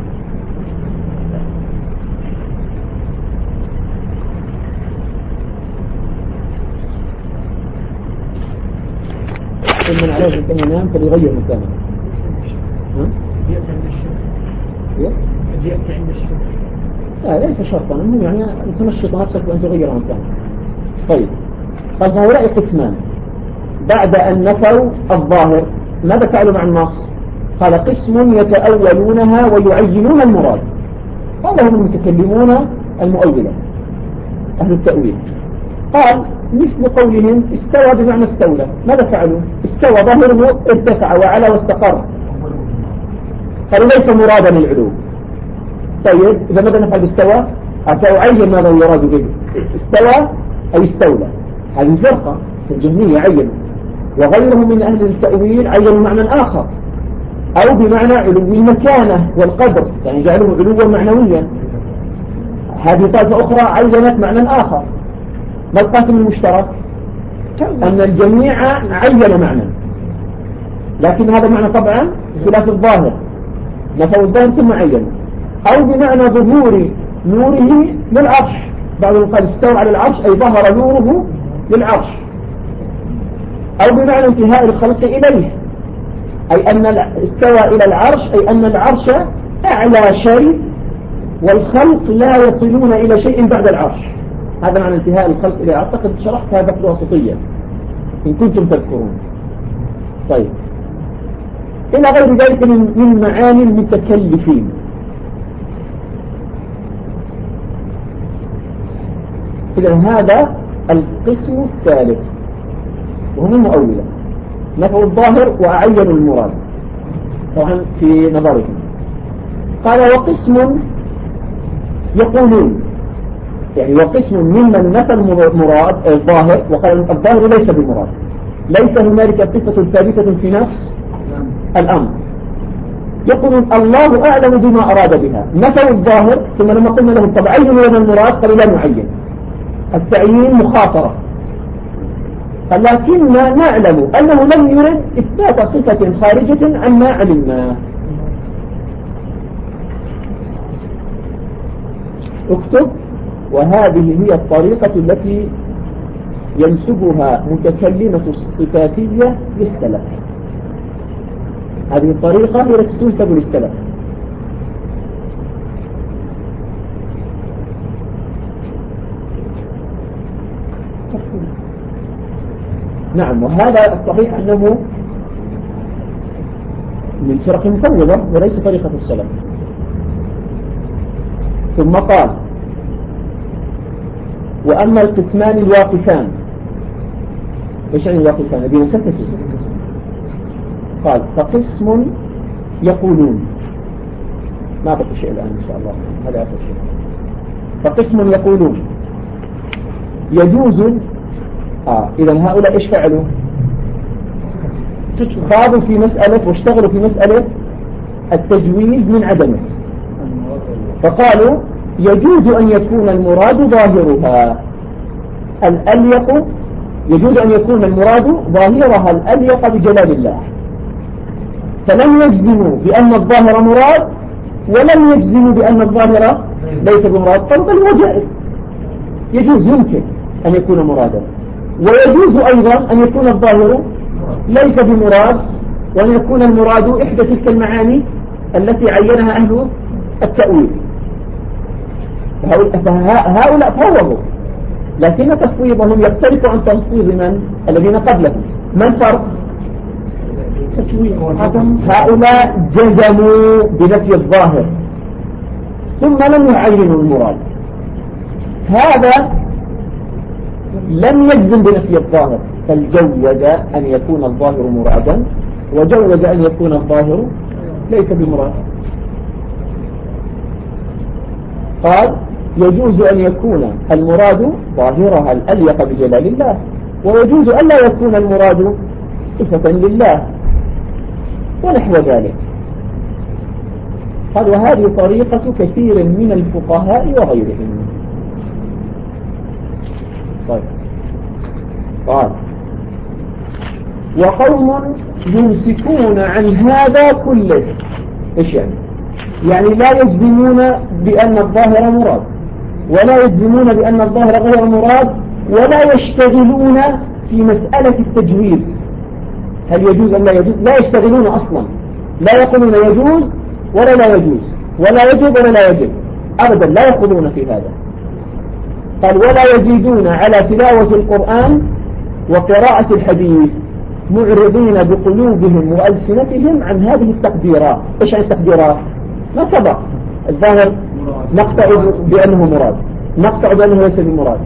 من عليه أن ينام فليغير مكانه. يأتي عند الشرك. يأتي عند الشرك. لا ليس شرطا، المهم يعني تنشط نفسك وأن تغير مكانه. طيب، قال هؤلاء قسمان بعد أن نفوا الظاهر ماذا فعلوا مع النص؟ قال قسم يتأولونها ويعينون المراد، هذا هم المتكلمون المؤولة أهل التأويل. قال مثل قولهم استوى بمعنى استولى، ماذا فعلوا؟ استوى ظاهره ارتفع وعلى واستقر، قالوا ليس مرادا العلو. طيب إذا ماذا نفعل باستوى؟ أعين ماذا يراد به. استوى أي استولى، هذه فرقة الجهمية عينوا، وغيرهم من أهل التأويل عينوا معنى آخر، أو بمعنى علو المكانة والقدر، يعني جعلوه علوا معنويا. هذه طائفة أخرى عينت معنى آخر. ما القاسم المشترك؟ أن الجميع عين معنى، لكن هذا معنى طبعا خلاف الظاهر، نفوا الظاهر ثم عينوا. أو بمعنى ظهور نوره للعرش، بعضهم قال استوى على العرش أي ظهر نوره للعرش. أو بمعنى انتهاء الخلق إليه، أي أن استوى إلى العرش أي أن العرش أعلى شيء والخلق لا يصلون إلى شيء بعد العرش، هذا معنى انتهاء الخلق إليه. أعتقد شرحت هذا في الواسطية إن كنتم تذكرون. طيب، إلى غير ذلك من معاني المتكلفين. إذا هذا القسم الثالث وهم المؤولة، نفوا الظاهر وأعينوا المراد طبعا في نظرهم. قال وقسم يقولون، يعني وقسم ممن نفى المراد الظاهر وقال الظاهر ليس بالمراد، ليس هنالك صفة ثابتة في نفس الأمر، يقولون الله أعلم بما أراد بها. نفوا الظاهر ثم لما قلنا لهم طب عينوا لنا المراد قالوا لا نعين، التعيين مخاطرة. لكننا نعلم أنه لم يرد إثبات صفة خارجة عما علمنا. اكتب وهذه هي الطريقة التي ينسبها متكلمة الصفاتية للسلف، هذه الطريقة هي التي تنسب للسلف. نعم، وهذا الصحيح أنه من فرق مفوضة وليس طريقة السلف. ثم قال وأما القسمان الواقفان، ايش يعني الواقفان؟ الذين سكتوا. قال فقسم يقولون، ما بقي شيء الآن إن شاء الله، هذا آخر شيء. فقسم يقولون يجوز إذا هؤلاء إيش فعلوا؟ خاضوا في مسألة واشتغلوا في مسألة التجويز من عدمه، فقالوا يجوز أن يكون المراد ظاهرها الأليق، يجوز أن يكون المراد ظاهرها الأليق بجلال الله، فلم يجزموا بأن الظاهر مراد ولم يجزموا بأن الظاهر ليس بمراد. طب هو جائز، يجوز يمكن أن يكون مرادا، ويجوز أيضا أن يكون الظاهر ليس بمراد وأن يكون المراد إحدى تلك المعاني التي عينها أهل التأويل. هؤلاء فوضوا، لكن تفويضهم يختلف عن تفويض من الذين قبلهم. ما الفرق؟ هؤلاء جزموا بنفي الظاهر ثم لم يعينوا المراد، هذا لم يجزم بنفي الظاهر، بل جوز أن يكون الظاهر مرادا وجوز أن يكون الظاهر ليس بمراد. قال يجوز أن يكون المراد ظاهرها الأليق بجلال الله، ويجوز أن لا يكون المراد صفة لله ونحو ذلك. قال وهذه طريقة كثير من الفقهاء وغيرهم. طيب قال وقوم يمسكون عن هذا كله. ايش يعني؟ يعني لا يجزمون بأن الظاهر مراد، ولا يجزمون بأن الظاهر غير مراد، ولا يشتغلون في مسألة التجويز، هل يجوز أم لا يجوز؟ لا يشتغلون أصلا، لا يقولون يجوز ولا لا يجوز، ولا يجب ولا لا يجب، أبدا لا يقولون في هذا. قال ولا يزيدون على تلاوة القرآن وقراءة الحديث معرضين بقلوبهم وألسنتهم عن هذه التقديرات. إيش عن التقديرات؟ ما سبق الظاهر نقطع بأنه مراد، نقطع بأنه ليس بمراد،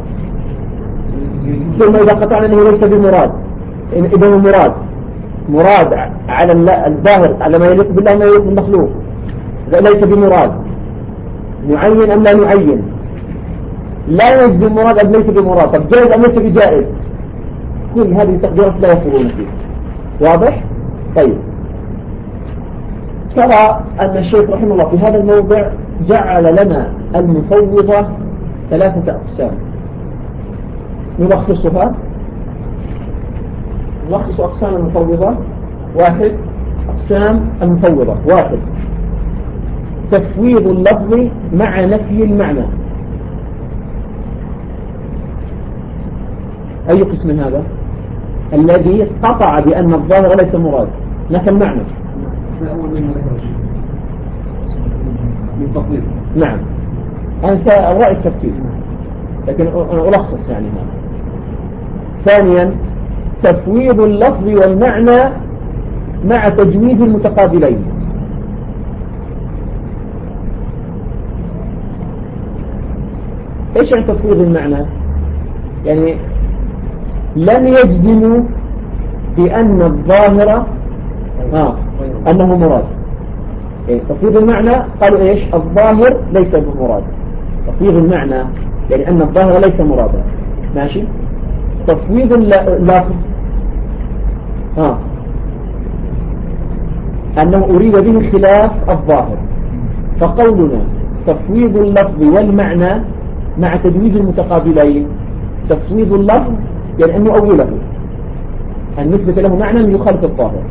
ثم إذا قطعنا أنه ليس بمراد إذا هو مراد على الظاهر على ما يليق بالله ما يليق بالمخلوق، ليس بمراد، نعين أم لا نعين، لا يجزم مراد أم ليس بمراد، طب جائز أم ليس بجائز، كل هذه التقديرات لا يقولون فيه. واضح؟ طيب ترى أن الشيخ رحمه الله في هذا الموضع جعل لنا المفوضة 3 أقسام نلخصها. نلخص أقسام المفوضة. 1 أقسام المفوضة. 1 تفويض اللفظ مع نفي المعنى. أي قسم هذا؟ الذي قطع بأن الظاهر ليس مراد، نفى المعنى. نعم أنا سأرأي التفكير لكن أنا ألخص يعني هذا. ثانيا تفويض اللفظ والمعنى مع تجويد المتقابلين. إيش عن تفويض المعنى؟ يعني لم يجزموا بأن الظاهر أنه مراد. تفويض المعنى قالوا إيش؟ الظاهر ليس بمراد. تفويض المعنى يعني أن الظاهر ليس مرادا. ماشي. تفويض اللفظ أنه أريد به خلاف الظاهر، فقولنا تفويض اللفظ والمعنى مع تجويز المتقابلين. تفويض اللفظ يعني أن يؤوله، أن نثبت له معنى يخالف الظاهر،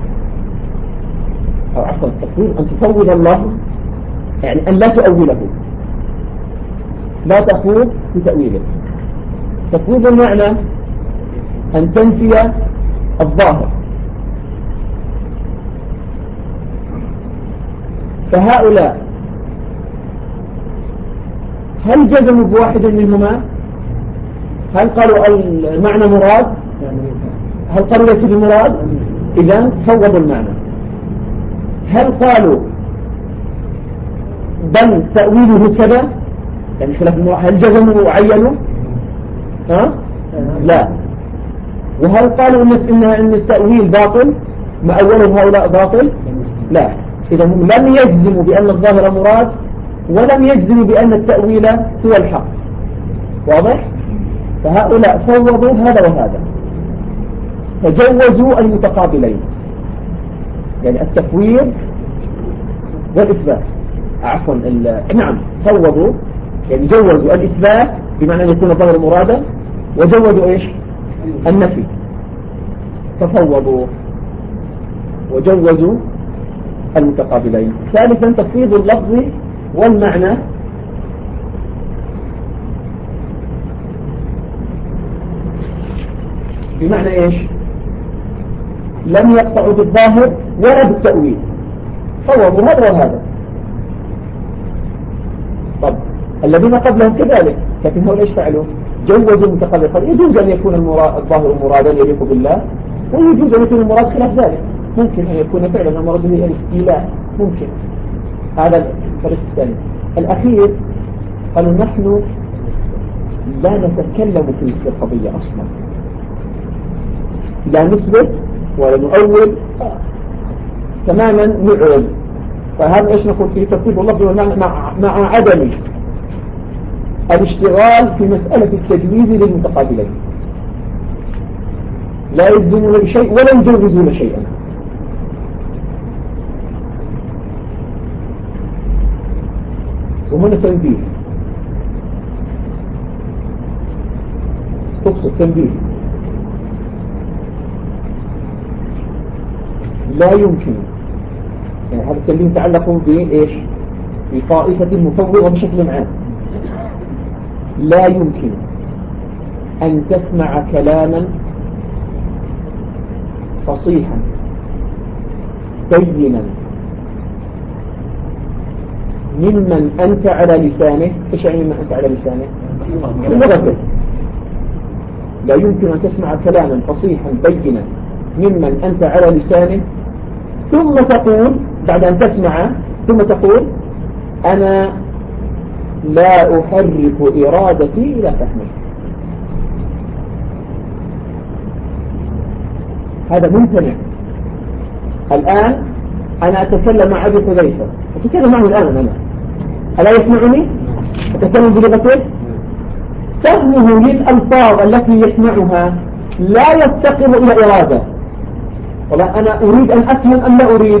أو عفوا التفويض أن تفوض اللفظ يعني أن لا تؤوله، لا تخوض في تأويله. تفويض المعنى أن تنفي الظاهر. فهؤلاء هل جزموا بواحد منهما؟ هل قالوا المعنى مراد؟ هل قالوا ليس بمراد؟ إذن فوضوا المعنى. هل قالوا بل تأويله كذا يعني خلاف المراد؟ هل جزموا وعينوا؟ لا. وهل قالوا إن التأويل باطل؟ ما أوله هؤلاء باطل؟ لا. إذا هم لم يجزموا بأن الظاهر مراد، ولم يجزموا بأن التأويل هو الحق. واضح؟ فهؤلاء فوضوا هذا وهذا، فجوزوا المتقابلين، يعني التفويض والإثبات. عفوا نعم فوضوا يعني جوزوا الإثبات بمعنى أن يكون الظاهر مرادا، وجوزوا إيش؟ النفي. ففوضوا وجوزوا المتقابلين. ثالثا تفويض اللفظ والمعنى بمعنى إيش؟ لم يقطعوا بالظاهر ولا بالتأويل، فوضوا هذا وهذا. طب الذين قبلهم كذلك، لكن هؤلاء ايش فعلوا؟ جوزوا المتقابل. قال يجوز أن يكون الظاهر مرادا يليق بالله، ويجوز أن يكون المراد خلاف ذلك. ممكن أن يكون فعلا المراد به الاستيلاء، ممكن. هذا الفرق الثاني. الأخير قالوا نحن لا نتكلم في القضية أصلا، لا نثبت ولا نؤول، تماما نعرض. فهذا ايش نقول فيه؟ ترتيب اللفظ والمعنى مع عدم الاشتغال في مسألة التجويز للمتقابلين، لا يزدمون بشيء ولا يجوزون شيئا. وهنا تنبيه، تقصد تنبيه، لا يمكن، يعني هذا التنبيه يتعلق بإيش؟ بطائفة مفوضة بشكل عام. لا يمكن أن تسمع كلاما فصيحا بينا ممن أنت على لسانه. إيش يعني ممن أنت على لسانه؟ لغته. لا يمكن أن تسمع كلاما فصيحا بينا ممن أنت على لسانه ثم تقول بعد أن تسمع ثم تقول أنا لا أحرك إرادتي إلى فهمه. هذا ممتنع. الآن أنا أتكلم مع أبي حذيفة، أتكلم معه الآن أنا، ألا يسمعني؟ أتكلم بلغته. فهمه للألفاظ التي يسمعها لا يفتقر إلى إرادة. والله أنا أريد أن أفهم أم لا أريد؟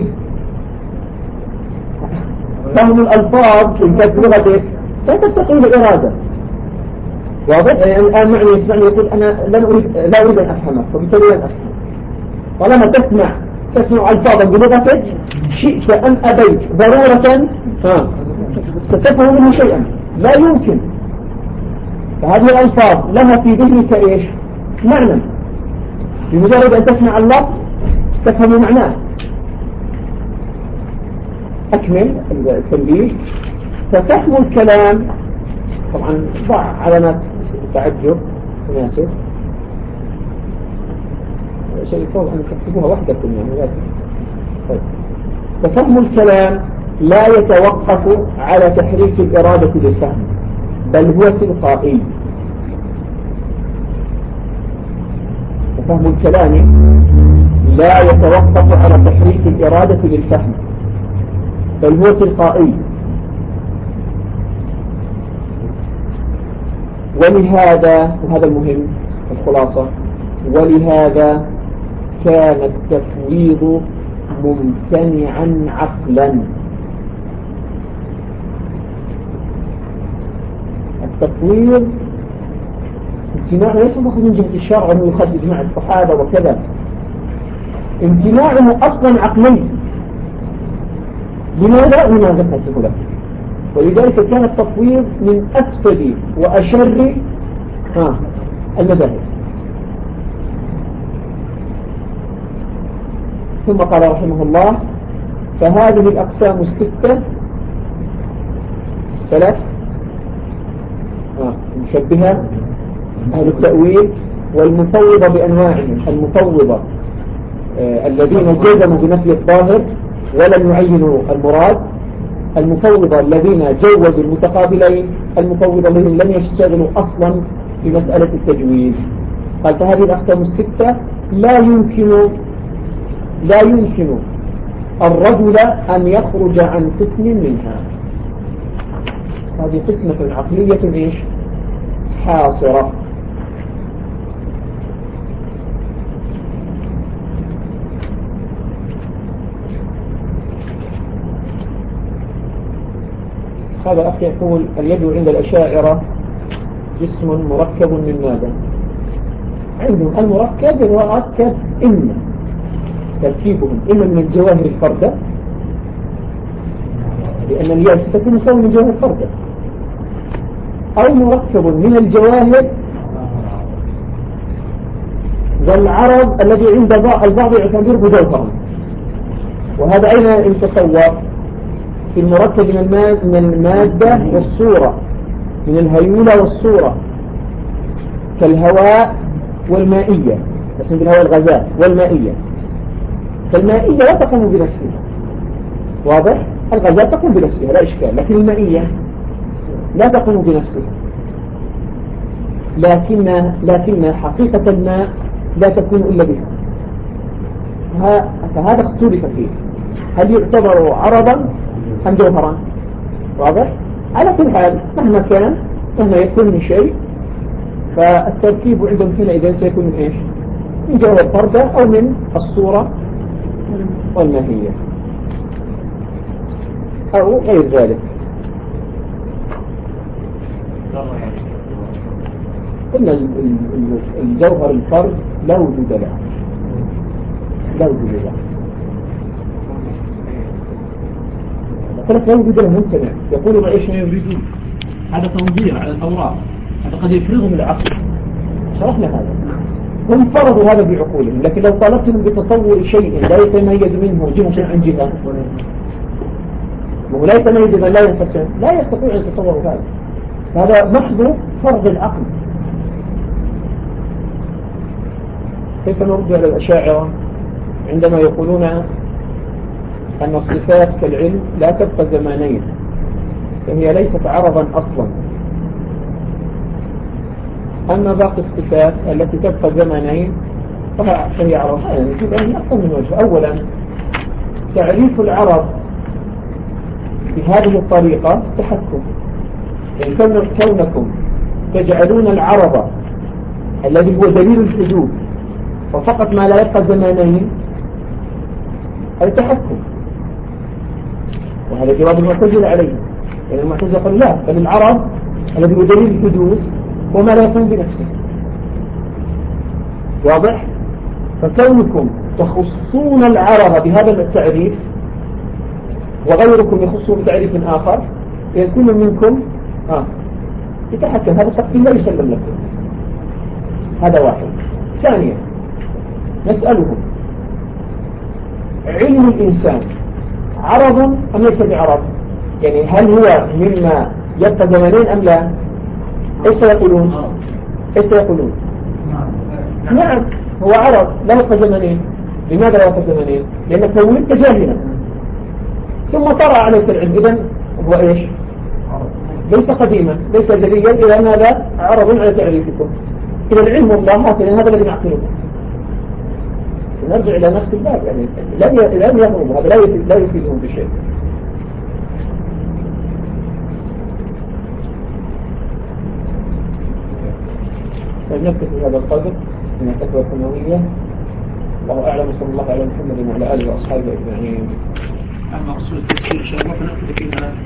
فهم الألفاظ في لغته لا تفتقر إلى إرادة. واضح؟ يعني الآن معني يسمعني يقول أنا لا أريد أن أفهمك، فبالتالي لن أفهم. طالما تسمع ألفاظا بلغتك شئت أم أبيت ضرورة ستفهم منه شيئا. لا يمكن. فهذه الألفاظ لها في ذهنك إيش؟ معنى. بمجرد أن تسمع اللفظ تفهم معناه. أكمل التنبيه. ففهم الكلام طبعا ضع علامات تعجب مناسب، شيء يفضل أن تكتبوها وحدكم يعني لا. طيب. ففهم الكلام لا يتوقف على تحريك الإرادة للفهم، بل هو تلقائي. ففهم الكلام لا يتوقف على تحريك الإرادة للفهم، بل هو تلقائي. ولهذا، وهذا المهم الخلاصة، ولهذا كان التفويض ممتنعا عقلا. التفويض امتناعه ليس مأخوذ من جهة الشرع أنه يخرج إجماع الصحابة وكذا، امتناعه أصلا عقلي. لماذا؟ لما ذكرته لك. ولذلك كان التفويض من أفسد وأشر المذاهب. ثم قال رحمه الله: فهذه الأقسام الستة الثلاث المشبهة، أهل التأويل، والمفوضة بأنواعهم، المفوضة الذين جزموا بنفي الظاهر ولم يعينوا المراد، المفوضة الذين جوزوا المتقابلين، المفوضة الذين لم يشتغلوا أصلا في مسألة التجويز. قال: فهذه الأقسام الستة لا يمكن الرجل أن يخرج عن قسم منها. هذه قسمة عقلية إيش؟ حاصرة. هذا أخي يقول: اليد عند الأشاعرة جسم مركب من ماذا؟ عندهم المركب يتركب إما تركيبهم إما من الجواهر الفردة، لأن اليد تكون مكون من جواهر الفردة، أو مركب من الجواهر والعرض الذي عند البعض يعتبره جوهرا. وهذا أين يتصور؟ في المركب من المادة والصورة، من الهيولة والصورة، كالهواء والمائية، اسم بالهواء الغازات والمائية. فالمائية لا تقوم بنفسها، واضح؟ الغازات تقوم بنفسها لا إشكال، لكن المائية لا تقوم بنفسها. لكن حقيقة الماء لا تكون إلا بها. فهذا اختلف فيه، هل يعتبر عرضا أم جوهرا؟ واضح؟ على كل حال مهما كان، مهما يكون من شيء، فالتركيب عندهم حينئذ سيكون من إيش؟ من جوهر فردة أو من الصورة والماهية أو غير ذلك. قلنا الجوهر الفرد لا وجود له، لا وجود له، لا وجود له ممتنع. يقولون ايش ما يريدون، هذا تنظير على الأوراق، هذا قد يفرغهم العقل. شرحنا هذا، هم فرضوا هذا بعقولهم، لكن لو طالبتهم بتصور شيء لا يتميز منه جهة عن جهة، ولا يتميز من لا ينقسم، لا يستطيع أن يتصوروا هذا. هذا محض فرض العقل. كيف نرد على الأشاعرة عندما يقولون أن الصفات كالعلم لا تبقى زمانين، فهي ليست عرضا أصلا، أما باقي الصفات التي تبقى زمانين فهي عرض. نجيب أن أكثر من وجه. أولا، تعريف العرض بهذه الطريقة تحكم، يعني كونكم تجعلون العرض الذي هو دليل الحدوث وفقط ما لا يبقى زمانين، هذا تحكم، وهذا جواب المعتزلة عليه. يعني المعتزلة قال لا، بل العرض الذي هو دليل الحدوث وما لا يقوم بنفسه. واضح؟ فكونكم تخصون العرض بهذا التعريف وغيركم يخصه بتعريف آخر، يعني كل منكم يتحكم. هذا سقف لا يسلم لكم. هذا واحد. ثانيا، نسألهم: علم الإنسان عرض أم ليس بعرض؟ يعني هل هو مما يبقى زمنين أم لا؟ إيش يقولون؟ نعم، هو عرض لا يبقى زمنين. لماذا لا يبقى زمنين؟ لأنك ولدت جاهلا ثم طرأ عليك العلم، إذن هو إيش؟ ليس قديما، ليس جديا، إذن هذا عرض على تعريفكم. إذا العلم الله هكذا، هذا الذي نعقله. نرجع إلى نفس الباب، يعني لن يفهم هذا، لا يفيدهم بشيء. فنكتفي هذا القدر من الفتوى الثانوية. الله أعلم، صلى الله على محمد وعلى آله وأصحابه أجمعين. أما أصول التفسير إن شاء الله فنأخذ فيها